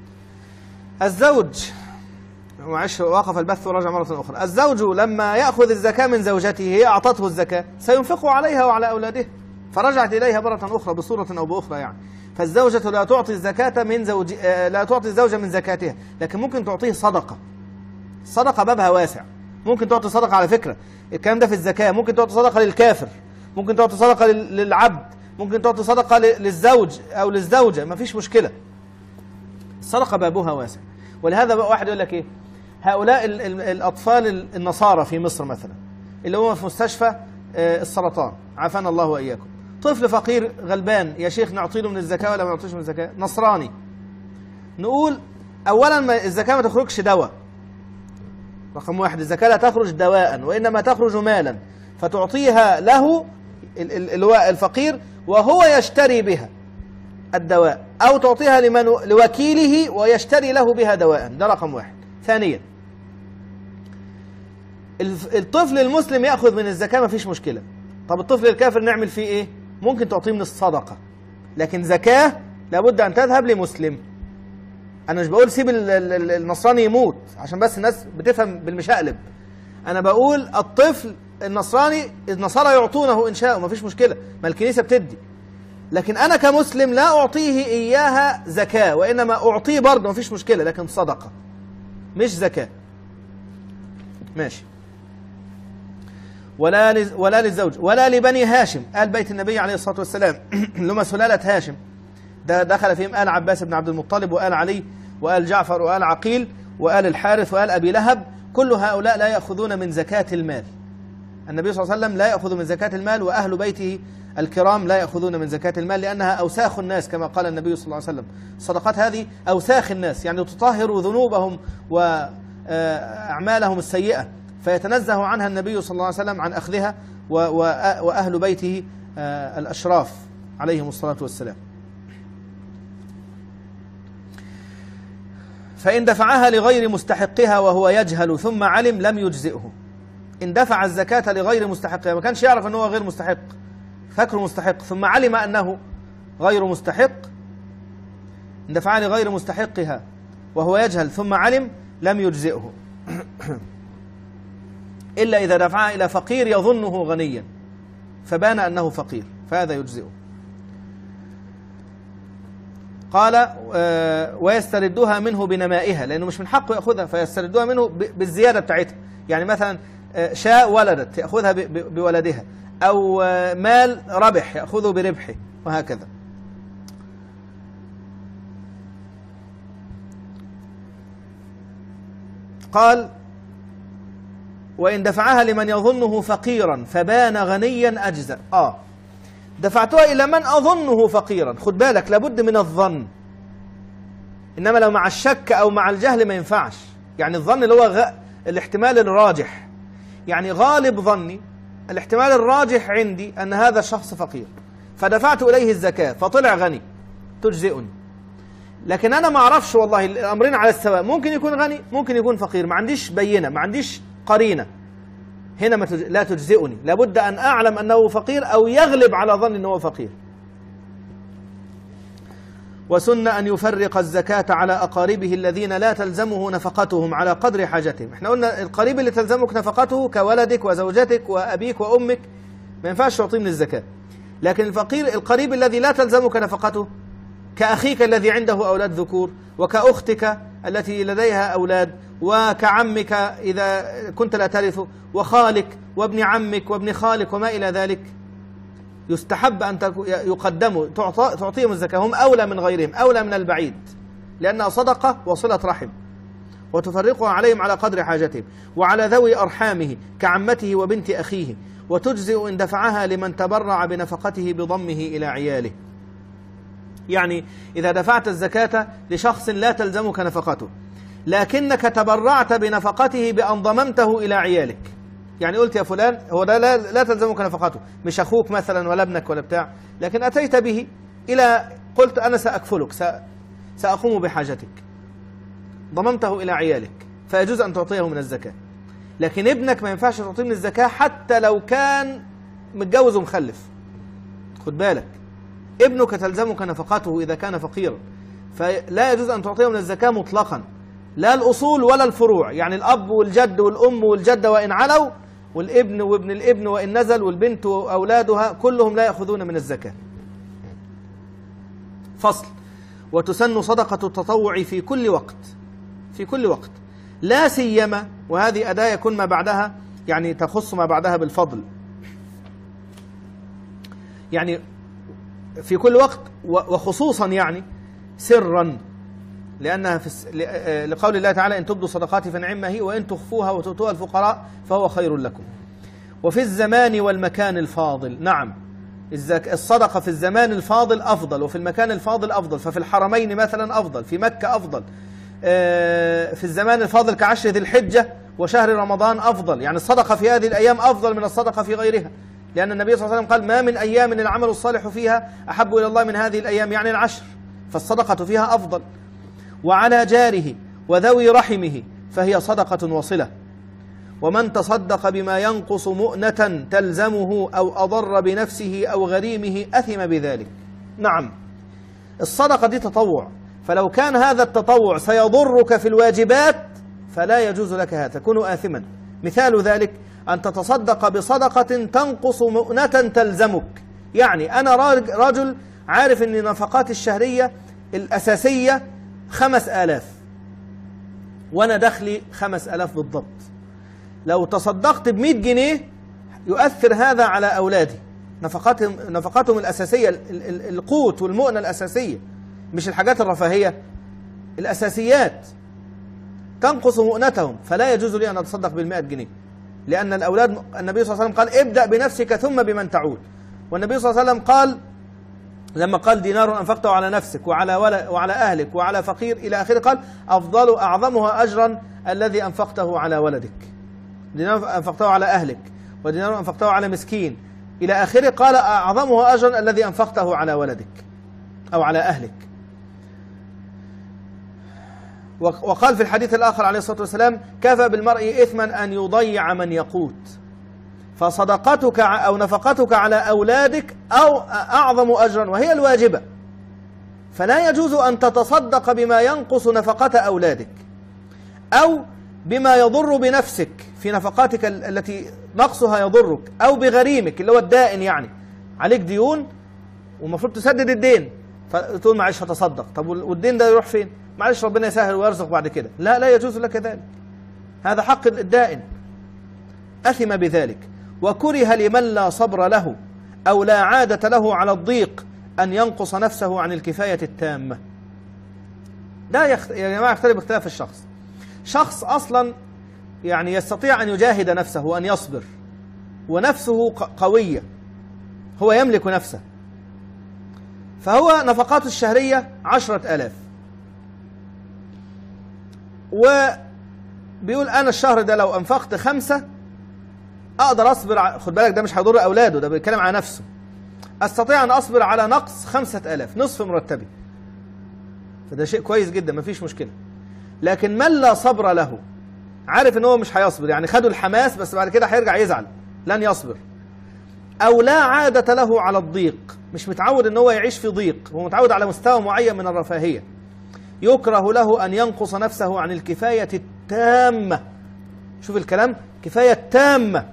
الزوج معلش وقف البث ورجع مرة أخرى، الزوج لما يأخذ الزكاة من زوجته هي أعطته الزكاة سينفقه عليها وعلى أولاده، فرجعت إليها مرة أخرى بصورة أو بأخرى يعني. فالزوجة لا تعطي الزكاة من زوج لا تعطي الزوجة من زكاتها، لكن ممكن تعطيه صدقة. الصدقة بابها واسع، ممكن تعطي صدقة على فكرة، الكلام ده في الزكاة، ممكن تعطي صدقة للكافر، ممكن تعطي صدقة للعبد، ممكن تعطي صدقة للزوج أو للزوجة، ما فيش مشكلة. الصدقة بابها واسع. ولهذا بقى واحد يقول لك إيه؟ هؤلاء ال ال الأطفال النصارى في مصر مثلا اللي هم في مستشفى السرطان عافانا الله وإياكم، طفل فقير غلبان يا شيخ نعطي له من الزكاة ولا ما نعطيش من الزكاة؟ نصراني. نقول أولا ما الزكاة ما تخرجش دواء، رقم واحد الزكاة لا تخرج دواء وإنما تخرج مالا، فتعطيها له اللي هو الفقير وهو يشتري بها الدواء، أو تعطيها لمن لوكيله ويشتري له بها دواء، ده رقم واحد. ثانيا الطفل المسلم يأخذ من الزكاة ما فيش مشكلة. طب الطفل الكافر نعمل فيه إيه؟ ممكن تعطيه من الصدقة، لكن زكاة لابد أن تذهب لمسلم. أنا مش بقول سيب النصراني يموت عشان بس الناس بتفهم بالمشقلب، أنا بقول الطفل النصراني النصارى يعطونه إن شاء ما فيش مشكلة، ما الكنيسة بتدي، لكن أنا كمسلم لا أعطيه إياها زكاة، وإنما أعطيه برضه ما فيش مشكلة لكن صدقة مش زكاة. ماشي. ولا ولا للزوج ولا لبني هاشم، آل بيت النبي عليه الصلاة والسلام لما سلالة هاشم ده دخل فيهم آل عباس بن عبد المطلب وآل علي وآل جعفر وآل عقيل وآل الحارث وآل أبي لهب، كل هؤلاء لا يأخذون من زكاة المال. النبي صلى الله عليه وسلم لا يأخذ من زكاة المال، وأهل بيته الكرام لا يأخذون من زكاة المال، لأنها أوساخ الناس كما قال النبي صلى الله عليه وسلم. الصدقات هذه أوساخ الناس، يعني تطهر ذنوبهم وأعمالهم السيئة، فيتنزه عنها النبي صلى الله عليه وسلم عن أخذها، وأهل بيته الأشراف عليهم الصلاة والسلام. فإن دفعها لغير مستحقها وهو يجهل ثم علم لم يجزئه. إن دفع الزكاة لغير مستحقها، ما كانش يعرف أنه غير مستحق، فكره مستحق، ثم علم أنه غير مستحق، إن دفعها لغير مستحقها وهو يجهل ثم علم لم يجزئه إلا إذا دفعها إلى فقير يظنه غنيا فبان أنه فقير، فهذا يجزئه. قال ويستردها منه بنمائها، لأنه مش من حقه يأخذها، فيستردها منه بالزيادة بتاعتها. يعني مثلا شاء ولدت يأخذها بولدها، أو مال ربح يأخذه بربحه، وهكذا. قال وإن دفعها لمن يظنه فقيرا فبان غنيا أجزأ. آه دفعتها إلى من أظنه فقيرا، خد بالك لابد من الظن، إنما لو مع الشك أو مع الجهل ما ينفعش. يعني الظن اللي هو غ... الاحتمال الراجح، يعني غالب ظني الاحتمال الراجح عندي أن هذا الشخص فقير، فدفعت إليه الزكاة فطلع غني، تجزئني. لكن أنا ما أعرفش والله، الأمرين على السواء، ممكن يكون غني ممكن يكون فقير، ما عنديش بينة، ما عنديش قرينة، هنا ما تج... لا تجزئني، لابد أن أعلم أنه فقير أو يغلب على ظن أنه فقير. وسن أن يفرق الزكاة على أقاربه الذين لا تلزمه نفقتهم على قدر حاجتهم. احنا قلنا القريب اللي تلزمك نفقته كولدك وزوجتك وأبيك وأمك ما ينفعش تعطيه من الزكاة، لكن الفقير القريب الذي لا تلزمك نفقته كأخيك الذي عنده أولاد ذكور، وكأختك التي لديها أولاد، وكعمك إذا كنت لا ترث، وخالك وابن عمك وابن خالك وما إلى ذلك، يستحب أن يقدموا تعطيهم الزكاة، هم أولى من غيرهم، أولى من البعيد، لأنها صدقة وصلة رحم، وتفرقها عليهم على قدر حاجتهم، وعلى ذوي أرحامه كعمته وبنت أخيه، وتجزئ إن دفعها لمن تبرع بنفقته بضمه إلى عياله. يعني إذا دفعت الزكاة لشخص لا تلزمك نفقته، لكنك تبرعت بنفقته بأن ضممته إلى عيالك، يعني قلت يا فلان هو ده لا, لا تلزمك نفقته، مش أخوك مثلا ولا ابنك ولا بتاع، لكن أتيت به إلى قلت أنا سأكفلك، سأقوم بحاجتك، ضممته إلى عيالك، فيجوز أن تعطيه من الزكاة. لكن ابنك ما ينفعش تعطيه من الزكاة حتى لو كان متجوز ومخلف، خد بالك، ابنك تلزمك نفقته إذا كان فقيرا، فلا يجوز أن تعطيه من الزكاة مطلقا، لا الأصول ولا الفروع، يعني الأب والجد والأم والجدة وإن علوا، والابن وابن الابن وإن نزل، والبنت وأولادها كلهم لا يأخذون من الزكاة. فصل. وتسن صدقة التطوع في كل وقت، في كل وقت، لا سيما، وهذه أداة يكون ما بعدها يعني تخص ما بعدها بالفضل، يعني في كل وقت، وخصوصا يعني سرا، لأنها في لقول الله تعالى إن تبدوا صدقات فنعم هي وإن تخفوها وتؤتوها الفقراء فهو خير لكم. وفي الزمان والمكان الفاضل، نعم الصدقة في الزمان الفاضل أفضل، وفي المكان الفاضل أفضل، ففي الحرمين مثلا أفضل، في مكة أفضل، في الزمان الفاضل كعشر ذي الحجة وشهر رمضان أفضل، يعني الصدقة في هذه الأيام أفضل من الصدقة في غيرها، لأن النبي صلى الله عليه وسلم قال ما من أيام العمل الصالح فيها أحب إلى الله من هذه الأيام، يعني العشر، فالصدقة فيها أفضل. وعلى جاره وذوي رحمه فهي صدقة وصلة. ومن تصدق بما ينقص مؤنة تلزمه أو أضر بنفسه أو غريمه أثم بذلك. نعم الصدقة دي تطوع، فلو كان هذا التطوع سيضرك في الواجبات فلا يجوز لك هذا، تكون آثما. مثال ذلك أن تتصدق بصدقة تنقص مؤنة تلزمك، يعني أنا رجل عارف أن نفقات الشهرية الأساسية خمس آلاف وأنا دخلي خمس آلاف بالضبط، لو تصدقت بمئة جنيه يؤثر هذا على أولادي. نفقاتهم نفقاتهم الأساسية، القوت والمؤنة الأساسية، مش الحاجات الرفاهية، الأساسيات تنقص مؤنتهم، فلا يجوز لي أن أتصدق بالمئة جنيه، لأن الأولاد النبي صلى الله عليه وسلم قال ابدأ بنفسك ثم بمن تعود. والنبي صلى الله عليه وسلم قال لما قال دينار أنفقته على نفسك وعلى وعلى أهلك وعلى فقير إلى آخره، قال أفضل أعظمها أجرا الذي أنفقته على ولدك. دينار أنفقته على أهلك ودينار أنفقته على مسكين إلى آخره، قال أعظمها أجرا الذي أنفقته على ولدك أو على أهلك. وقال في الحديث الآخر عليه الصلاة والسلام كفى بالمرء إثما أن يضيع من يقوت. فصدقتك أو نفقتك على أولادك أو أعظم أجرا وهي الواجبة، فلا يجوز أن تتصدق بما ينقص نفقة أولادك أو بما يضر بنفسك في نفقاتك التي نقصها يضرك، أو بغريمك اللي هو الدائن، يعني عليك ديون ومفروض تسدد الدين فتقول معلش فتصدق. طب والدين ده يروح فين؟ معلش ربنا يسهل ويرزق بعد كده. لا لا يجوز لك ذلك، هذا حق الدائن، أثم بذلك. وكره لمن لا صبر له أو لا عادة له على الضيق أن ينقص نفسه عن الكفاية التامة. لا يخت... يا جماعة يختلف اختلاف الشخص. شخص أصلا يعني يستطيع أن يجاهد نفسه وأن يصبر ونفسه قوية، هو يملك نفسه، فهو نفقاته الشهرية عشرة آلاف، وبيقول أنا الشهر ده لو أنفقت خمسة أقدر أصبر. خد بالك ده مش هيضر أولاده، ده بيتكلم على نفسه. أستطيع أن أصبر على نقص خمسة آلاف، نصف مرتبي، فده شيء كويس جدا مفيش مشكلة. لكن من لا صبر له، عارف ان هو مش هيصبر، يعني خدوا الحماس بس بعد كده هيرجع يزعل، لن يصبر. او لا عادة له على الضيق، مش متعود ان هو يعيش في ضيق، هو متعود على مستوى معين من الرفاهية، يكره له ان ينقص نفسه عن الكفاية التامة. شوف الكلام، كفاية تامة.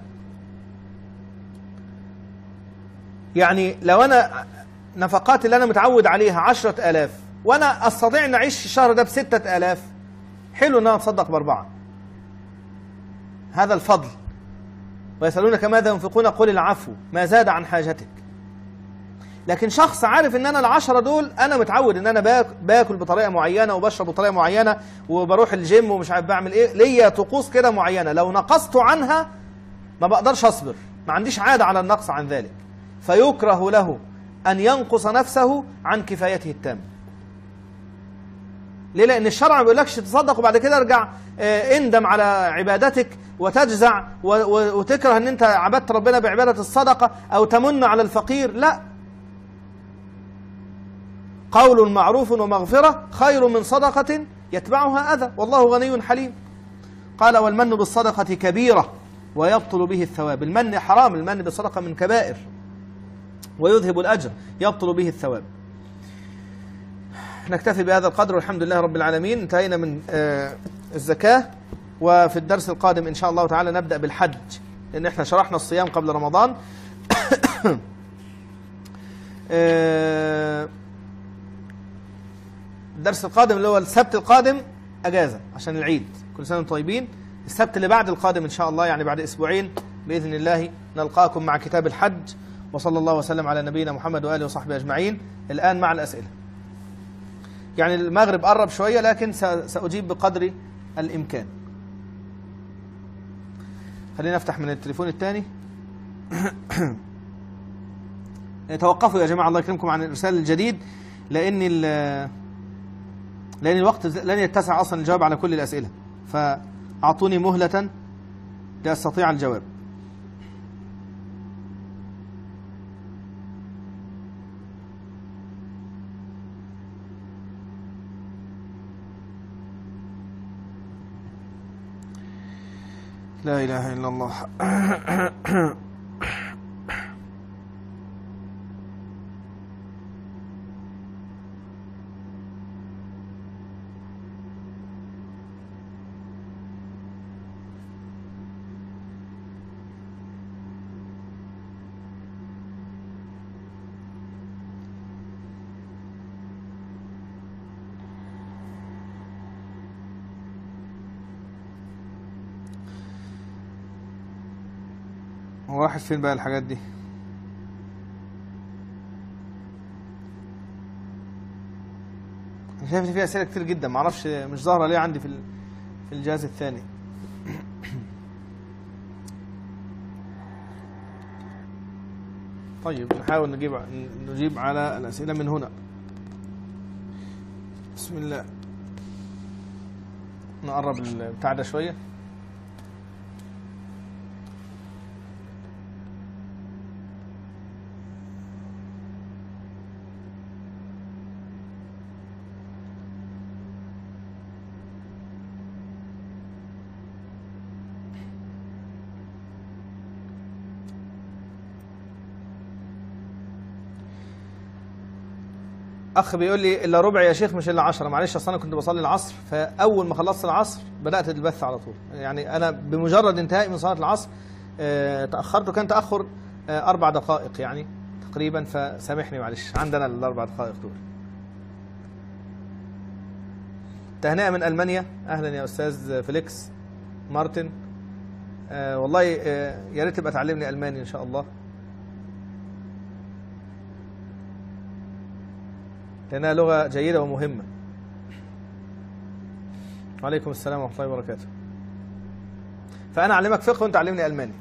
يعني لو انا نفقات اللي انا متعود عليها عشرة آلاف وانا استطيع ان اعيش الشهر ده بستة آلاف، حلو ان انا اتصدق باربعة، هذا الفضل. ويسألونك ماذا ينفقون قل العفو ما زاد عن حاجتك. لكن شخص عارف ان انا العشرة دول انا متعود ان انا باكل بطريقة معينة وبشرب بطريقة معينة وبروح الجيم ومش عارف بعمل ايه، ليا طقوس كده معينة، لو نقصت عنها ما بقدرش اصبر، ما عنديش عادة على النقص عن ذلك، فيكره له ان ينقص نفسه عن كفايته التامة. ليه؟ لأن الشرع ما بيقولكش تصدق وبعد كده ارجع اندم على عبادتك وتجزع وتكره ان انت عبدت ربنا بعبادة الصدقة او تمن على الفقير. لا، قول معروف ومغفرة خير من صدقة يتبعها أذى والله غني حليم. قال والمن بالصدقة كبيرة ويبطل به الثواب. المن حرام، المن بالصدقة من كبائر ويذهب الأجر، يبطل به الثواب. نكتفي بهذا القدر والحمد لله رب العالمين. انتهينا من الزكاة، وفي الدرس القادم إن شاء الله تعالى نبدأ بالحج، لأن احنا شرحنا الصيام قبل رمضان. الدرس القادم اللي هو السبت القادم أجازة عشان العيد، كل سنة وانتم طيبين. السبت اللي بعد القادم إن شاء الله، يعني بعد أسبوعين بإذن الله، نلقاكم مع كتاب الحج. وصلى الله وسلم على نبينا محمد وآله وصحبه أجمعين. الآن مع الأسئلة. يعني المغرب قرب شوية لكن سأجيب بقدر الإمكان. خلينا نفتح من التليفون الثاني. توقفوا يا جماعة الله يكرمكم عن الإرسال الجديد، لأن لأن الوقت لن يتسع أصلا الجواب على كل الأسئلة، فأعطوني مهلة لأستطيع الجواب. لا إله إلا الله. هو راحت فين بقى الحاجات دي؟ انا شايف ان فيها اسئله كتير جدا، معرفش مش ظاهره ليه عندي في في الجهاز الثاني. طيب نحاول نجيب نجيب على الاسئله من هنا. بسم الله. نقرب البتاع ده شويه. اخ بيقول لي الا ربع يا شيخ مش الا عشرة. معلش اصل انا كنت بصلي العصر، فاول ما خلصت العصر بدات البث على طول. يعني انا بمجرد انتهائي من صلاه العصر آه تاخرت، وكان تاخر آه اربع دقائق يعني تقريبا، فسامحني معلش. عندنا الاربع دقائق دول. تهنئه من المانيا، اهلا يا استاذ فيليكس مارتن. آه والله آه يا ريت تبقى تعلمني الماني ان شاء الله، لأنها لغة جيدة ومهمة. وعليكم السلام ورحمة الله وبركاته. فأنا أعلمك فقه وأنت علمني ألماني.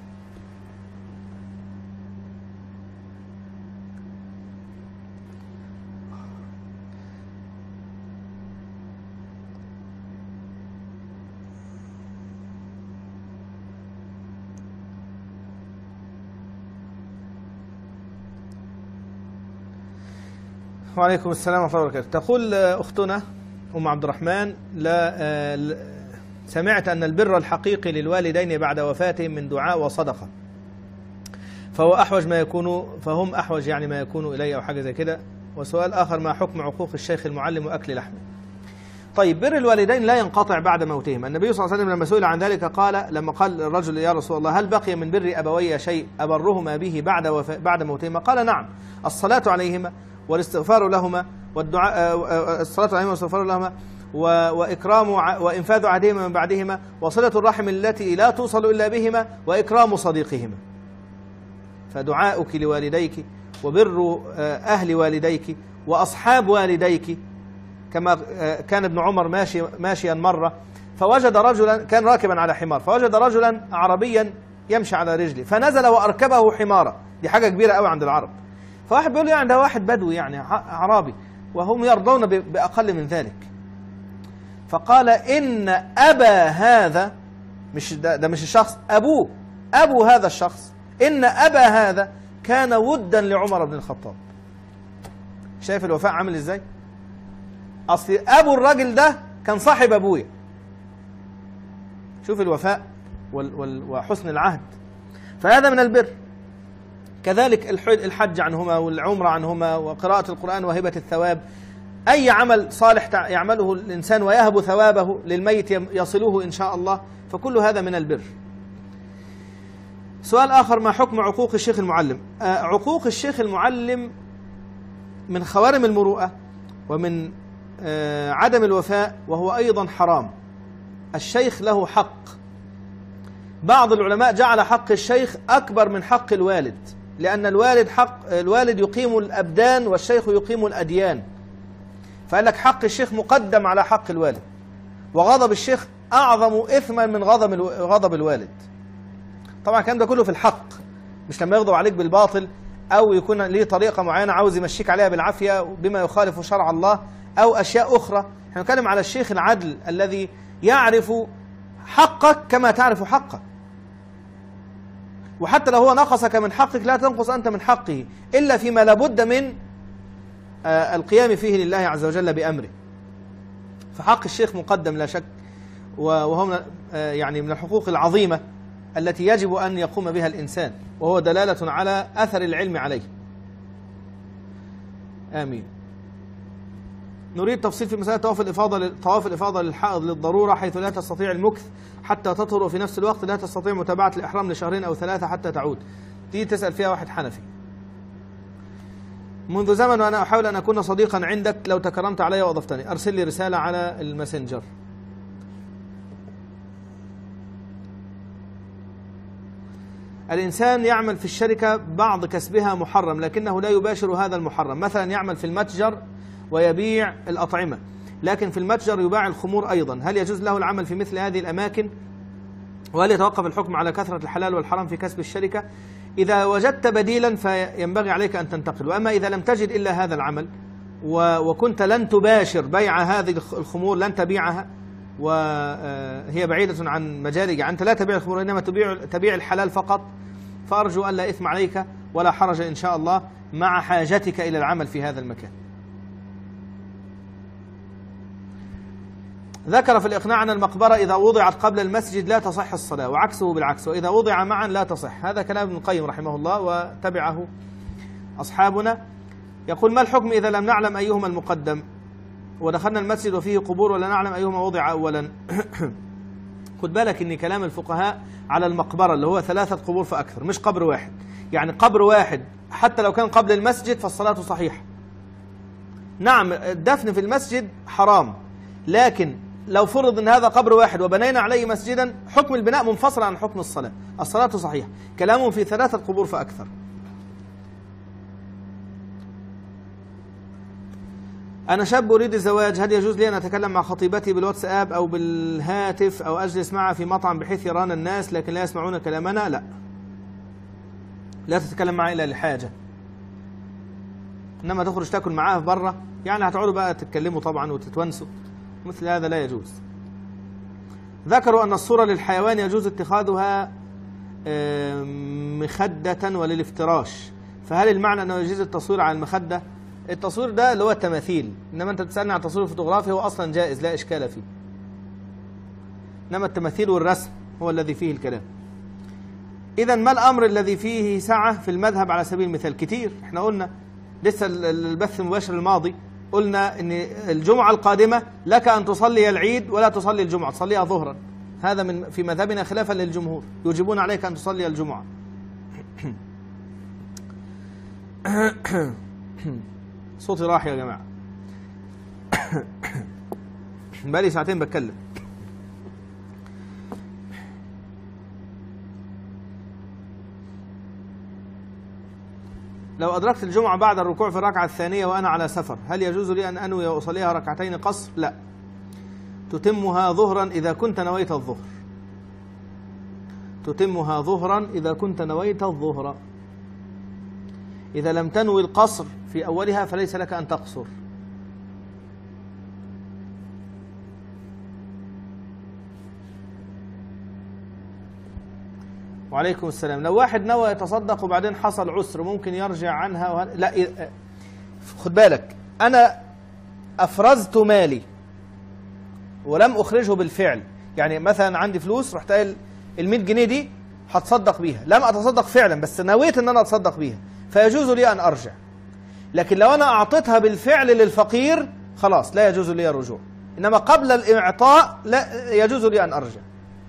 وعليكم السلام ورحمة الله وبركاته. تقول أختنا أم عبد الرحمن: لا سمعت أن البر الحقيقي للوالدين بعد وفاتهم من دعاء وصدقة، فهو أحوج ما يكون فهم أحوج يعني ما يكون إلي أو حاجة زي كده. وسؤال آخر: ما حكم عقوق الشيخ المعلم وأكل لحمه؟ طيب، بر الوالدين لا ينقطع بعد موتهم. النبي صلى الله عليه وسلم لما سئل عن ذلك قال، لما قال الرجل: يا رسول الله هل بقي من بر أبوي شيء أبرهما به بعد وفاة بعد موتهما؟ قال: نعم، الصلاة عليهما والاستغفار لهما والدعاء، الصلاة عليهما والاستغفار لهما وإكرام وإنفاذ عهدهما من بعدهما، وصلة الرحم التي لا توصل إلا بهما، وإكرام صديقهما. فدعاؤك لوالديك وبر أهل والديك وأصحاب والديك. كما كان ابن عمر ماشي ماشيا مرة، فوجد رجلا كان راكبا على حمار، فوجد رجلا عربيا يمشي على رجله، فنزل وأركبه حمارا. دي حاجة كبيرة قوي عند العرب. فواحد بيقول له يعني ده واحد بدوي يعني أعرابي، وهم يرضون بأقل من ذلك. فقال: إن أبا هذا، مش ده, ده مش الشخص، أبوه، أبو هذا الشخص، إن أبا هذا كان ودا لعمر بن الخطاب. شايف الوفاء عامل إزاي؟ أصل أبو الراجل ده كان صاحب أبويا. شوف الوفاء وحسن العهد. فهذا من البر. كذلك الحج عنهما والعمرة عنهما وقراءة القرآن وهبة الثواب. أي عمل صالح يعمله الإنسان ويهب ثوابه للميت يصله إن شاء الله، فكل هذا من البر. سؤال آخر: ما حكم عقوق الشيخ المعلم؟ آه عقوق الشيخ المعلم من خوارم المروءة ومن آه عدم الوفاء، وهو أيضا حرام. الشيخ له حق. بعض العلماء جعل حق الشيخ أكبر من حق الوالد، لأن الوالد حق الوالد يقيم الأبدان والشيخ يقيم الأديان. فقال لك حق الشيخ مقدم على حق الوالد، وغضب الشيخ أعظم إثما من غضب غضب الوالد. طبعا الكلام ده كله في الحق، مش لما يغضب عليك بالباطل أو يكون ليه طريقة معينة عاوز يمشيك عليها بالعافية بما يخالف شرع الله أو أشياء أخرى. احنا نتكلم على الشيخ العدل الذي يعرف حقك كما تعرف حقه، وحتى لو هو نقصك من حقك لا تنقص أنت من حقه، إلا فيما لابد من آه القيام فيه لله عز وجل بأمره. فحق الشيخ مقدم لا شك، وهو آه يعني من الحقوق العظيمة التي يجب أن يقوم بها الإنسان، وهو دلالة على أثر العلم عليه. آمين. نريد تفصيل في مسألة طواف الإفاضة طواف الإفاضة للحائض للضرورة، حيث لا تستطيع المكث حتى تطهر، وفي نفس الوقت لا تستطيع متابعة الإحرام لشهرين أو ثلاثة حتى تعود. دي تسأل فيها واحد حنفي. منذ زمن وأنا أحاول أن أكون صديقا عندك، لو تكرمت علي وأضفتني أرسل لي رسالة على الماسنجر. الإنسان يعمل في الشركة بعض كسبها محرم لكنه لا يباشر هذا المحرم، مثلا يعمل في المتجر ويبيع الأطعمة، لكن في المتجر يباع الخمور أيضا، هل يجوز له العمل في مثل هذه الأماكن؟ وهل يتوقف الحكم على كثرة الحلال والحرام في كسب الشركة؟ إذا وجدت بديلا فينبغي عليك أن تنتقل، وأما إذا لم تجد إلا هذا العمل وكنت لن تباشر بيع هذه الخمور، لن تبيعها وهي بعيدة عن مجالك، أنت لا تبيع الخمور إنما تبيع تبيع الحلال فقط، فأرجو أن لا إثم عليك ولا حرج إن شاء الله مع حاجتك إلى العمل في هذا المكان. ذكر في الإقناع أن المقبرة إذا وضعت قبل المسجد لا تصح الصلاة، وعكسه بالعكس، وإذا وضع معا لا تصح. هذا كلام ابن القيم رحمه الله وتبعه أصحابنا. يقول: ما الحكم إذا لم نعلم أيهما المقدم ودخلنا المسجد وفيه قبور ولا نعلم أيهما وضع أولا؟ خد بالك إن كلام الفقهاء على المقبرة اللي هو ثلاثة قبور فأكثر، مش قبر واحد. يعني قبر واحد حتى لو كان قبل المسجد فالصلاة صحيحة. نعم الدفن في المسجد حرام، لكن لو فرض ان هذا قبر واحد وبنينا عليه مسجدا حكم البناء منفصل عن حكم الصلاة، الصلاة صحيحة. كلامهم في ثلاثة قبور فأكثر. أنا شاب أريد الزواج، هل يجوز لي أن أتكلم مع خطيبتي بالواتساب أو بالهاتف أو أجلس معها في مطعم بحيث يرانا الناس لكن لا يسمعون كلامنا؟ لا، لا تتكلم معها إلا لحاجة، إنما تخرج تاكل معاها في بره يعني هتقعدوا بقى تتكلموا طبعا وتتونسوا، مثل هذا لا يجوز. ذكروا أن الصورة للحيوان يجوز اتخاذها مخدة وللافتراش، فهل المعنى أنه يجوز التصوير على المخدة؟ التصوير ده اللي هو التماثيل، إنما أنت بتسألني عن التصوير الفوتوغرافي هو أصلا جائز لا إشكال فيه، إنما التماثيل والرسم هو الذي فيه الكلام. إذا ما الأمر الذي فيه سعة في المذهب على سبيل المثال؟ كتير، احنا قلنا لسه البث المباشر الماضي قلنا ان الجمعة القادمة لك ان تصلي العيد ولا تصلي الجمعة، تصليها ظهرا، هذا من في مذهبنا خلافا للجمهور، يوجبون عليك ان تصلي الجمعة. صوتي راح يا جماعة، بقالي ساعتين بتكلم. لو أدركت الجمعة بعد الركوع في الركعة الثانية وأنا على سفر، هل يجوز لي أن أنوي وأصليها ركعتين قصر؟ لا، تتمها ظهرا إذا كنت نويت الظهر، تتمها ظهرا إذا كنت نويت الظهر. إذا لم تنوي القصر في أولها فليس لك أن تقصر. وعليكم السلام. لو واحد نوى يتصدق وبعدين حصل عسر ممكن يرجع عنها وه... لا، خد بالك، أنا أفرزت مالي ولم أخرجه بالفعل، يعني مثلا عندي فلوس رحت قايل المئة جنيه دي هتصدق بيها، لم أتصدق فعلا بس نويت أن أنا أتصدق بيها، فيجوز لي أن أرجع. لكن لو أنا أعطيتها بالفعل للفقير خلاص لا يجوز لي الرجوع، إنما قبل الإعطاء لا يجوز لي أن أرجع.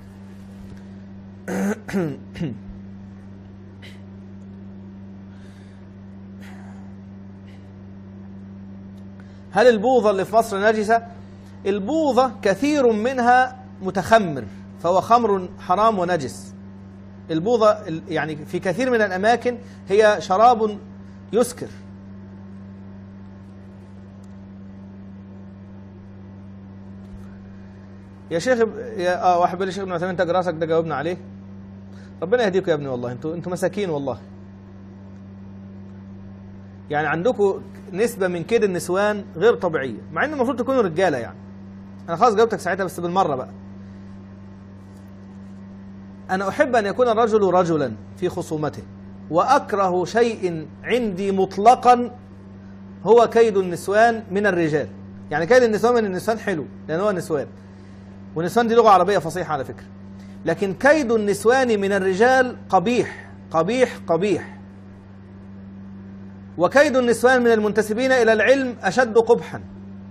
هل البوظة اللي في مصر نجسة؟ البوظة كثير منها متخمر فهو خمر حرام ونجس. البوظة يعني في كثير من الأماكن هي شراب يسكر. يا شيخ يا اه واحد بيقول لي شيخ ابن عثيمين تاج راسك، ده جاوبنا عليه. ربنا يهديكم يا ابني، والله انتوا انتوا مساكين والله. يعني عندكم نسبة من كيد النسوان غير طبيعية، مع ان المفروض تكونوا رجالة. يعني انا خلاص جاوبتك ساعتها بس بالمرة بقى. انا احب ان يكون الرجل رجلا في خصومته، واكره شيء عندي مطلقا هو كيد النسوان من الرجال. يعني كيد النسوان من النسوان حلو لان هو نسوان، والنسوان دي لغة عربية فصيحة على فكرة، لكن كيد النسوان من الرجال قبيح قبيح قبيح. وكيد النسوان من المنتسبين إلى العلم أشد قبحا.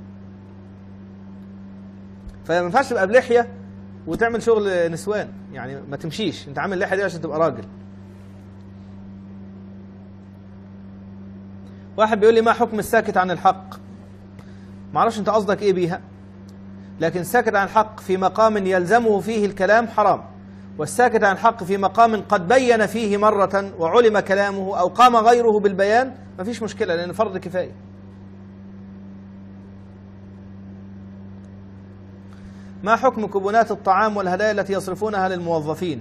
فما ينفعش تبقى بلحية وتعمل شغل نسوان، يعني ما تمشيش. انت عامل لحية دي عشان تبقى راجل. واحد بيقول لي ما حكم الساكت عن الحق؟ ما اعرفش انت قصدك ايه بيها، لكن الساكت عن الحق في مقام يلزمه فيه الكلام حرام، والساكت عن الحق في مقام قد بين فيه مرة وعلم كلامه أو قام غيره بالبيان مفيش مشكلة، لأن فرض كفاية. ما حكم كوبونات الطعام والهدايا التي يصرفونها للموظفين؟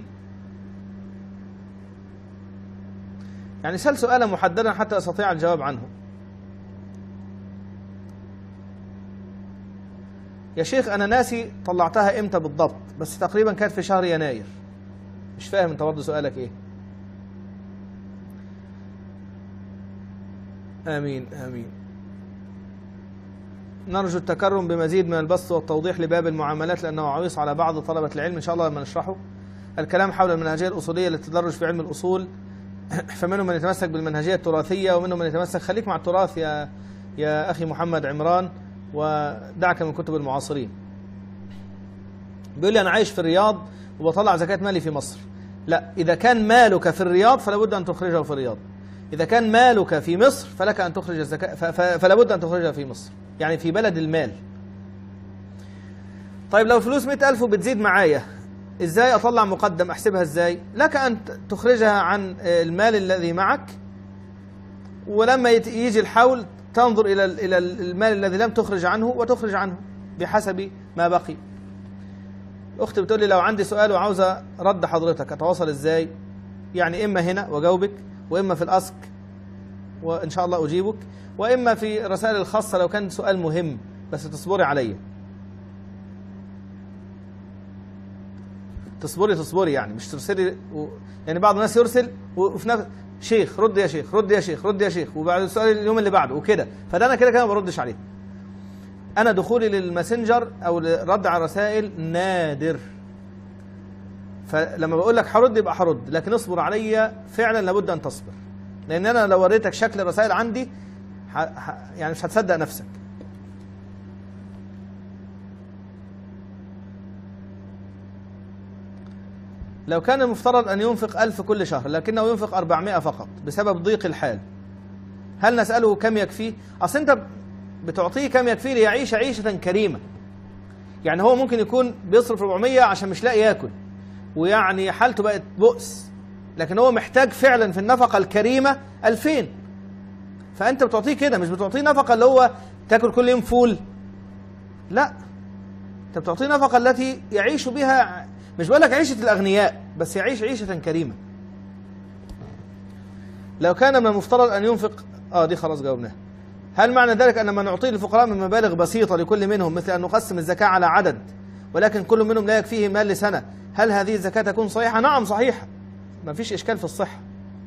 يعني سأل سؤالا محددا حتى أستطيع الجواب عنه. يا شيخ أنا ناسي طلعتها إمتى بالضبط، بس تقريبا كانت في شهر يناير. مش فاهم أنت برضه سؤالك إيه. آمين آمين. نرجو التكرم بمزيد من البسط والتوضيح لباب المعاملات لأنه عويص على بعض طلبة العلم، إن شاء الله لما نشرحه. الكلام حول المنهجية الأصولية للتدرج في علم الأصول، فمنهم من يتمسك بالمنهجية التراثية ومنهم من يتمسك. خليك مع التراث يا يا أخي محمد عمران ودعك من كتب المعاصرين. بيقول لي أنا عايش في الرياض وبطلع زكاة مالي في مصر. لا، إذا كان مالك في الرياض فلا بد أن تخرجه في الرياض. إذا كان مالك في مصر فلك أن تخرج الزكاة، فلا بد أن تخرجها في مصر، يعني في بلد المال. طيب لو فلوس مئة ألف وبتزيد معايا، إزاي أطلع مقدم؟ أحسبها إزاي؟ لك أن تخرجها عن المال الذي معك، ولما يجي الحول تنظر إلى إلى المال الذي لم تخرج عنه وتخرج عنه بحسب ما بقي. أختي بتقول لي لو عندي سؤال وعاوزة رد حضرتك أتواصل إزاي؟ يعني إما هنا وأجاوبك، وإما في الأسك وإن شاء الله أجيبك، وإما في الرسائل الخاصة لو كان سؤال مهم بس تصبري عليا. تصبري تصبري يعني مش ترسلي و... يعني بعض الناس يرسل وفي نفس شيخ رد يا شيخ رد يا شيخ رد يا شيخ وبعد السؤال اليوم اللي بعده وكده، فده أنا كده كده ما بردش عليه. أنا دخولي للماسنجر أو الرد على الرسائل نادر، فلما بقول لك هرد يبقى هرد، لكن اصبر عليا فعلا، لابد أن تصبر، لأن أنا لو وريتك شكل الرسائل عندي ح... ح... يعني مش هتصدق نفسك. لو كان المفترض أن ينفق ألف كل شهر لكنه ينفق أربعمائة فقط بسبب ضيق الحال، هل نسأله كم يكفيه؟ أصل أنت بتعطيه كم يكفيه ليعيش عيشة كريمة. يعني هو ممكن يكون بيصرف أربعمائة عشان مش لاقي ياكل، ويعني حالته بقت بؤس، لكن هو محتاج فعلا في النفقة الكريمة ألفين. فأنت بتعطيه كده، مش بتعطيه نفقة اللي هو تاكل كل يوم فول، لا، أنت بتعطيه نفقة التي يعيش بها، مش بقول لك عيشة الأغنياء، بس يعيش عيشة كريمة. لو كان من المفترض أن ينفق، آه دي خلاص جاوبناها. هل معنى ذلك أن ما نعطيه للفقراء من مبالغ بسيطة لكل منهم، مثل أن نقسم الزكاة على عدد ولكن كل منهم لا يكفيه مال لسنة، هل هذه الزكاة تكون صحيحة؟ نعم صحيحة، ما فيش إشكال في الصحة.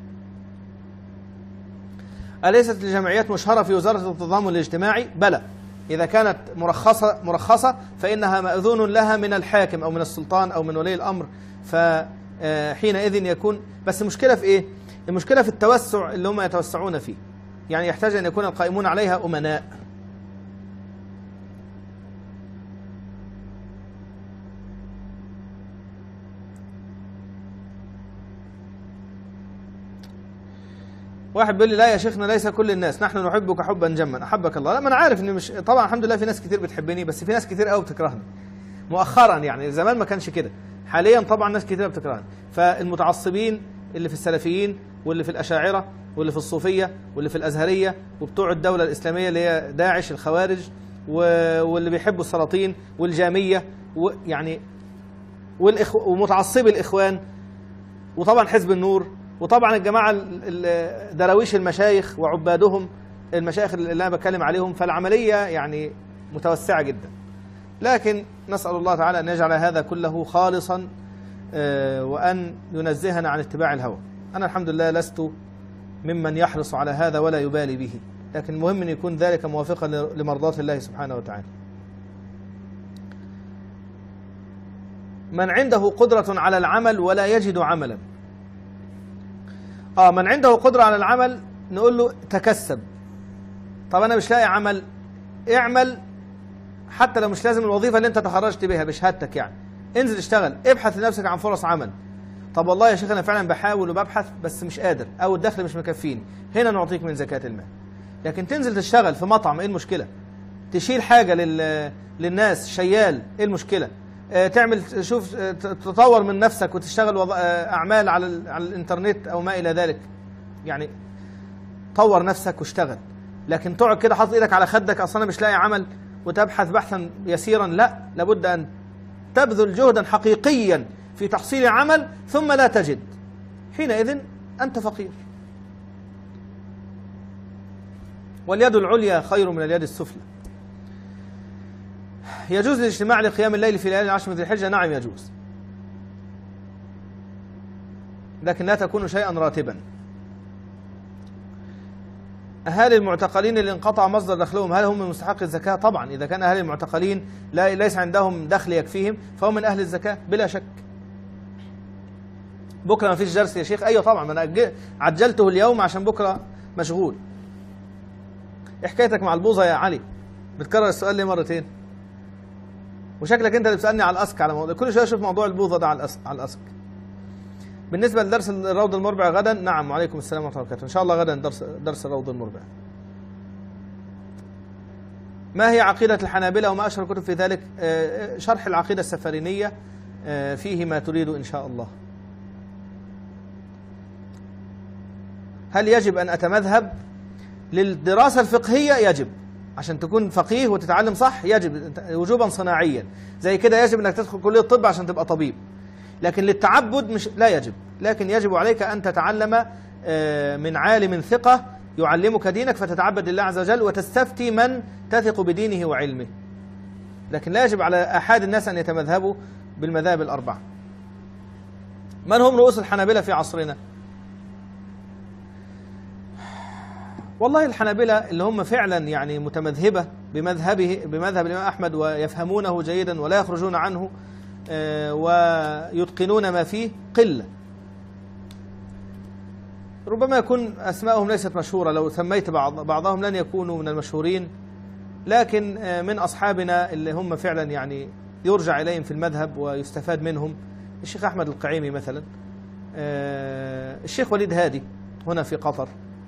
أليست الجمعيات مشهرة في وزارة التضامن الاجتماعي؟ بلى، إذا كانت مرخصة مرخصة فإنها مأذون لها من الحاكم أو من السلطان أو من ولي الأمر، فحينئذ يكون. بس المشكلة في إيه؟ المشكلة في التوسع اللي هم يتوسعون فيه، يعني يحتاج أن يكون القائمون عليها أمناء. واحد بيقول لي لا يا شيخنا ليس كل الناس، نحن نحبك حبا جما. أحبك الله. لا، ما أنا عارف إن مش، طبعا الحمد لله في ناس كتير بتحبني، بس في ناس كتير قوي بتكرهني مؤخرا، يعني زمان ما كانش كده، حاليا طبعا ناس كتير بتكرهني. فالمتعصبين اللي في السلفيين واللي في الأشاعرة واللي في الصوفية واللي في الأزهرية وبتوع الدولة الإسلامية اللي هي داعش الخوارج واللي بيحبوا السلاطين والجامية ويعني والإخو ومتعصبي الإخوان، وطبعا حزب النور، وطبعا الجماعة دراويش المشايخ وعبادهم المشايخ اللي أنا بتكلم عليهم. فالعملية يعني متوسعة جدا، لكن نسأل الله تعالى أن يجعل هذا كله خالصا وأن ينزهنا عن اتباع الهوى. أنا الحمد لله لست ممن يحرص على هذا ولا يبالي به، لكن المهم أن يكون ذلك موافقا لمرضاة الله سبحانه وتعالى. من عنده قدرة على العمل ولا يجد عملا. آه من عنده قدرة على العمل نقول له تكسب. طب أنا مش لاقي عمل، اعمل حتى لو مش لازم الوظيفة اللي أنت تخرجت بها بشهادتك، يعني انزل اشتغل، ابحث لنفسك عن فرص عمل. طب والله يا شيخ أنا فعلا بحاول وببحث بس مش قادر، أو الدخل مش مكفيني، هنا نعطيك من زكاة المال. لكن تنزل تشتغل في مطعم، إيه المشكلة؟ تشيل حاجة لل... للناس، شيال، إيه المشكلة؟ تعمل شوف تطور من نفسك وتشتغل أعمال على على الإنترنت أو ما إلى ذلك، يعني طور نفسك واشتغل. لكن تقعد كده حاطط إيدك على خدك أصلا مش لاقي عمل وتبحث بحثا يسيرا، لا، لابد أن تبذل جهدا حقيقيا في تحصيل عمل ثم لا تجد، حينئذ أنت فقير. واليد العليا خير من اليد السفلى. يجوز الاجتماع لقيام الليل في ليالي العشر من ذي الحجة؟ نعم يجوز، لكن لا تكون شيئا راتبا. أهالي المعتقلين اللي انقطع مصدر دخلهم هل هم من مستحق الزكاة؟ طبعا، إذا كان أهالي المعتقلين لا ليس عندهم دخل يكفيهم فهم من أهل الزكاة بلا شك. بكرة ما فيش درس يا شيخ؟ أيوة طبعا، أنا عجلته اليوم عشان بكرة مشغول. إيه حكايتك مع البوظة يا علي؟ بتكرر السؤال لي مرتين، وشكلك أنت اللي بتسألني على الأسك، على موضوع كل شوية أشوف موضوع البوظة ده على على الأسك. بالنسبة لدرس الروض المربع غدا، نعم، وعليكم السلام ورحمة الله وبركاته، إن شاء الله غدا درس درس الروض المربع. ما هي عقيدة الحنابلة وما أشهر الكتب في ذلك؟ شرح العقيدة السفرينية فيه ما تريد إن شاء الله. هل يجب أن أتمذهب؟ للدراسة الفقهية يجب، عشان تكون فقيه وتتعلم صح يجب وجوبا صناعيا، زي كده يجب أنك تدخل كلية الطب عشان تبقى طبيب. لكن للتعبد مش لا يجب، لكن يجب عليك أن تتعلم من عالم ثقة يعلمك دينك فتتعبد لله عز وجل وتستفتي من تثق بدينه وعلمه. لكن لا يجب على أحد الناس أن يتمذهبوا بالمذاهب الأربعة. من هم رؤوس الحنابلة في عصرنا؟ والله الحنابلة اللي هم فعلا يعني متمذهبة بمذهبه بمذهب الإمام أحمد ويفهمونه جيدا ولا يخرجون عنه ويتقنون ما فيه قلة. ربما يكون أسماءهم ليست مشهورة، لو سميت بعض بعضهم لن يكونوا من المشهورين، لكن من أصحابنا اللي هم فعلا يعني يرجع إليهم في المذهب ويستفاد منهم الشيخ أحمد القعيمي مثلا، الشيخ وليد هادي هنا في قطر،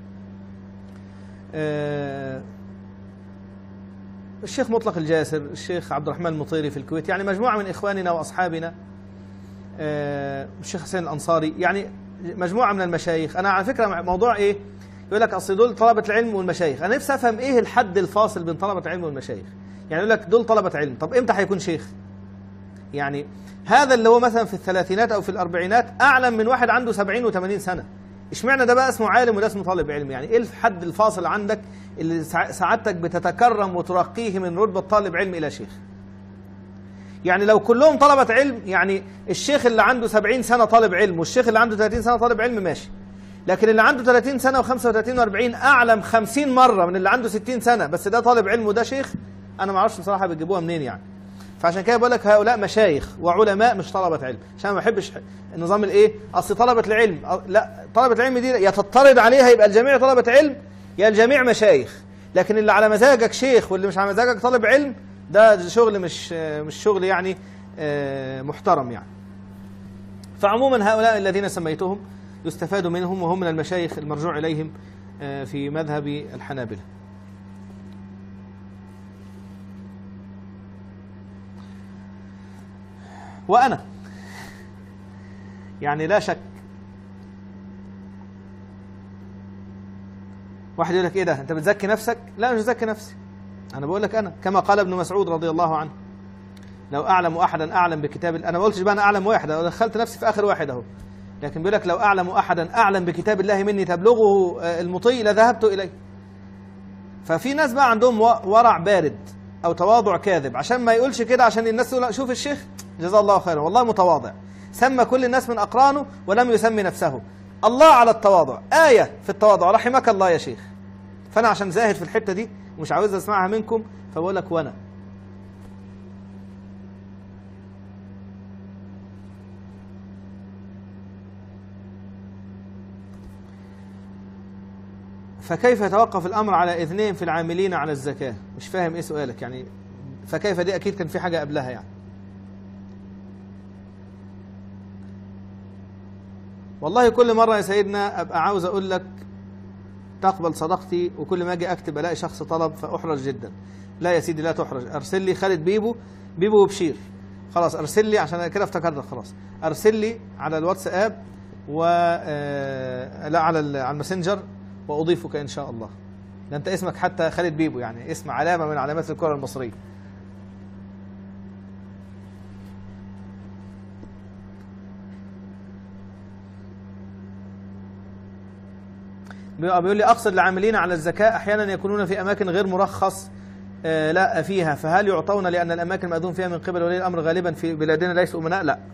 الشيخ مطلق الجاسر، الشيخ عبد الرحمن المطيري في الكويت، يعني مجموعة من إخواننا وأصحابنا، الشيخ حسين الأنصاري، يعني مجموعة من المشايخ. أنا على فكرة موضوع إيه؟ يقول لك أصل دول طلبة العلم والمشايخ، أنا نفسي أفهم إيه الحد الفاصل بين طلبة العلم والمشايخ. يعني يقول لك دول طلبة علم، طب إمتى هيكون شيخ؟ يعني هذا اللي هو مثلا في الثلاثينات أو في الأربعينات أعلم من واحد عنده سبعين وثمانين سنة، اشمعنى ده بقى اسمه عالم وده اسمه طالب علم؟ يعني ايه الحد الفاصل عندك اللي سعادتك بتتكرم وترقيه من رتبة طالب علم إلى شيخ؟ يعني لو كلهم طلبة علم، يعني الشيخ اللي عنده سبعين سنة طالب علم والشيخ اللي عنده ثلاثين سنة طالب علم ماشي، لكن اللي عنده ثلاثين سنة وخمسة وثلاثين وأربعين أعلم خمسين مرة من اللي عنده ستين سنة، بس ده طالب علم وده شيخ، أنا ما أعرفش بصراحة بتجيبوها منين يعني. فعشان كده بقول لك هؤلاء مشايخ وعلماء مش طلبة علم، عشان ما بحبش النظام الايه، اصل طلبة العلم، لا، طلبة العلم دي يا تضطرد عليها يبقى الجميع طلبة علم يا الجميع مشايخ، لكن اللي على مزاجك شيخ واللي مش على مزاجك طالب علم ده شغل مش مش شغل يعني محترم يعني. فعموما هؤلاء الذين سميتهم يستفاد منهم وهم من المشايخ المرجوع إليهم في مذهب الحنابلة. وأنا يعني لا شك. واحد يقول لك ايه ده انت بتزكي نفسك؟ لا مش بزكي نفسي، انا بقول لك انا كما قال ابن مسعود رضي الله عنه، لو اعلم احدا اعلم بكتاب، انا ما قلتش بقى انا اعلم واحد، انا دخلت نفسي في اخر واحد اهو، لكن بيقول لك لو اعلم احدا اعلم بكتاب الله مني تبلغه المطي لذهبت اليه. ففي ناس بقى عندهم ورع بارد او تواضع كاذب، عشان ما يقولش كده عشان الناس تقول شوف الشيخ جزاه الله خيرا والله متواضع، سمى كل الناس من اقرانه ولم يسمي نفسه. الله على التواضع، آية في التواضع، رحمك الله يا شيخ. فأنا عشان زاهد في الحتة دي ومش عاوز أسمعها منكم فبقول لك وأنا فكيف يتوقف الأمر على اثنين في العاملين على الزكاة؟ مش فاهم إيه سؤالك يعني، فكيف دي أكيد كان في حاجة قبلها يعني. والله كل مرة يا سيدنا أبقى عاوز أقول لك تقبل صدقتي، وكل ما أجي أكتب ألاقي شخص طلب فأحرج جدا. لا يا سيدي لا تحرج، أرسل لي خالد بيبو بيبو وبشير، خلاص ارسل لي، عشان كده افتكرت خلاص، ارسل لي على الواتساب و آه لا على على الماسنجر واضيفك ان شاء الله. ده انت اسمك حتى خالد بيبو، يعني اسم علامه من علامات الكره المصريه. بيقول لي اقصد العاملين على الزكاه احيانا يكونون في اماكن غير مرخص آه لا فيها، فهل يعطون لان الاماكن المأذون فيها من قبل ولي الامر غالبا في بلادنا ليسوا امناء؟ لا.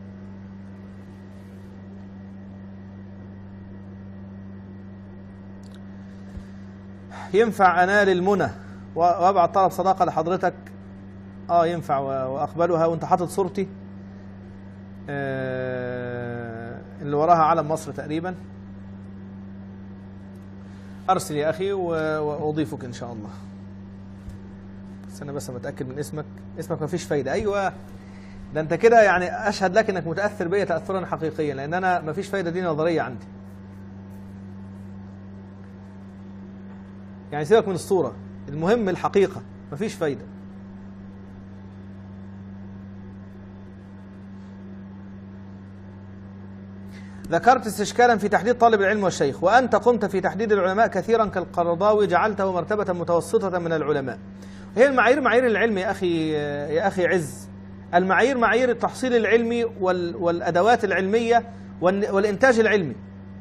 ينفع انال المنى وابعت طلب صداقه لحضرتك؟ اه ينفع واقبلها وانت حاطط صورتي آه اللي وراها علم مصر تقريبا. ارسل يا اخي واضيفك ان شاء الله. بس انا بس متاكد من اسمك، اسمك ما فيش فايده. ايوه ده انت كده يعني اشهد لك انك متاثر بيا تاثرا حقيقيا، لان انا ما فيش فايده دي نظريه عندي. يعني سيبك من الصوره، المهم الحقيقه، ما فيش فايده. ذكرت استشكالا في تحديد طالب العلم والشيخ، وأنت قمت في تحديد العلماء كثيرا كالقرضاوي جعلته مرتبة متوسطة من العلماء. هي المعايير معايير العلم يا أخي يا أخي عز، المعايير معايير التحصيل العلمي والأدوات العلمية والإنتاج العلمي.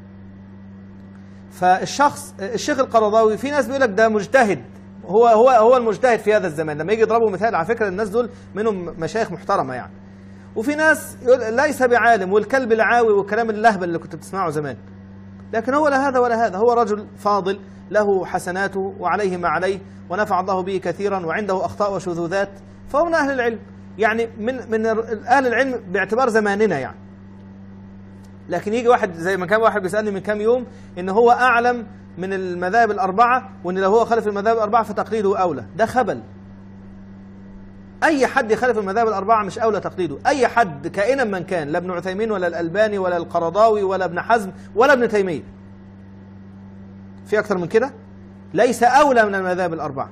فالشخص الشيخ القرضاوي في ناس بيقول لك ده مجتهد، هو هو هو المجتهد في هذا الزمان. لما يجي يضربوا مثال، على فكرة الناس دول منهم مشايخ محترمة يعني. وفي ناس يقول ليس بعالم والكلب العاوي والكلام اللهبل اللي كنت بتسمعه زمان. لكن هو لا هذا ولا هذا، هو رجل فاضل له حسناته وعليه ما عليه ونفع الله به كثيرا، وعنده أخطاء وشذوذات، فهو من أهل العلم، يعني من من أهل العلم باعتبار زماننا يعني. لكن يجي واحد زي ما كان واحد بيسألني من كام يوم إن هو أعلم من المذاهب الأربعة، وإن لو هو خالف المذاهب الأربعة فتقليده أولى. ده خبل. أي حد يخالف المذاهب الأربعة مش أولى تقليده، أي حد كائنا من كان، لا ابن عثيمين ولا الألباني ولا القرضاوي ولا ابن حزم ولا ابن تيمية. في أكثر من كده؟ ليس أولى من المذاهب الأربعة.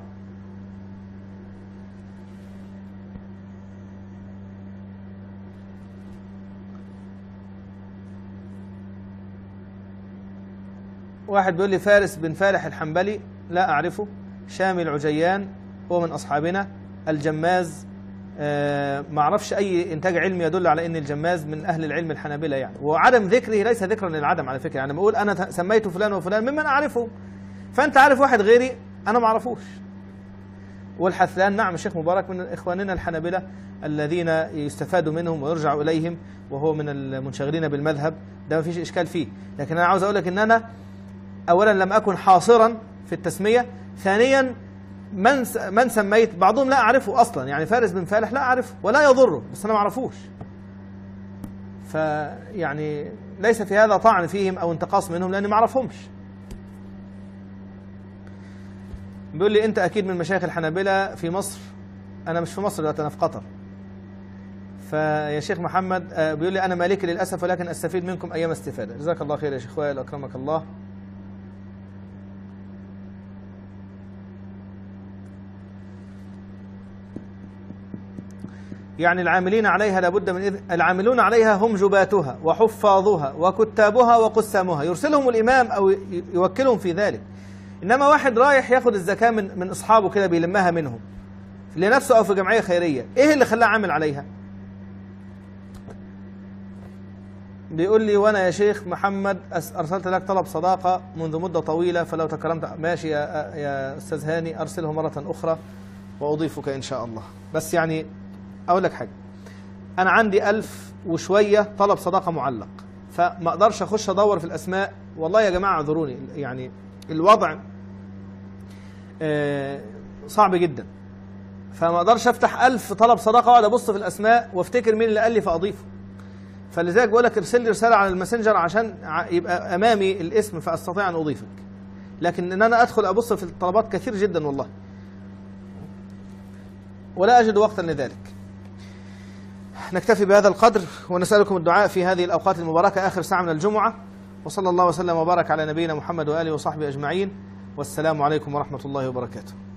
واحد بيقول لي فارس بن فالح الحنبلي، لا أعرفه. شامي العجيان هو من أصحابنا. الجماز آه ما اعرفش اي انتاج علمي يدل على ان الجماز من اهل العلم الحنابلة يعني. وعدم ذكره ليس ذكرا للعدم على فكره، يعني بقول انا سميت فلان وفلان ممن اعرفه، فانت عارف واحد غيري انا ما اعرفوش. والحثلان نعم الشيخ مبارك من اخواننا الحنابلة الذين يستفاد منهم ويرجع اليهم، وهو من المنشغلين بالمذهب، ده ما فيش اشكال فيه. لكن انا عاوز اقول لك ان انا اولا لم اكن حاصرا في التسميه، ثانيا من من سميت بعضهم لا اعرفه اصلا، يعني فارس بن فالح لا اعرفه ولا يضره، بس انا ما اعرفوش. فيعني ليس في هذا طعن فيهم او انتقاص منهم لاني ما اعرفهمش. بيقول لي انت اكيد من مشايخ الحنابلة في مصر. انا مش في مصر دلوقتي، انا في قطر. فيا شيخ محمد بيقول لي انا مالكي للاسف ولكن استفيد منكم ايام استفاده. جزاك الله خير يا شيخ وائل اكرمك الله. يعني العاملين عليها لابد من إذن، العاملون عليها هم جباتها وحفاظها وكتابها وقسامها، يرسلهم الإمام أو يوكلهم في ذلك. إنما واحد رايح ياخد الزكاة من من أصحابه كده بيلمها منهم لنفسه أو في جمعية خيرية، إيه اللي خلاه عامل عليها؟ بيقول لي وأنا يا شيخ محمد أرسلت لك طلب صداقة منذ مدة طويلة، فلو تكرمت ماشي يا يا أستاذ هاني، أرسله مرة أخرى وأضيفك إن شاء الله. بس يعني أقول لك حاجة، أنا عندي ألف وشوية طلب صداقة معلق، فما أقدرش أخش أدور في الأسماء. والله يا جماعة اعذروني، يعني الوضع صعب جدا، فما أقدرش أفتح ألف طلب صداقة وأقعد أبص في الأسماء وأفتكر مين اللي قال لي فأضيفه. فلذلك بقول لك ارسل لي رسالة على الماسنجر عشان يبقى أمامي الاسم فأستطيع أن أضيفك. لكن إن أنا أدخل أبص في الطلبات كثير جدا والله، ولا أجد وقتا لذلك. نكتفي بهذا القدر ونسألكم الدعاء في هذه الأوقات المباركة آخر ساعة من الجمعة، وصلى الله وسلم وبارك على نبينا محمد وآله وصحبه أجمعين، والسلام عليكم ورحمة الله وبركاته.